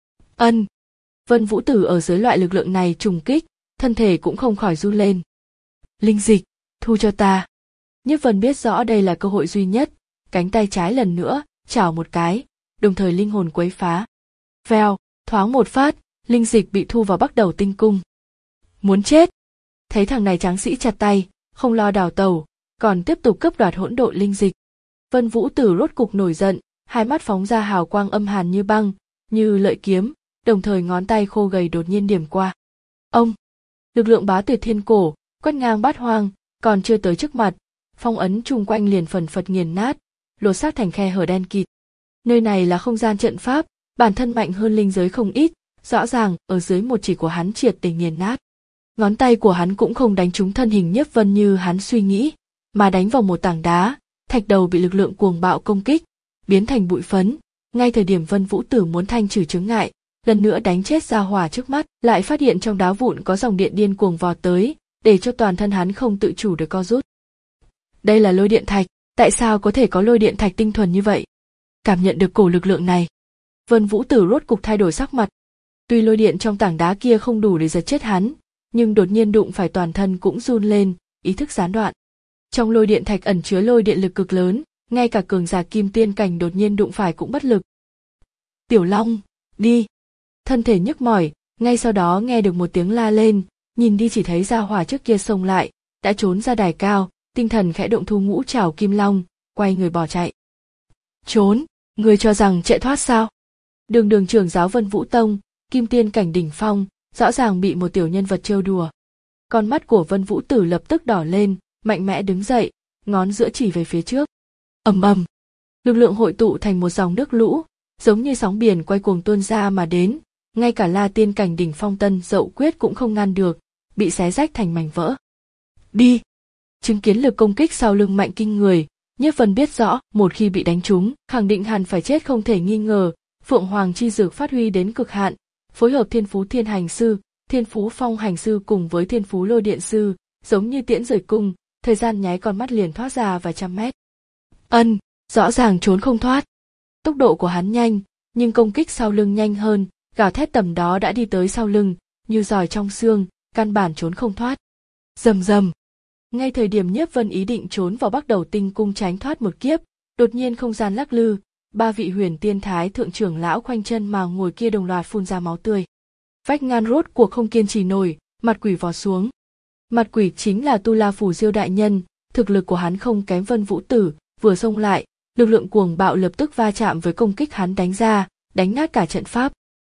Ân, Vân Vũ Tử ở dưới loại lực lượng này trùng kích, thân thể cũng không khỏi run lên. Linh dịch, thu cho ta. Nhiếp Vân biết rõ đây là cơ hội duy nhất, cánh tay trái lần nữa chảo một cái, đồng thời linh hồn quấy phá. Vèo, thoáng một phát, linh dịch bị thu vào Bắc Đầu Tinh Cung. Muốn chết. Thấy thằng này tráng sĩ chặt tay, không lo đào tẩu, còn tiếp tục cướp đoạt hỗn độn linh dịch. Vân Vũ Tử rốt cục nổi giận, hai mắt phóng ra hào quang âm hàn như băng, như lợi kiếm, đồng thời ngón tay khô gầy đột nhiên điểm qua. Ông! Lực lượng bá tuyệt thiên cổ, quét ngang bát hoang, còn chưa tới trước mặt, phong ấn chung quanh liền phần phật nghiền nát, lột xác thành khe hở đen kịt. Nơi này là không gian trận pháp, bản thân mạnh hơn linh giới không ít, rõ ràng ở dưới một chỉ của hắn triệt để nghiền nát. Ngón tay của hắn cũng không đánh trúng thân hình Nhiếp Vân như hắn suy nghĩ, mà đánh vào một tảng đá, thạch đầu bị lực lượng cuồng bạo công kích, biến thành bụi phấn. Ngay thời điểm Vân Vũ Tử muốn thanh trừ chướng ngại, lần nữa đánh chết gia hỏa trước mắt, lại phát hiện trong đá vụn có dòng điện điên cuồng vọt tới, để cho toàn thân hắn không tự chủ được co rút. Đây là lôi điện thạch, tại sao có thể có lôi điện thạch tinh thuần như vậy? Cảm nhận được cổ lực lượng này, Vân Vũ Tử rốt cục thay đổi sắc mặt. Tuy lôi điện trong tảng đá kia không đủ để giật chết hắn, nhưng đột nhiên đụng phải toàn thân cũng run lên, ý thức gián đoạn. Trong lôi điện thạch ẩn chứa lôi điện lực cực lớn, ngay cả cường giả kim tiên cảnh đột nhiên đụng phải cũng bất lực. Tiểu Long, đi! Thân thể nhức mỏi, ngay sau đó nghe được một tiếng la lên, nhìn đi chỉ thấy gia hỏa trước kia xông lại, đã trốn ra đài cao, tinh thần khẽ động thu ngũ trảo kim long, quay người bỏ chạy. Trốn, người cho rằng chạy thoát sao? Đường đường trưởng giáo Vân Vũ Tông, kim tiên cảnh đỉnh phong, rõ ràng bị một tiểu nhân vật trêu đùa. Con mắt của Vân Vũ Tử lập tức đỏ lên, mạnh mẽ đứng dậy, ngón giữa chỉ về phía trước. Ầm ầm, lực lượng hội tụ thành một dòng nước lũ, giống như sóng biển quay cuồng tuôn ra mà đến, ngay cả La Tiên cảnh đỉnh phong Tân Dậu Quyết cũng không ngăn được, bị xé rách thành mảnh vỡ. Đi! Chứng kiến lực công kích sau lưng mạnh kinh người, Nhiếp Vân biết rõ, một khi bị đánh trúng, khẳng định hẳn phải chết không thể nghi ngờ. Phượng Hoàng chi dược phát huy đến cực hạn, phối hợp Thiên Phú Thiên Hành Sư, Thiên Phú Phong Hành Sư cùng với Thiên Phú Lôi Điện Sư, giống như tiễn rời cung, thời gian nháy con mắt liền thoát ra vài trăm mét. Ân, rõ ràng trốn không thoát. Tốc độ của hắn nhanh, nhưng công kích sau lưng nhanh hơn, gào thét tầm đó đã đi tới sau lưng, như giỏi trong xương, căn bản trốn không thoát. Rầm rầm. Ngay thời điểm Nhiếp Vân ý định trốn vào Bắc Đầu Tinh Cung tránh thoát một kiếp, đột nhiên không gian lắc lư, ba vị Huyền Tiên Thái thượng trưởng lão khoanh chân mà ngồi kia đồng loạt phun ra máu tươi. Vách ngăn rốt cuộc không kiên trì nổi, mặt quỷ vò xuống. Mặt quỷ chính là Tu La Phù Diêu đại nhân, thực lực của hắn không kém Vân Vũ Tử, vừa xông lại, lực lượng cuồng bạo lập tức va chạm với công kích hắn đánh ra, đánh nát cả trận pháp.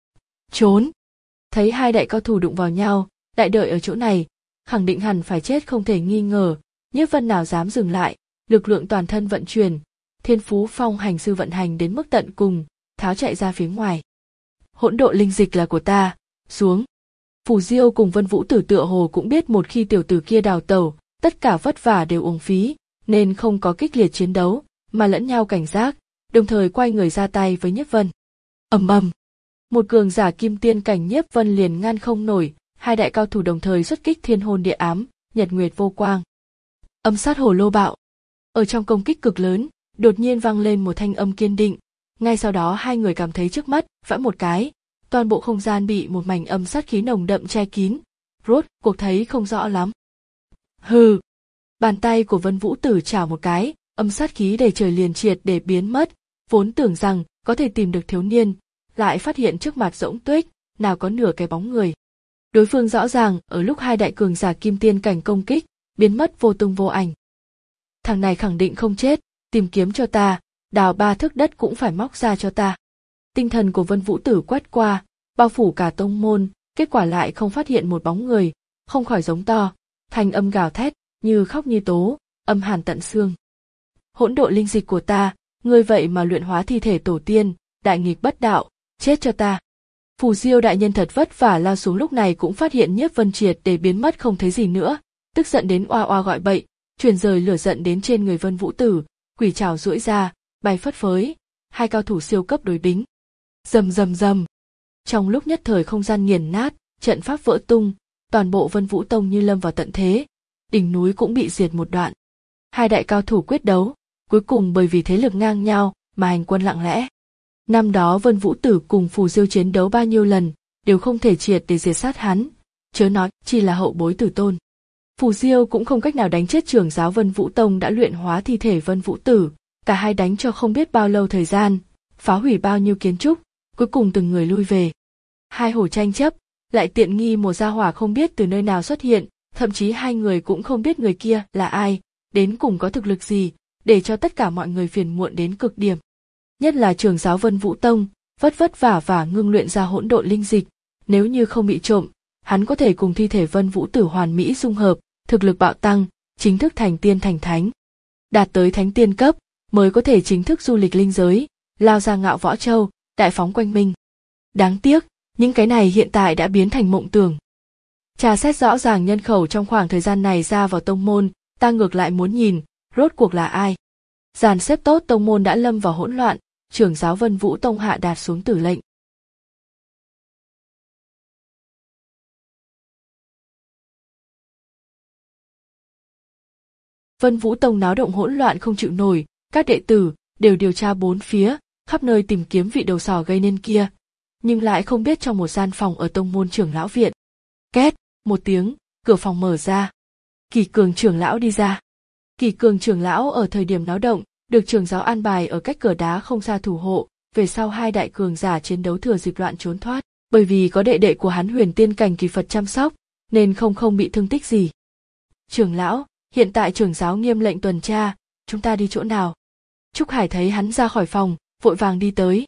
Trốn! Thấy hai đại cao thủ đụng vào nhau, đại đợi ở chỗ này, khẳng định hẳn phải chết không thể nghi ngờ, Nhiếp Vân nào dám dừng lại, lực lượng toàn thân vận chuyển, Thiên Phú Phong Hành Sư vận hành đến mức tận cùng, tháo chạy ra phía ngoài. Hỗn độn linh dịch là của ta, xuống. Phù Diêu cùng Vân Vũ Tử tựa hồ cũng biết một khi tiểu tử kia đào tẩu, tất cả vất vả đều uổng phí, nên không có kích liệt chiến đấu, mà lẫn nhau cảnh giác, đồng thời quay người ra tay với Nhiếp Vân. Ầm ầm, một cường giả kim tiên cảnh Nhiếp Vân liền ngăn không nổi, hai đại cao thủ đồng thời xuất kích thiên hôn địa ám, nhật nguyệt vô quang. Âm sát hồ lô bạo. Ở trong công kích cực lớn, đột nhiên vang lên một thanh âm kiên định, ngay sau đó hai người cảm thấy trước mắt vẫy một cái, toàn bộ không gian bị một mảnh âm sát khí nồng đậm che kín, rốt cuộc thấy không rõ lắm. Hừ. Bàn tay của Vân Vũ Tử chảo một cái, âm sát khí đầy trời liền triệt để biến mất, vốn tưởng rằng có thể tìm được thiếu niên, lại phát hiện trước mặt rỗng tuếch, nào có nửa cái bóng người. Đối phương rõ ràng ở lúc hai đại cường giả kim tiên cảnh công kích, biến mất vô tung vô ảnh. Thằng này khẳng định không chết, tìm kiếm cho ta, đào ba thước đất cũng phải móc ra cho ta. Tinh thần của Vân Vũ Tử quét qua, bao phủ cả tông môn, kết quả lại không phát hiện một bóng người, không khỏi giống to, thanh âm gào thét, như khóc như tố, âm hàn tận xương. Hỗn độn linh dịch của ta, ngươi vậy mà luyện hóa thi thể tổ tiên, đại nghịch bất đạo, chết cho ta. Phù Diêu đại nhân thật vất vả lao xuống, lúc này cũng phát hiện Nhiếp Vân triệt để biến mất không thấy gì nữa, tức giận đến oa oa gọi bậy, truyền rời lửa giận đến trên người Vân Vũ Tử, quỷ trảo duỗi ra, bay phất phới, hai cao thủ siêu cấp đối bính. Rầm rầm rầm. Trong lúc nhất thời không gian nghiền nát, trận pháp vỡ tung, toàn bộ Vân Vũ Tông như lâm vào tận thế, đỉnh núi cũng bị diệt một đoạn. Hai đại cao thủ quyết đấu, cuối cùng bởi vì thế lực ngang nhau mà hành quân lặng lẽ. Năm đó Vân Vũ Tử cùng Phù Diêu chiến đấu bao nhiêu lần, đều không thể triệt để diệt sát hắn, chớ nói chỉ là hậu bối tử tôn. Phù Diêu cũng không cách nào đánh chết trưởng giáo Vân Vũ Tông đã luyện hóa thi thể Vân Vũ Tử, cả hai đánh cho không biết bao lâu thời gian, phá hủy bao nhiêu kiến trúc, cuối cùng từng người lui về. Hai hổ tranh chấp, lại tiện nghi một gia hỏa không biết từ nơi nào xuất hiện, thậm chí hai người cũng không biết người kia là ai, đến cùng có thực lực gì, để cho tất cả mọi người phiền muộn đến cực điểm. Nhất là trưởng giáo Vân Vũ Tông, vất vất vả vả ngưng luyện ra hỗn độn linh dịch, nếu như không bị trộm, hắn có thể cùng thi thể Vân Vũ Tử hoàn mỹ dung hợp, thực lực bạo tăng, chính thức thành tiên thành thánh. Đạt tới thánh tiên cấp, mới có thể chính thức du lịch linh giới, lao ra Ngạo Võ Châu, đại phóng quanh minh. Đáng tiếc, những cái này hiện tại đã biến thành mộng tưởng. Tra xét rõ ràng nhân khẩu trong khoảng thời gian này ra vào tông môn, ta ngược lại muốn nhìn, rốt cuộc là ai. Dàn xếp tốt tông môn đã lâm vào hỗn loạn, trưởng giáo Vân Vũ Tông hạ đạt xuống tử lệnh. Vân Vũ Tông náo động hỗn loạn không chịu nổi, các đệ tử đều điều tra bốn phía, khắp nơi tìm kiếm vị đầu sỏ gây nên kia, nhưng lại không biết trong một gian phòng ở tông môn trưởng lão viện. Két, một tiếng, cửa phòng mở ra. Kỳ Cường trưởng lão đi ra. Kỳ Cường trưởng lão ở thời điểm náo động, được trưởng giáo an bài ở cách cửa đá không xa thủ hộ, về sau hai đại cường giả chiến đấu thừa dịp loạn trốn thoát, bởi vì có đệ đệ của hắn Huyền Tiên cảnh kỳ Phật chăm sóc, nên không không bị thương tích gì. Trưởng lão, hiện tại trưởng giáo nghiêm lệnh tuần tra, chúng ta đi chỗ nào? Trúc Hải thấy hắn ra khỏi phòng, vội vàng đi tới.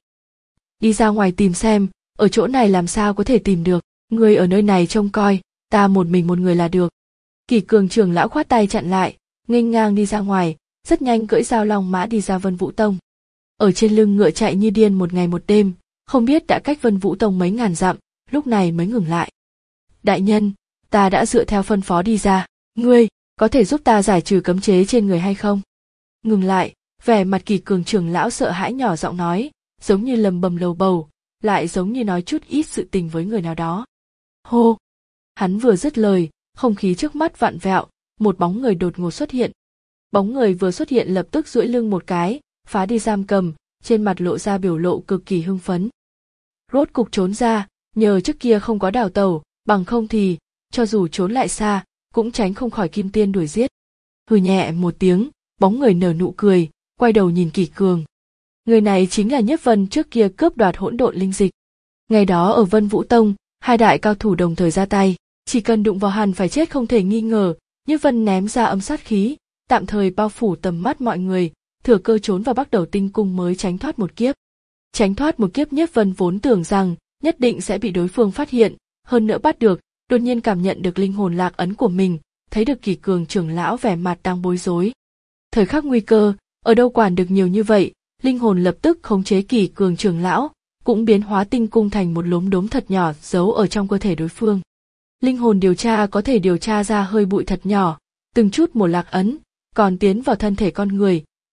Đi ra ngoài tìm xem, ở chỗ này làm sao có thể tìm được, người ở nơi này trông coi, ta một mình một người là được. Kỳ Cường trưởng lão khoát tay chặn lại, nghênh ngang đi ra ngoài, rất nhanh cưỡi Giao Long mã đi ra Vân Vũ Tông. Ở trên lưng ngựa chạy như điên một ngày một đêm, không biết đã cách Vân Vũ Tông mấy ngàn dặm, lúc này mới ngừng lại. Đại nhân, ta đã dựa theo phân phó đi ra, ngươi có thể giúp ta giải trừ cấm chế trên người hay không? Ngừng lại, vẻ mặt Kỳ Cường trưởng lão sợ hãi nhỏ giọng nói, giống như lầm bầm lầu bầu, lại giống như nói chút ít sự tình với người nào đó. Hô! Hắn vừa dứt lời, không khí trước mắt vặn vẹo, một bóng người đột ngột xuất hiện. Bóng người vừa xuất hiện lập tức duỗi lưng một cái, phá đi giam cầm, trên mặt lộ ra biểu lộ cực kỳ hưng phấn. Rốt cục trốn ra, nhờ trước kia không có đào tẩu, bằng không thì, cho dù trốn lại xa, cũng tránh không khỏi kim tiên đuổi giết. Hừ nhẹ một tiếng, bóng người nở nụ cười, quay đầu nhìn Kỳ Cường. Người này chính là Nhiếp Vân trước kia cướp đoạt hỗn độn linh dịch. Ngày đó ở Vân Vũ Tông, hai đại cao thủ đồng thời ra tay, chỉ cần đụng vào hẳn phải chết không thể nghi ngờ. Nhiếp Vân ném ra âm sát khí, tạm thời bao phủ tầm mắt mọi người, thừa cơ trốn vào Bắc Đầu Tinh Cung mới tránh thoát một kiếp. Tránh thoát một kiếp Nhiếp Vân vốn tưởng rằng nhất định sẽ bị đối phương phát hiện, hơn nữa bắt được, đột nhiên cảm nhận được linh hồn lạc ấn của mình, thấy được Kỳ Cường trưởng lão vẻ mặt đang bối rối. Thời khắc nguy cơ, ở đâu quản được nhiều như vậy, linh hồn lập tức khống chế Kỳ Cường trưởng lão, cũng biến hóa tinh cung thành một lốm đốm thật nhỏ giấu ở trong cơ thể đối phương. Linh hồn điều tra có thể điều tra ra hơi bụi thật nhỏ, từng chút một lạc ấn, còn tiến vào thân thể con người,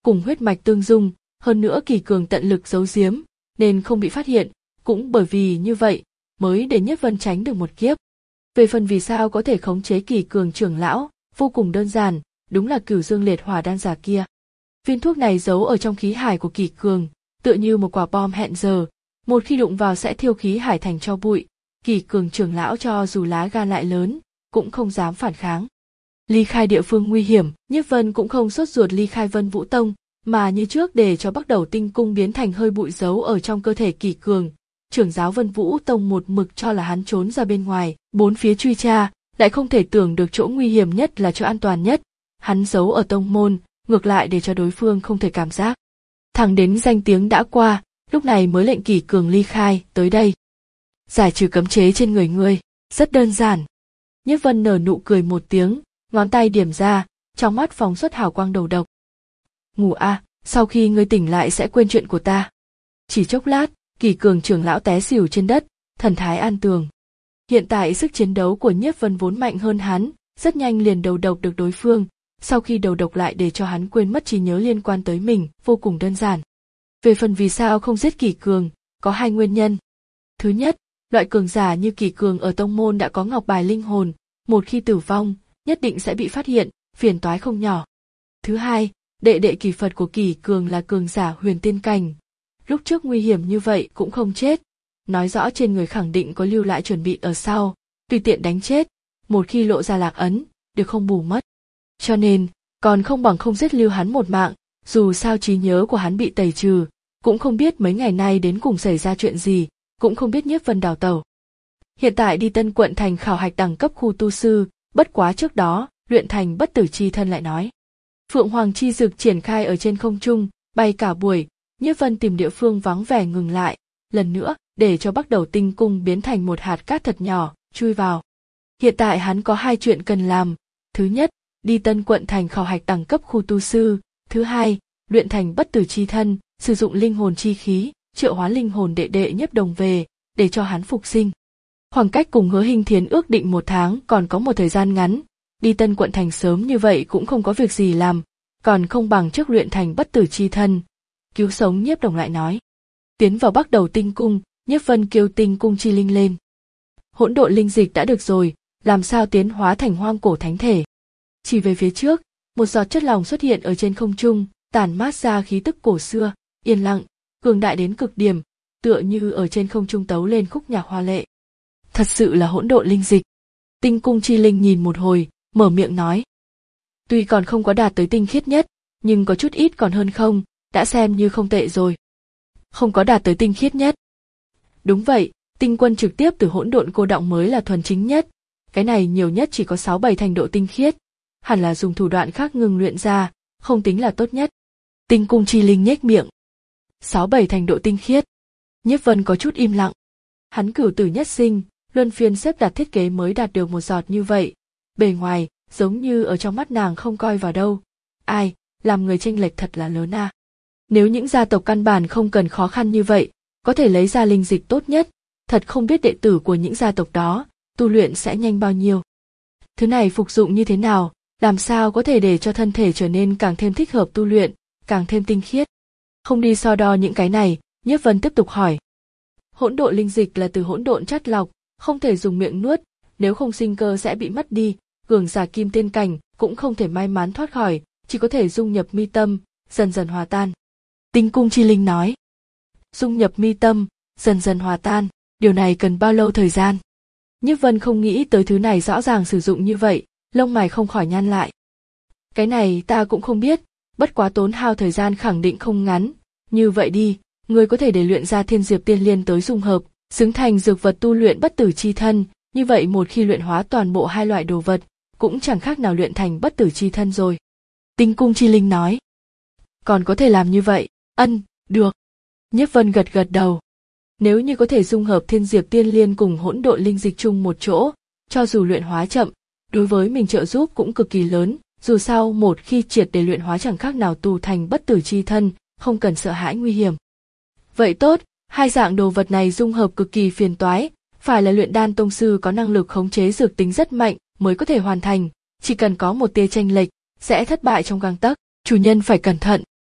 cùng huyết mạch tương dung, hơn nữa Kỳ Cường tận lực giấu giếm, nên không bị phát hiện, cũng bởi vì như vậy, mới để Nhiếp Vân tránh được một kiếp. Về phần vì sao có thể khống chế Kỳ Cường trưởng lão, vô cùng đơn giản, đúng là Cửu Dương Liệt Hỏa đan giả kia. Viên thuốc này giấu ở trong khí hải của Kỳ Cường, tựa như một quả bom hẹn giờ, một khi đụng vào sẽ thiêu khí hải thành tro bụi. Kỳ Cường trưởng lão cho dù lá gan lại lớn, cũng không dám phản kháng. Ly khai địa phương nguy hiểm, Nhiếp Vân cũng không sốt ruột ly khai Vân Vũ Tông, mà như trước để cho Bắc Đầu Tinh Cung biến thành hơi bụi giấu ở trong cơ thể Kỳ Cường. Trưởng giáo Vân Vũ Tông một mực cho là hắn trốn ra bên ngoài, bốn phía truy tra, lại không thể tưởng được chỗ nguy hiểm nhất là chỗ an toàn nhất. Hắn giấu ở tông môn, ngược lại để cho đối phương không thể cảm giác. Thẳng đến danh tiếng đã qua, lúc này mới lệnh Kỳ Cường ly khai, tới đây. Giải trừ cấm chế trên người ngươi, rất đơn giản. Nhiếp Vân nở nụ cười một tiếng, ngón tay điểm ra, trong mắt phóng xuất hào quang đầu độc. Ngủ a, à, sau khi ngươi tỉnh lại sẽ quên chuyện của ta. Chỉ chốc lát, Kỳ Cường trưởng lão té xỉu trên đất, thần thái an tường. Hiện tại sức chiến đấu của Nhiếp Vân vốn mạnh hơn hắn, rất nhanh liền đầu độc được đối phương, sau khi đầu độc lại để cho hắn quên mất trí nhớ liên quan tới mình, vô cùng đơn giản. Về phần vì sao không giết Kỳ Cường, có hai nguyên nhân. Thứ nhất, loại cường giả như Kỳ Cường ở tông môn đã có ngọc bài linh hồn, một khi tử vong, nhất định sẽ bị phát hiện, phiền toái không nhỏ. Thứ hai, đệ đệ Kỳ Phật của Kỳ Cường là cường giả huyền tiên cảnh. Lúc trước nguy hiểm như vậy cũng không chết, nói rõ trên người khẳng định có lưu lại chuẩn bị ở sau, tùy tiện đánh chết, một khi lộ ra lạc ấn, đều không bù mất. Cho nên, còn không bằng không giết lưu hắn một mạng, dù sao trí nhớ của hắn bị tẩy trừ, cũng không biết mấy ngày nay đến cùng xảy ra chuyện gì, cũng không biết Nhiếp Vân đào tẩu. Hiện tại đi Tân Quận thành khảo hạch đẳng cấp khu tu sư, bất quá trước đó, luyện thành bất tử chi thân lại nói. Phượng Hoàng chi dực triển khai ở trên không trung, bay cả buổi, Nhiếp Vân tìm địa phương vắng vẻ ngừng lại, lần nữa, để cho Bắc Đầu Tinh Cung biến thành một hạt cát thật nhỏ, chui vào. Hiện tại hắn có hai chuyện cần làm, thứ nhất, đi Tân Quận thành khảo hạch đẳng cấp khu tu sư, thứ hai, luyện thành bất tử chi thân, sử dụng linh hồn chi khí, triệu hóa linh hồn đệ đệ Nhiếp Đồng về, để cho hắn phục sinh. Khoảng cách cùng Hứa Hinh Thiến ước định một tháng còn có một thời gian ngắn, đi Tân Quận thành sớm như vậy cũng không có việc gì làm, còn không bằng trước luyện thành bất tử chi thân. Cứu sống Nhiếp Đồng lại nói. Tiến vào Bắc Đầu Tinh Cung, Nhiếp Vân kêu tinh cung chi linh lên. Hỗn độn linh dịch đã được rồi, làm sao tiến hóa thành hoang cổ thánh thể. Chỉ về phía trước, một giọt chất lỏng xuất hiện ở trên không trung, tản mát ra khí tức cổ xưa, yên lặng, cường đại đến cực điểm, tựa như ở trên không trung tấu lên khúc nhạc hoa lệ. Thật sự là hỗn độn linh dịch. Tinh cung chi linh nhìn một hồi, mở miệng nói. Tuy còn không có đạt tới tinh khiết nhất, nhưng có chút ít còn hơn không, đã xem như không tệ rồi. Không có đạt tới tinh khiết nhất. Đúng vậy, tinh quân trực tiếp từ hỗn độn cô đọng mới là thuần chính nhất, cái này nhiều nhất chỉ có sáu bảy thành độ tinh khiết, hẳn là dùng thủ đoạn khác ngừng luyện ra, không tính là tốt nhất. Tinh cung chi linh nhếch miệng. Sáu bảy thành độ tinh khiết. Nhiếp Vân có chút im lặng. Hắn cửu tử nhất sinh, luân phiên xếp đặt thiết kế mới đạt được một giọt như vậy, bề ngoài giống như ở trong mắt nàng không coi vào đâu. Ai, làm người chênh lệch thật là lớn à. Nếu những gia tộc căn bản không cần khó khăn như vậy, có thể lấy ra linh dịch tốt nhất, thật không biết đệ tử của những gia tộc đó, tu luyện sẽ nhanh bao nhiêu. Thứ này phục dụng như thế nào, làm sao có thể để cho thân thể trở nên càng thêm thích hợp tu luyện, càng thêm tinh khiết. Không đi so đo những cái này, Nhiếp Vân tiếp tục hỏi. Hỗn độn linh dịch là từ hỗn độn chắt lọc, không thể dùng miệng nuốt, nếu không sinh cơ sẽ bị mất đi, cường giả kim tiên cảnh cũng không thể may mắn thoát khỏi, chỉ có thể dung nhập mi tâm, dần dần hòa tan. Tinh cung chi linh nói. Dung nhập mi tâm, dần dần hòa tan, điều này cần bao lâu thời gian? Nhiếp Vân không nghĩ tới thứ này rõ ràng sử dụng như vậy, lông mày không khỏi nhăn lại. Cái này ta cũng không biết, bất quá tốn hao thời gian khẳng định không ngắn, như vậy đi, ngươi có thể để luyện ra thiên diệp tiên liên tới dung hợp, xứng thành dược vật tu luyện bất tử chi thân, như vậy một khi luyện hóa toàn bộ hai loại đồ vật, cũng chẳng khác nào luyện thành bất tử chi thân rồi. Tinh cung chi linh nói. Còn có thể làm như vậy, ân, được. Nhiếp Vân gật gật đầu. Nếu như có thể dung hợp thiên diệp tiên liên cùng hỗn độn linh dịch chung một chỗ, cho dù luyện hóa chậm, đối với mình trợ giúp cũng cực kỳ lớn, dù sao một khi triệt để luyện hóa chẳng khác nào tu thành bất tử chi thân, không cần sợ hãi nguy hiểm. Vậy tốt, hai dạng đồ vật này dung hợp cực kỳ phiền toái, phải là luyện đan tông sư có năng lực khống chế dược tính rất mạnh mới có thể hoàn thành, chỉ cần có một tia chênh lệch, sẽ thất bại trong gang tấc, chủ nhân phải cẩn thận.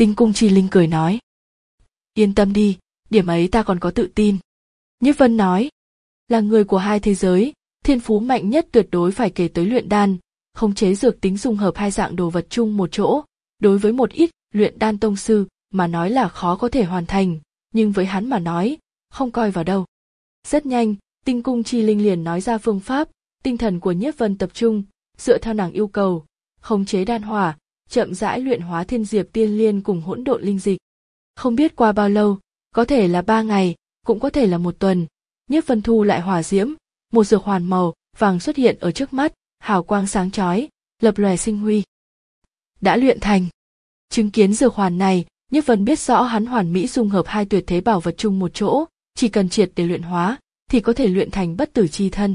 Tinh Cung Chi Linh cười nói. Yên tâm đi, điểm ấy ta còn có tự tin. Nhiếp Vân nói. Là người của hai thế giới, thiên phú mạnh nhất tuyệt đối phải kể tới luyện đan, khống chế dược tính dung hợp hai dạng đồ vật chung một chỗ. Đối với một ít luyện đan tông sư mà nói là khó có thể hoàn thành, nhưng với hắn mà nói, không coi vào đâu. Rất nhanh, Tinh Cung Chi Linh liền nói ra phương pháp, tinh thần của Nhiếp Vân tập trung, dựa theo nàng yêu cầu, khống chế đan hỏa, chậm rãi luyện hóa thiên diệp tiên liên cùng hỗn độn linh dịch. Không biết qua bao lâu, có thể là ba ngày, cũng có thể là một tuần, Nhiếp Vân thu lại hỏa diễm, một dược hoàn màu vàng xuất hiện ở trước mắt, hào quang sáng chói, lập lòe sinh huy. Đã luyện thành. Chứng kiến dược hoàn này, Nhiếp Vân biết rõ hắn hoàn mỹ dung hợp hai tuyệt thế bảo vật chung một chỗ, chỉ cần triệt để luyện hóa, thì có thể luyện thành bất tử chi thân.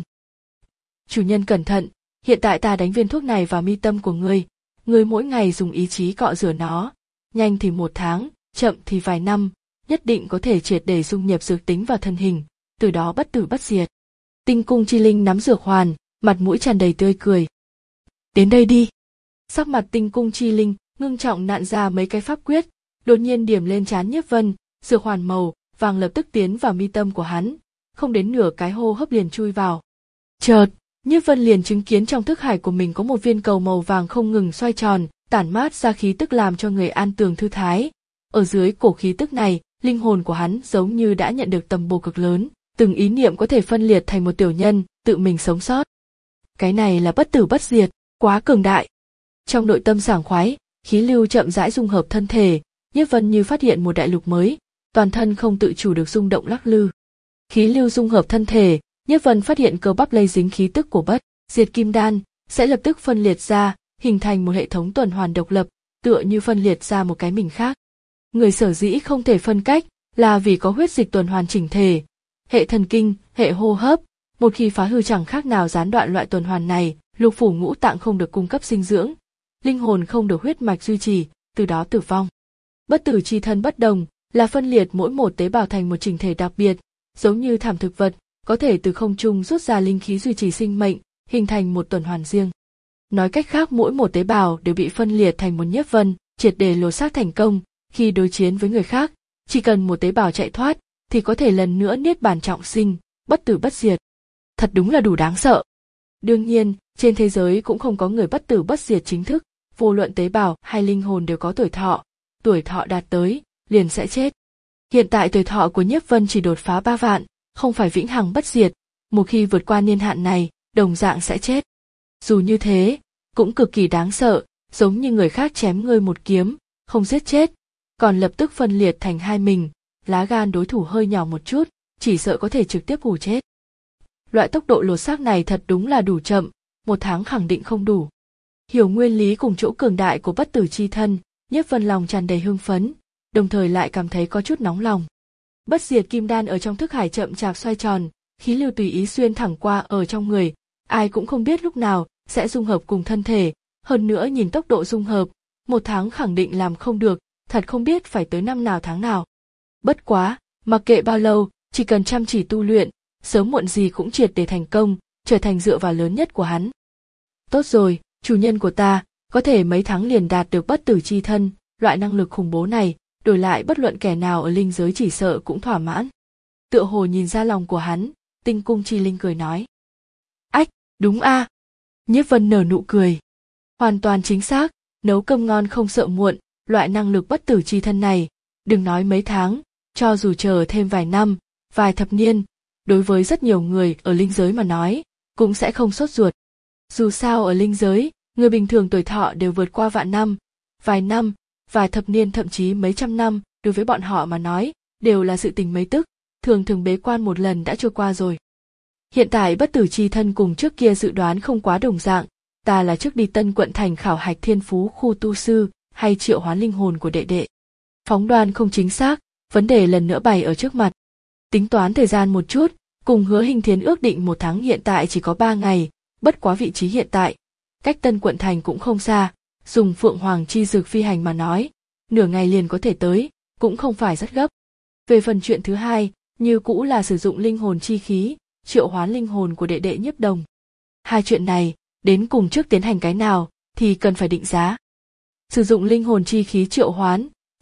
Chủ nhân cẩn thận, hiện tại ta đánh viên thuốc này vào mi tâm của ngươi, ngươi mỗi ngày dùng ý chí cọ rửa nó, nhanh thì một tháng, chậm thì vài năm, nhất định có thể triệt để dung nhập dược tính vào thân hình, từ đó bất tử bất diệt. Tinh Cung Chi Linh nắm dược hoàn, mặt mũi tràn đầy tươi cười. Đến đây đi. Sắc mặt Tinh Cung Chi Linh ngưng trọng nặn ra mấy cái pháp quyết, đột nhiên điểm lên trán Nhiếp Vân, dược hoàn màu vàng lập tức tiến vào mi tâm của hắn, không đến nửa cái hô hấp liền chui vào. Chợt, Nhiếp Vân liền chứng kiến trong thức hải của mình có một viên cầu màu vàng không ngừng xoay tròn, tản mát ra khí tức làm cho người an tường thư thái. Ở dưới cổ khí tức này, linh hồn của hắn giống như đã nhận được tầm bổ cực lớn, từng ý niệm có thể phân liệt thành một tiểu nhân, tự mình sống sót. Cái này là bất tử bất diệt, quá cường đại. Trong nội tâm sảng khoái, khí lưu chậm rãi dung hợp thân thể, Nhiếp Vân như phát hiện một đại lục mới, toàn thân không tự chủ được rung động lắc lư. Khí lưu dung hợp thân thể, Nhiếp Vân phát hiện cơ bắp lây dính khí tức của bất diệt kim đan sẽ lập tức phân liệt ra, hình thành một hệ thống tuần hoàn độc lập, tựa như phân liệt ra một cái mình khác. Người sở dĩ không thể phân cách là vì có huyết dịch tuần hoàn chỉnh thể, hệ thần kinh, hệ hô hấp, một khi phá hư chẳng khác nào gián đoạn loại tuần hoàn này, lục phủ ngũ tạng không được cung cấp dinh dưỡng, linh hồn không được huyết mạch duy trì, từ đó tử vong. Bất tử chi thân bất đồng, là phân liệt mỗi một tế bào thành một chỉnh thể đặc biệt, giống như thảm thực vật, có thể từ không trung rút ra linh khí duy trì sinh mệnh, hình thành một tuần hoàn riêng. Nói cách khác mỗi một tế bào đều bị phân liệt thành một Nhiếp Vân, triệt để lột xác thành công, khi đối chiến với người khác, chỉ cần một tế bào chạy thoát, thì có thể lần nữa niết bàn trọng sinh, bất tử bất diệt. Thật đúng là đủ đáng sợ. Đương nhiên, trên thế giới cũng không có người bất tử bất diệt chính thức, vô luận tế bào hay linh hồn đều có tuổi thọ, tuổi thọ đạt tới, liền sẽ chết. Hiện tại tuổi thọ của Nhiếp Vân chỉ đột phá ba vạn, không phải vĩnh hằng bất diệt, một khi vượt qua niên hạn này, đồng dạng sẽ chết. Dù như thế, cũng cực kỳ đáng sợ, giống như người khác chém ngươi một kiếm, không giết chết, còn lập tức phân liệt thành hai mình, lá gan đối thủ hơi nhỏ một chút, chỉ sợ có thể trực tiếp hù chết. Loại tốc độ lột xác này thật đúng là đủ chậm, một tháng khẳng định không đủ. Hiểu nguyên lý cùng chỗ cường đại của bất tử chi thân, Nhiếp Vân lòng tràn đầy hưng phấn, đồng thời lại cảm thấy có chút nóng lòng. Bất diệt kim đan ở trong thức hải chậm chạp xoay tròn, khí lưu tùy ý xuyên thẳng qua ở trong người, ai cũng không biết lúc nào sẽ dung hợp cùng thân thể, hơn nữa nhìn tốc độ dung hợp, một tháng khẳng định làm không được, thật không biết phải tới năm nào tháng nào. Bất quá, mặc kệ bao lâu, chỉ cần chăm chỉ tu luyện, sớm muộn gì cũng triệt để thành công, trở thành dựa vào lớn nhất của hắn. Tốt rồi, chủ nhân của ta, có thể mấy tháng liền đạt được bất tử chi thân, loại năng lực khủng bố này, đổi lại bất luận kẻ nào ở linh giới chỉ sợ cũng thỏa mãn. Tựa hồ nhìn ra lòng của hắn, Tinh Cung Chi Linh cười nói. Ách, đúng a. À. Nhiếp Vân nở nụ cười. Hoàn toàn chính xác, nấu cơm ngon không sợ muộn, loại năng lực bất tử chi thân này, đừng nói mấy tháng, cho dù chờ thêm vài năm, vài thập niên, đối với rất nhiều người ở linh giới mà nói, cũng sẽ không sốt ruột. Dù sao ở linh giới, người bình thường tuổi thọ đều vượt qua vạn năm, vài năm, vài thập niên thậm chí mấy trăm năm, đối với bọn họ mà nói, đều là sự tình mấy tức, thường thường bế quan một lần đã trôi qua rồi. Hiện tại bất tử chi thân cùng trước kia dự đoán không quá đồng dạng, ta là trước đi Tân Quận thành khảo hạch thiên phú khu tu sư, hay triệu hoán linh hồn của đệ đệ. Phóng đoán không chính xác, vấn đề lần nữa bày ở trước mặt. Tính toán thời gian một chút, cùng Hứa Hình Thiến ước định một tháng hiện tại chỉ có ba ngày, bất quá vị trí hiện tại, cách Tân Quận thành cũng không xa, dùng Phượng Hoàng chi dược phi hành mà nói, nửa ngày liền có thể tới, cũng không phải rất gấp. Về phần chuyện thứ hai, như cũ là sử dụng linh hồn chi khí, triệu hoán linh hồn của đệ đệ Nhiếp Đồng. Hai chuyện này, đến cùng trước tiến hành cái nào, thì cần phải định giá. Sử dụng linh hồn chi khí triệu hoán,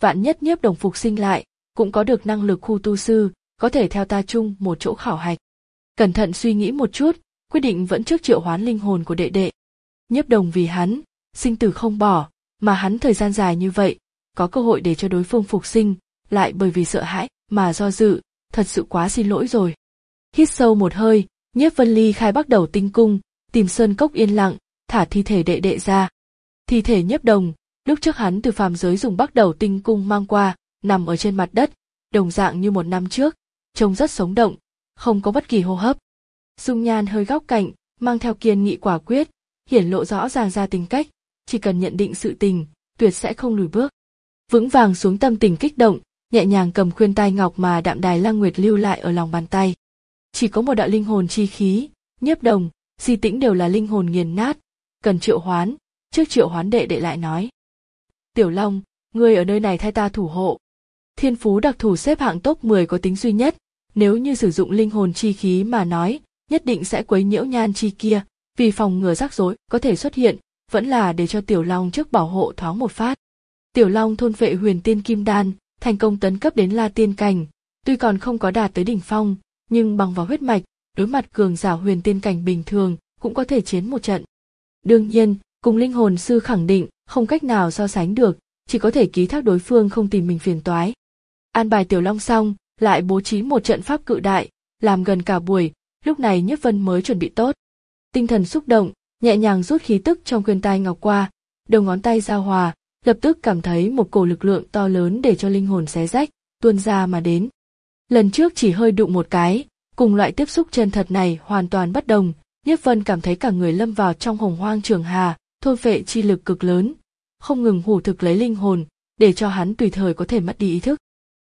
vạn nhất Nhiếp Đồng phục sinh lại, cũng có được năng lực khu tu sư, có thể theo ta chung một chỗ khảo hạch. Cẩn thận suy nghĩ một chút, quyết định vẫn trước triệu hoán linh hồn của đệ đệ. Nhiếp Đồng vì hắn, sinh tử không bỏ, mà hắn thời gian dài như vậy, có cơ hội để cho đối phương phục sinh, lại bởi vì sợ hãi mà do dự, thật sự quá xin lỗi rồi. Hít sâu một hơi, Nhiếp Vân ly khai Bắc Đầu Tinh Cung, tìm sơn cốc yên lặng, thả thi thể đệ đệ ra. Thi thể Nhiếp Đồng, lúc trước hắn từ phàm giới dùng Bắc Đầu Tinh Cung mang qua, nằm ở trên mặt đất, đồng dạng như một năm trước, trông rất sống động, không có bất kỳ hô hấp. Dung nhan hơi góc cạnh, mang theo kiên nghị quả quyết, hiển lộ rõ ràng ra tính cách, chỉ cần nhận định sự tình, tuyệt sẽ không lùi bước. Vững vàng xuống tâm tình kích động, nhẹ nhàng cầm khuyên tai ngọc mà Đạm Đài Lăng Nguyệt lưu lại ở lòng bàn tay. Chỉ có một đạo linh hồn chi khí, Nhiếp Đồng, Di Tĩnh đều là linh hồn nghiền nát, cần triệu hoán. Trước triệu hoán đệ đệ lại nói: Tiểu Long, ngươi ở nơi này thay ta thủ hộ. Thiên phú đặc thù xếp hạng top mười có tính duy nhất, nếu như sử dụng linh hồn chi khí mà nói, nhất định sẽ quấy nhiễu nhan chi kia, vì phòng ngừa rắc rối có thể xuất hiện, vẫn là để cho Tiểu Long trước bảo hộ thoáng một phát. Tiểu Long thôn phệ huyền tiên kim đan, thành công tấn cấp đến La Tiên cảnh, tuy còn không có đạt tới đỉnh phong, nhưng bằng vào huyết mạch, đối mặt cường giả huyền tiên cảnh bình thường, cũng có thể chiến một trận. Đương nhiên, cùng linh hồn sư khẳng định, không cách nào so sánh được, chỉ có thể ký thác đối phương không tìm mình phiền toái. An bài Tiểu Long xong, lại bố trí một trận pháp cự đại, làm gần cả buổi, lúc này Nhiếp Vân mới chuẩn bị tốt. Tinh thần xúc động, nhẹ nhàng rút khí tức trong khuyên tai ngọc qua, đầu ngón tay giao hòa, lập tức cảm thấy một cổ lực lượng to lớn để cho linh hồn xé rách, tuôn ra mà đến. Lần trước chỉ hơi đụng một cái, cùng loại tiếp xúc chân thật này hoàn toàn bất đồng, Nhiếp Vân cảm thấy cả người lâm vào trong hồng hoang trường hà, thôn phệ chi lực cực lớn, không ngừng hủ thực lấy linh hồn, để cho hắn tùy thời có thể mất đi ý thức.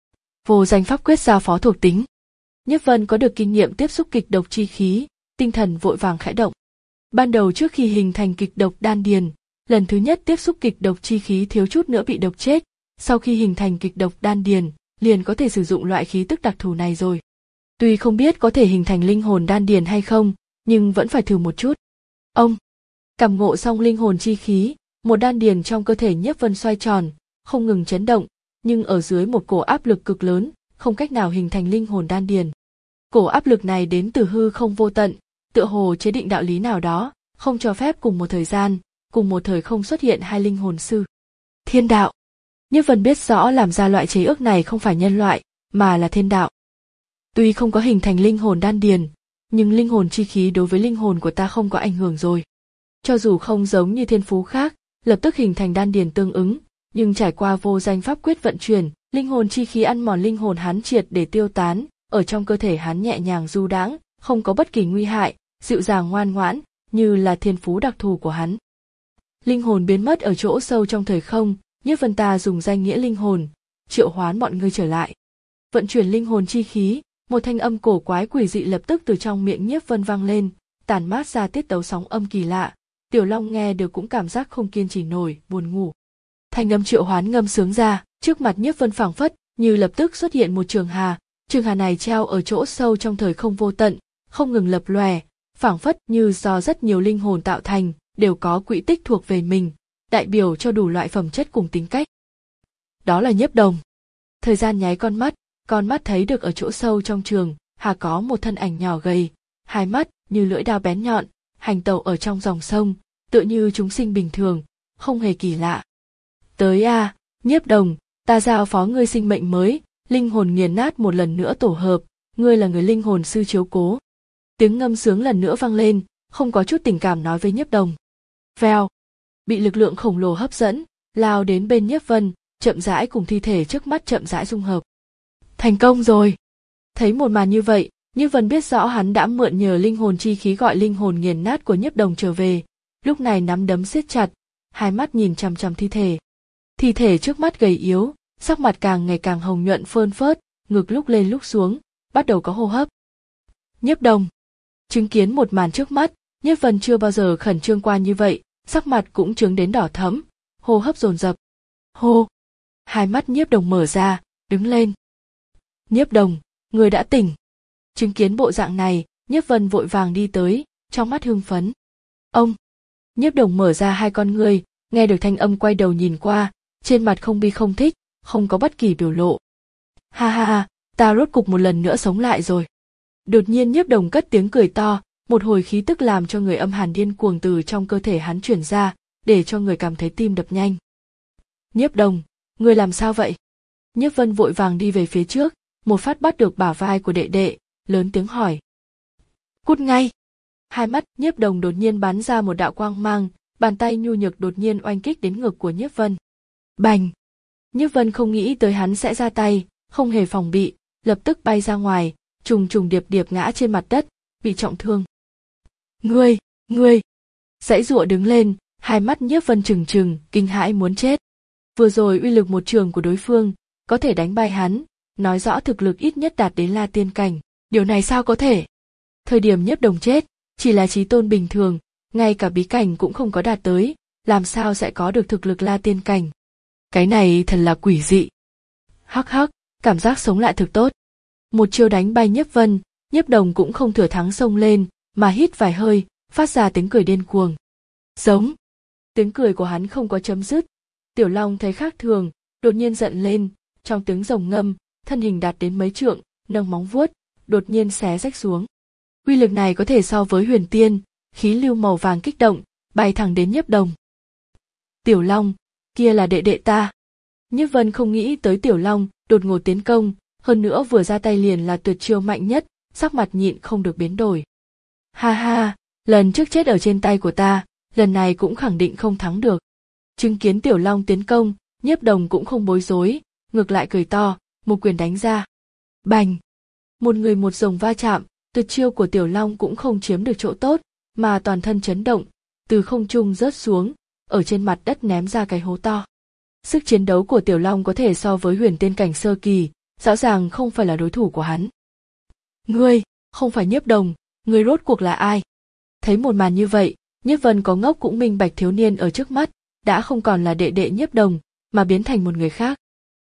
Vô danh pháp quyết giao phó thuộc tính. Nhiếp Vân có được kinh nghiệm tiếp xúc kịch độc chi khí, tinh thần vội vàng khẽ động. Ban đầu trước khi hình thành kịch độc đan điền, lần thứ nhất tiếp xúc kịch độc chi khí thiếu chút nữa bị độc chết, sau khi hình thành kịch độc đan điền, liền có thể sử dụng loại khí tức đặc thù này rồi. Tuy không biết có thể hình thành linh hồn đan điền hay không, nhưng vẫn phải thử một chút. Ông cảm ngộ xong linh hồn chi khí, một đan điền trong cơ thể Nhiếp Vân xoay tròn, không ngừng chấn động, nhưng ở dưới một cổ áp lực cực lớn, không cách nào hình thành linh hồn đan điền. Cổ áp lực này đến từ hư không vô tận, tựa hồ chế định đạo lý nào đó, không cho phép cùng một thời gian, cùng một thời không xuất hiện hai linh hồn sư. Thiên đạo. Nhiếp Vân biết rõ làm ra loại chế ước này không phải nhân loại, mà là thiên đạo. Tuy không có hình thành linh hồn đan điền, nhưng linh hồn chi khí đối với linh hồn của ta không có ảnh hưởng rồi. Cho dù không giống như thiên phú khác, lập tức hình thành đan điền tương ứng, nhưng trải qua vô danh pháp quyết vận chuyển, linh hồn chi khí ăn mòn linh hồn hắn triệt để tiêu tán, ở trong cơ thể hắn nhẹ nhàng du đãng, không có bất kỳ nguy hại, dịu dàng ngoan ngoãn, như là thiên phú đặc thù của hắn. Linh hồn biến mất ở chỗ sâu trong thời không, Nhiếp Vân ta dùng danh nghĩa linh hồn, triệu hoán mọi người trở lại. Vận chuyển linh hồn chi khí, một thanh âm cổ quái quỷ dị lập tức từ trong miệng Nhiếp Vân vang lên, tản mát ra tiết tấu sóng âm kỳ lạ. Tiểu Long nghe được cũng cảm giác không kiên trì nổi, buồn ngủ. Thanh âm triệu hoán ngâm sướng ra, trước mặt Nhiếp Vân phảng phất, như lập tức xuất hiện một trường hà, trường hà này treo ở chỗ sâu trong thời không vô tận, không ngừng lập lòe, phảng phất như do rất nhiều linh hồn tạo thành, đều có quỹ tích thuộc về mình, đại biểu cho đủ loại phẩm chất cùng tính cách. Đó là Nhiếp Đồng. Thời gian nháy con mắt, con mắt thấy được ở chỗ sâu trong trường hà có một thân ảnh nhỏ gầy, hai mắt như lưỡi dao bén nhọn, hành tẩu ở trong dòng sông, tựa như chúng sinh bình thường, không hề kỳ lạ. Tới a, à, Nhiếp Đồng, ta giao phó ngươi sinh mệnh mới, linh hồn nghiền nát một lần nữa tổ hợp, ngươi là người linh hồn sư chiếu cố. Tiếng ngâm sướng lần nữa vang lên, không có chút tình cảm nói với Nhiếp Đồng. Vèo, bị lực lượng khổng lồ hấp dẫn, lao đến bên Nhiếp Vân, chậm rãi cùng thi thể trước mắt chậm rãi dung hợp. Thành công rồi. Thấy một màn như vậy, Nhiếp Vân biết rõ hắn đã mượn nhờ linh hồn chi khí gọi linh hồn nghiền nát của Nhiếp Đồng trở về, lúc này nắm đấm siết chặt, hai mắt nhìn chằm chằm thi thể. Thi thể trước mắt gầy yếu, sắc mặt càng ngày càng hồng nhuận phơn phớt, ngực lúc lên lúc xuống, bắt đầu có hô hấp. Nhiếp Đồng. Chứng kiến một màn trước mắt, Nhiếp Vân chưa bao giờ khẩn trương qua như vậy, sắc mặt cũng trướng đến đỏ thẫm, hô hấp dồn dập. Hô. Hai mắt Nhiếp Đồng mở ra, đứng lên. Nhiếp Đồng, người đã tỉnh. Chứng kiến bộ dạng này, Nhiếp Vân vội vàng đi tới, trong mắt hưng phấn. Ông. Nhiếp Đồng mở ra hai con ngươi, nghe được thanh âm quay đầu nhìn qua, trên mặt không bi không thích, không có bất kỳ biểu lộ. Ha ha ha, ta rốt cục một lần nữa sống lại rồi. Đột nhiên Nhiếp Đồng cất tiếng cười to, một hồi khí tức làm cho người âm hàn điên cuồng từ trong cơ thể hắn chuyển ra, để cho người cảm thấy tim đập nhanh. Nhiếp Đồng, ngươi làm sao vậy? Nhiếp Vân vội vàng đi về phía trước, một phát bắt được bả vai của đệ đệ, lớn tiếng hỏi. Cút ngay! Hai mắt Nhiếp Đồng đột nhiên bắn ra một đạo quang mang, bàn tay nhu nhược đột nhiên oanh kích đến ngực của Nhiếp Vân. Bành! Nhiếp Vân không nghĩ tới hắn sẽ ra tay, không hề phòng bị, lập tức bay ra ngoài, trùng trùng điệp điệp ngã trên mặt đất, bị trọng thương. Ngươi, ngươi! Giãy giụa đứng lên, hai mắt Nhiếp Vân trừng trừng, kinh hãi muốn chết. Vừa rồi uy lực một trường của đối phương, có thể đánh bay hắn, nói rõ thực lực ít nhất đạt đến La Tiên cảnh, điều này sao có thể? Thời điểm Nhiếp Đồng chết, chỉ là chí tôn bình thường, ngay cả bí cảnh cũng không có đạt tới, làm sao sẽ có được thực lực La Tiên cảnh? Cái này thật là quỷ dị. Hắc hắc, cảm giác sống lại thực tốt. Một chiêu đánh bay Nhiếp Vân, Nhiếp Đồng cũng không thừa thắng xông lên, mà hít vài hơi, phát ra tiếng cười điên cuồng. Giống. Tiếng cười của hắn không có chấm dứt. Tiểu Long thấy khác thường, đột nhiên giận lên, trong tiếng rồng ngâm, thân hình đạt đến mấy trượng, nâng móng vuốt, đột nhiên xé rách xuống. Uy lực này có thể so với huyền tiên, khí lưu màu vàng kích động, bay thẳng đến Nhiếp Đồng. Tiểu Long, kia là đệ đệ ta. Nhiếp Vân không nghĩ tới Tiểu Long đột ngột tiến công, hơn nữa vừa ra tay liền là tuyệt chiêu mạnh nhất, sắc mặt nhịn không được biến đổi. Ha ha, lần trước chết ở trên tay của ta, lần này cũng khẳng định không thắng được. Chứng kiến Tiểu Long tiến công, Nhiếp Đồng cũng không bối rối, ngược lại cười to, một quyền đánh ra. Bành! Một người một rồng va chạm, tuyệt chiêu của Tiểu Long cũng không chiếm được chỗ tốt, mà toàn thân chấn động, từ không trung rớt xuống, ở trên mặt đất ném ra cái hố to. Sức chiến đấu của Tiểu Long có thể so với huyền tiên cảnh sơ kỳ, rõ ràng không phải là đối thủ của hắn. Ngươi, không phải Nhiếp Đồng, ngươi rốt cuộc là ai? Thấy một màn như vậy, Nhiếp Vân có ngốc cũng minh bạch thiếu niên ở trước mắt, đã không còn là đệ đệ Nhiếp Đồng, mà biến thành một người khác.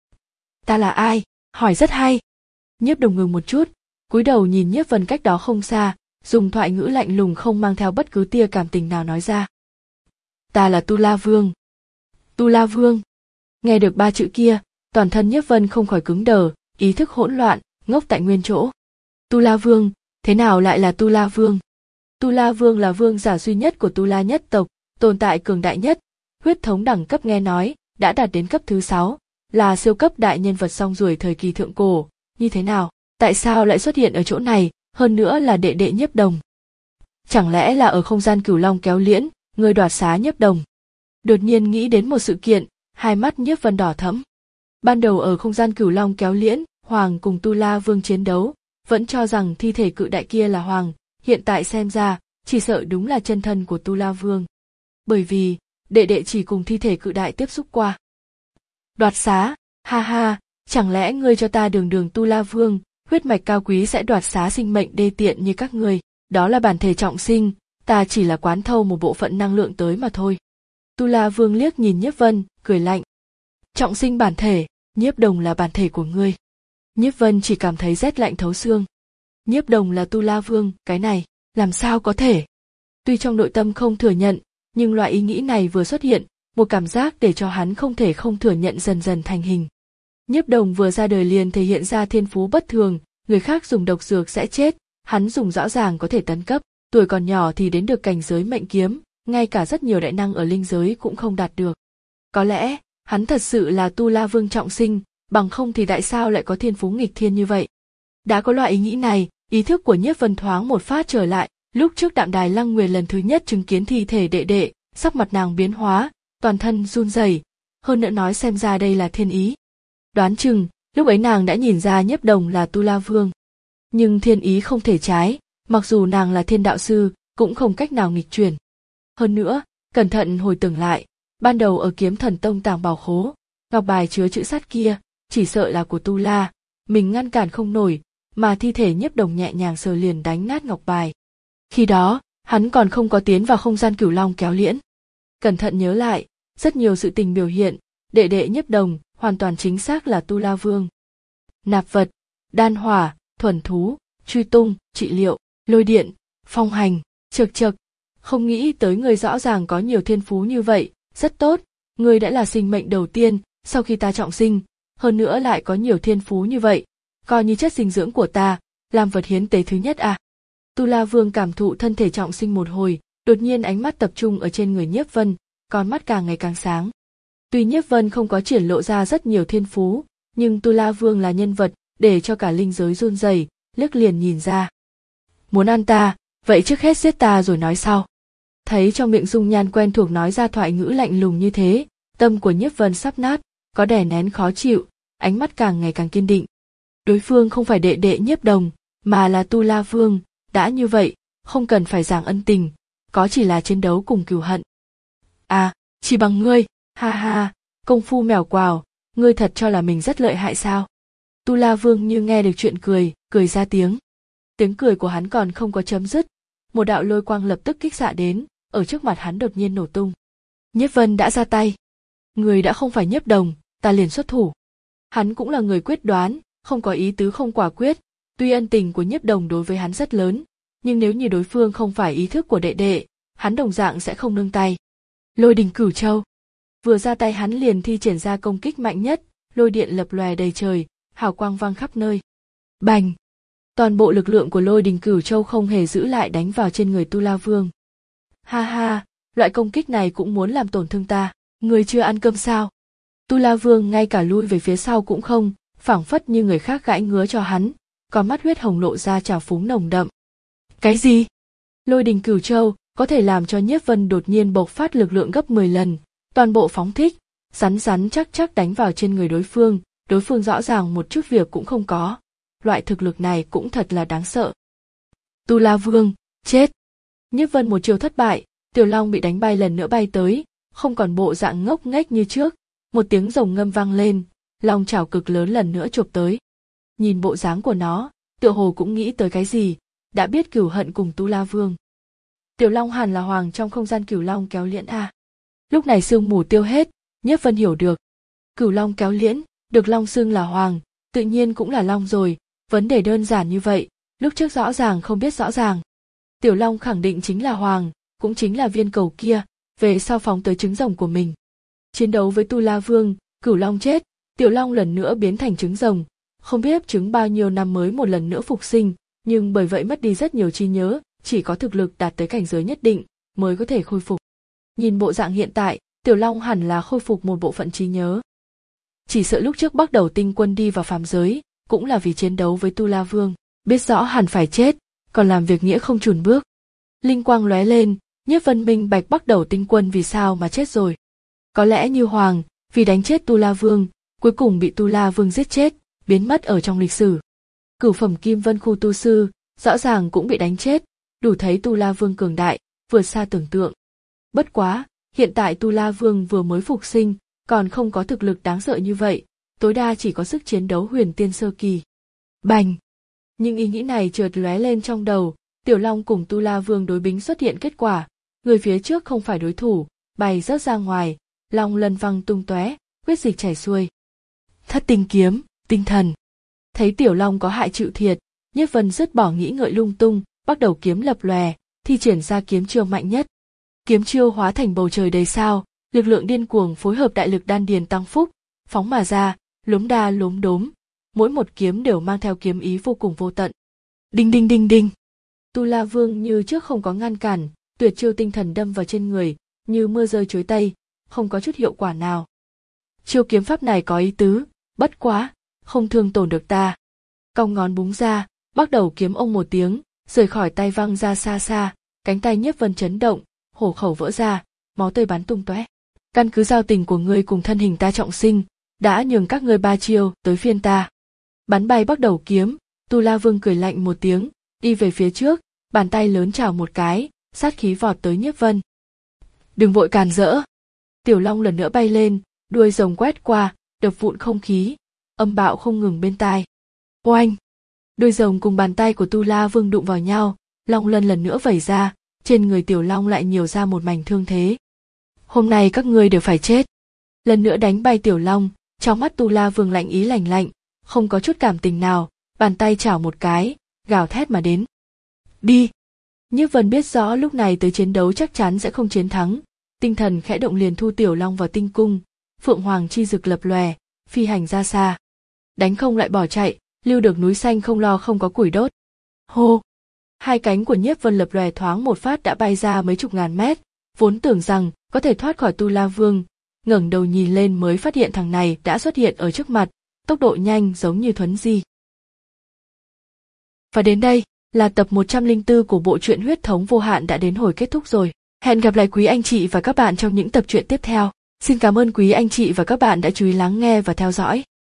Ta là ai? Hỏi rất hay. Nhiếp Đồng ngừng một chút, cúi đầu nhìn Nhiếp Vân cách đó không xa, dùng thoại ngữ lạnh lùng không mang theo bất cứ tia cảm tình nào nói ra. Ta là Tu La Vương. Tu La Vương. Nghe được ba chữ kia, toàn thân Nhiếp Vân không khỏi cứng đờ, ý thức hỗn loạn, ngốc tại nguyên chỗ. Tu La Vương, thế nào lại là Tu La Vương? Tu La Vương là vương giả duy nhất của Tu La nhất tộc, tồn tại cường đại nhất, huyết thống đẳng cấp nghe nói, đã đạt đến cấp thứ sáu, là siêu cấp đại nhân vật song ruồi thời kỳ thượng cổ, như thế nào, tại sao lại xuất hiện ở chỗ này, hơn nữa là đệ đệ Nhiếp Đồng? Chẳng lẽ là ở không gian Cửu Long kéo liễn, người đoạt xá Nhiếp Đồng? Đột nhiên nghĩ đến một sự kiện, hai mắt Nhiếp Vân đỏ thẫm. Ban đầu ở không gian Cửu Long kéo liễn, Hoàng cùng Tu La Vương chiến đấu, vẫn cho rằng thi thể cự đại kia là Hoàng, hiện tại xem ra, chỉ sợ đúng là chân thân của Tu La Vương. Bởi vì, đệ đệ chỉ cùng thi thể cự đại tiếp xúc qua. Đoạt xá, ha ha, chẳng lẽ ngươi cho ta đường đường Tu La Vương, huyết mạch cao quý sẽ đoạt xá sinh mệnh đê tiện như các ngươi, đó là bản thể trọng sinh, ta chỉ là quán thâu một bộ phận năng lượng tới mà thôi. Tu La Vương liếc nhìn Nhiếp Vân, cười lạnh. Trọng sinh bản thể, Nhiếp Đồng là bản thể của ngươi. Nhiếp Vân chỉ cảm thấy rét lạnh thấu xương. Nhiếp Đồng là Tu La Vương, cái này, làm sao có thể? Tuy trong nội tâm không thừa nhận, nhưng loại ý nghĩ này vừa xuất hiện, một cảm giác để cho hắn không thể không thừa nhận dần dần thành hình. Nhiếp Đồng vừa ra đời liền thể hiện ra thiên phú bất thường, người khác dùng độc dược sẽ chết, hắn dùng rõ ràng có thể tấn cấp, tuổi còn nhỏ thì đến được cảnh giới mệnh kiếm, ngay cả rất nhiều đại năng ở linh giới cũng không đạt được. Có lẽ, hắn thật sự là Tu La Vương trọng sinh, bằng không thì tại sao lại có thiên phú nghịch thiên như vậy? Đã có loại ý nghĩ này, ý thức của Nhiếp Vân thoáng một phát trở lại, lúc trước Đạm Đài Lăng Nguyệt lần thứ nhất chứng kiến thi thể đệ đệ, sắc mặt nàng biến hóa, toàn thân run rẩy, hơn nữa nói xem ra đây là thiên ý. Đoán chừng, lúc ấy nàng đã nhìn ra Nhiếp Đồng là Tu La Vương. Nhưng thiên ý không thể trái, mặc dù nàng là thiên đạo sư, cũng không cách nào nghịch chuyển. Hơn nữa, cẩn thận hồi tưởng lại, ban đầu ở Kiếm Thần Tông tàng bảo khố, ngọc bài chứa chữ sắt kia, chỉ sợ là của Tu La, mình ngăn cản không nổi, mà thi thể Nhiếp Đồng nhẹ nhàng sờ liền đánh nát ngọc bài. Khi đó, hắn còn không có tiến vào không gian Cửu Long kéo liễn. Cẩn thận nhớ lại, rất nhiều sự tình biểu hiện, đệ đệ Nhiếp Đồng hoàn toàn chính xác là Tu La Vương. Nạp vật, đan hỏa, thuần thú, truy tung, trị liệu, lôi điện, phong hành, chực chực. Không nghĩ tới người rõ ràng có nhiều thiên phú như vậy, rất tốt, người đã là sinh mệnh đầu tiên, sau khi ta trọng sinh, hơn nữa lại có nhiều thiên phú như vậy, coi như chất dinh dưỡng của ta, làm vật hiến tế thứ nhất à. Tu La Vương cảm thụ thân thể trọng sinh một hồi, đột nhiên ánh mắt tập trung ở trên người Nhiếp Vân, con mắt càng ngày càng sáng. Tuy Nhiếp Vân không có triển lộ ra rất nhiều thiên phú, nhưng Tu La Vương là nhân vật để cho cả linh giới run rẩy, liếc liền nhìn ra. Muốn ăn ta, vậy trước hết giết ta rồi nói sau. Thấy trong miệng dung nhan quen thuộc nói ra thoại ngữ lạnh lùng như thế, tâm của Nhiếp Vân sắp nát, có đè nén khó chịu, ánh mắt càng ngày càng kiên định. Đối phương không phải đệ đệ Nhiếp Đồng, mà là Tu La Vương, đã như vậy, không cần phải giảng ân tình, có chỉ là chiến đấu cùng cừu hận. À, chỉ bằng ngươi, ha ha, công phu mèo quào, ngươi thật cho là mình rất lợi hại sao? Tu La Vương như nghe được chuyện cười, cười ra tiếng. Tiếng cười của hắn còn không có chấm dứt, một đạo lôi quang lập tức kích xạ đến, ở trước mặt hắn đột nhiên nổ tung. Nhiếp Vân đã ra tay. Người đã không phải Nhiếp Đồng, ta liền xuất thủ. Hắn cũng là người quyết đoán, không có ý tứ không quả quyết, tuy ân tình của Nhiếp Đồng đối với hắn rất lớn, nhưng nếu như đối phương không phải ý thức của đệ đệ, hắn đồng dạng sẽ không nương tay. Lôi đình cửu châu. Vừa ra tay hắn liền thi triển ra công kích mạnh nhất, lôi điện lập lòe đầy trời, hào quang vang khắp nơi. Bành! Toàn bộ lực lượng của lôi đình cửu châu không hề giữ lại đánh vào trên người Tu La Vương. Ha ha, loại công kích này cũng muốn làm tổn thương ta, người chưa ăn cơm sao? Tu La Vương ngay cả lui về phía sau cũng không, phảng phất như người khác gãi ngứa cho hắn, con mắt huyết hồng lộ ra trào phúng nồng đậm. Cái gì? Lôi đình cửu châu có thể làm cho Nhiếp Vân đột nhiên bộc phát lực lượng gấp mười lần, toàn bộ phóng thích, rắn rắn chắc chắc đánh vào trên người đối phương, đối phương rõ ràng một chút việc cũng không có. Loại thực lực này cũng thật là đáng sợ. Tu La Vương, chết! Nhiếp Vân một chiều thất bại, Tiểu Long bị đánh bay lần nữa bay tới, không còn bộ dạng ngốc nghếch như trước, một tiếng rồng ngâm vang lên, long chảo cực lớn lần nữa chộp tới. Nhìn bộ dáng của nó, tựa hồ cũng nghĩ tới cái gì, đã biết cửu hận cùng Tu La Vương. Tiểu Long hẳn là hoàng trong không gian cửu long kéo liễn a. Lúc này sương mù tiêu hết, Nhiếp Vân hiểu được. Cửu long kéo liễn, được long xưng là hoàng, tự nhiên cũng là long rồi, vấn đề đơn giản như vậy, lúc trước rõ ràng không biết rõ ràng. Tiểu Long khẳng định chính là hoàng, cũng chính là viên cầu kia, về sau phóng tới trứng rồng của mình. Chiến đấu với Tu La Vương, Cửu Long chết, Tiểu Long lần nữa biến thành trứng rồng, không biết trứng bao nhiêu năm mới một lần nữa phục sinh, nhưng bởi vậy mất đi rất nhiều trí nhớ, chỉ có thực lực đạt tới cảnh giới nhất định mới có thể khôi phục. Nhìn bộ dạng hiện tại, Tiểu Long hẳn là khôi phục một bộ phận trí nhớ. Chỉ sợ lúc trước bắt đầu tinh quân đi vào phàm giới, cũng là vì chiến đấu với Tu La Vương, biết rõ hẳn phải chết, còn làm việc nghĩa không chùn bước. Linh quang lóe lên, Nhiếp Vân minh bạch bắt đầu tinh quân vì sao mà chết rồi. Có lẽ như hoàng, vì đánh chết Tu La Vương, cuối cùng bị Tu La Vương giết chết, biến mất ở trong lịch sử. Cửu phẩm Kim Vân khu tu sư, rõ ràng cũng bị đánh chết, đủ thấy Tu La Vương cường đại, vượt xa tưởng tượng. Bất quá, hiện tại Tu La Vương vừa mới phục sinh, còn không có thực lực đáng sợ như vậy, tối đa chỉ có sức chiến đấu huyền tiên sơ kỳ. Bành! Nhưng ý nghĩ này chợt lóe lên trong đầu, Tiểu Long cùng Tu La Vương đối bính xuất hiện kết quả, người phía trước không phải đối thủ, bay rớt ra ngoài, long lân văng tung tóe, huyết dịch chảy xuôi. Thất tinh kiếm, tinh thần. Thấy Tiểu Long có hại chịu thiệt, Nhiếp Vân dứt bỏ nghĩ ngợi lung tung, bắt đầu kiếm lập lòe, thi triển ra kiếm chiêu mạnh nhất. Kiếm chiêu hóa thành bầu trời đầy sao, lực lượng điên cuồng phối hợp đại lực đan điền tăng phúc, phóng mà ra, lốm đa lốm đốm, mỗi một kiếm đều mang theo kiếm ý vô cùng vô tận. Đinh đinh đinh đinh. Tu La Vương như trước không có ngăn cản, tuyệt chiêu tinh thần đâm vào trên người, như mưa rơi chuối tây, không có chút hiệu quả nào. Chiêu kiếm pháp này có ý tứ, bất quá, không thương tổn được ta. Cong ngón búng ra, bắt đầu kiếm ông một tiếng, rời khỏi tay văng ra xa xa, cánh tay Nhiếp Vân chấn động, hổ khẩu vỡ ra, máu tươi bắn tung tóe. Căn cứ giao tình của ngươi cùng thân hình ta trọng sinh, đã nhường các ngươi ba chiêu tới phiên ta. Bắn bay bắt đầu kiếm, Tu La Vương cười lạnh một tiếng, đi về phía trước, bàn tay lớn chảo một cái, sát khí vọt tới Nhiếp Vân. Đừng vội càn rỡ. Tiểu Long lần nữa bay lên, đuôi rồng quét qua, đập vụn không khí, âm bạo không ngừng bên tai. Oanh! Đuôi rồng cùng bàn tay của Tu La Vương đụng vào nhau, long lân lần nữa vẩy ra, trên người Tiểu Long lại nhiều ra một mảnh thương thế. Hôm nay các ngươi đều phải chết. Lần nữa đánh bay Tiểu Long, trong mắt Tu La Vương lạnh ý lạnh lạnh, không có chút cảm tình nào, bàn tay chảo một cái, gào thét mà đến. Đi! Nhiếp Vân biết rõ lúc này tới chiến đấu chắc chắn sẽ không chiến thắng, tinh thần khẽ động liền thu Tiểu Long vào tinh cung, phượng hoàng chi rực lập lòe, phi hành ra xa. Đánh không lại bỏ chạy, lưu được núi xanh không lo không có củi đốt. Hô! Hai cánh của Nhiếp Vân lập lòe thoáng một phát đã bay ra mấy chục ngàn mét, vốn tưởng rằng có thể thoát khỏi Tu La Vương, ngẩng đầu nhìn lên mới phát hiện thằng này đã xuất hiện ở trước mặt, tốc độ nhanh giống như thuấn di. Và đến đây là tập một trăm lẻ bốn của bộ truyện Huyết Thống Vô Hạn đã đến hồi kết thúc rồi. Hẹn gặp lại quý anh chị và các bạn trong những tập truyện tiếp theo. Xin cảm ơn quý anh chị và các bạn đã chú ý lắng nghe và theo dõi.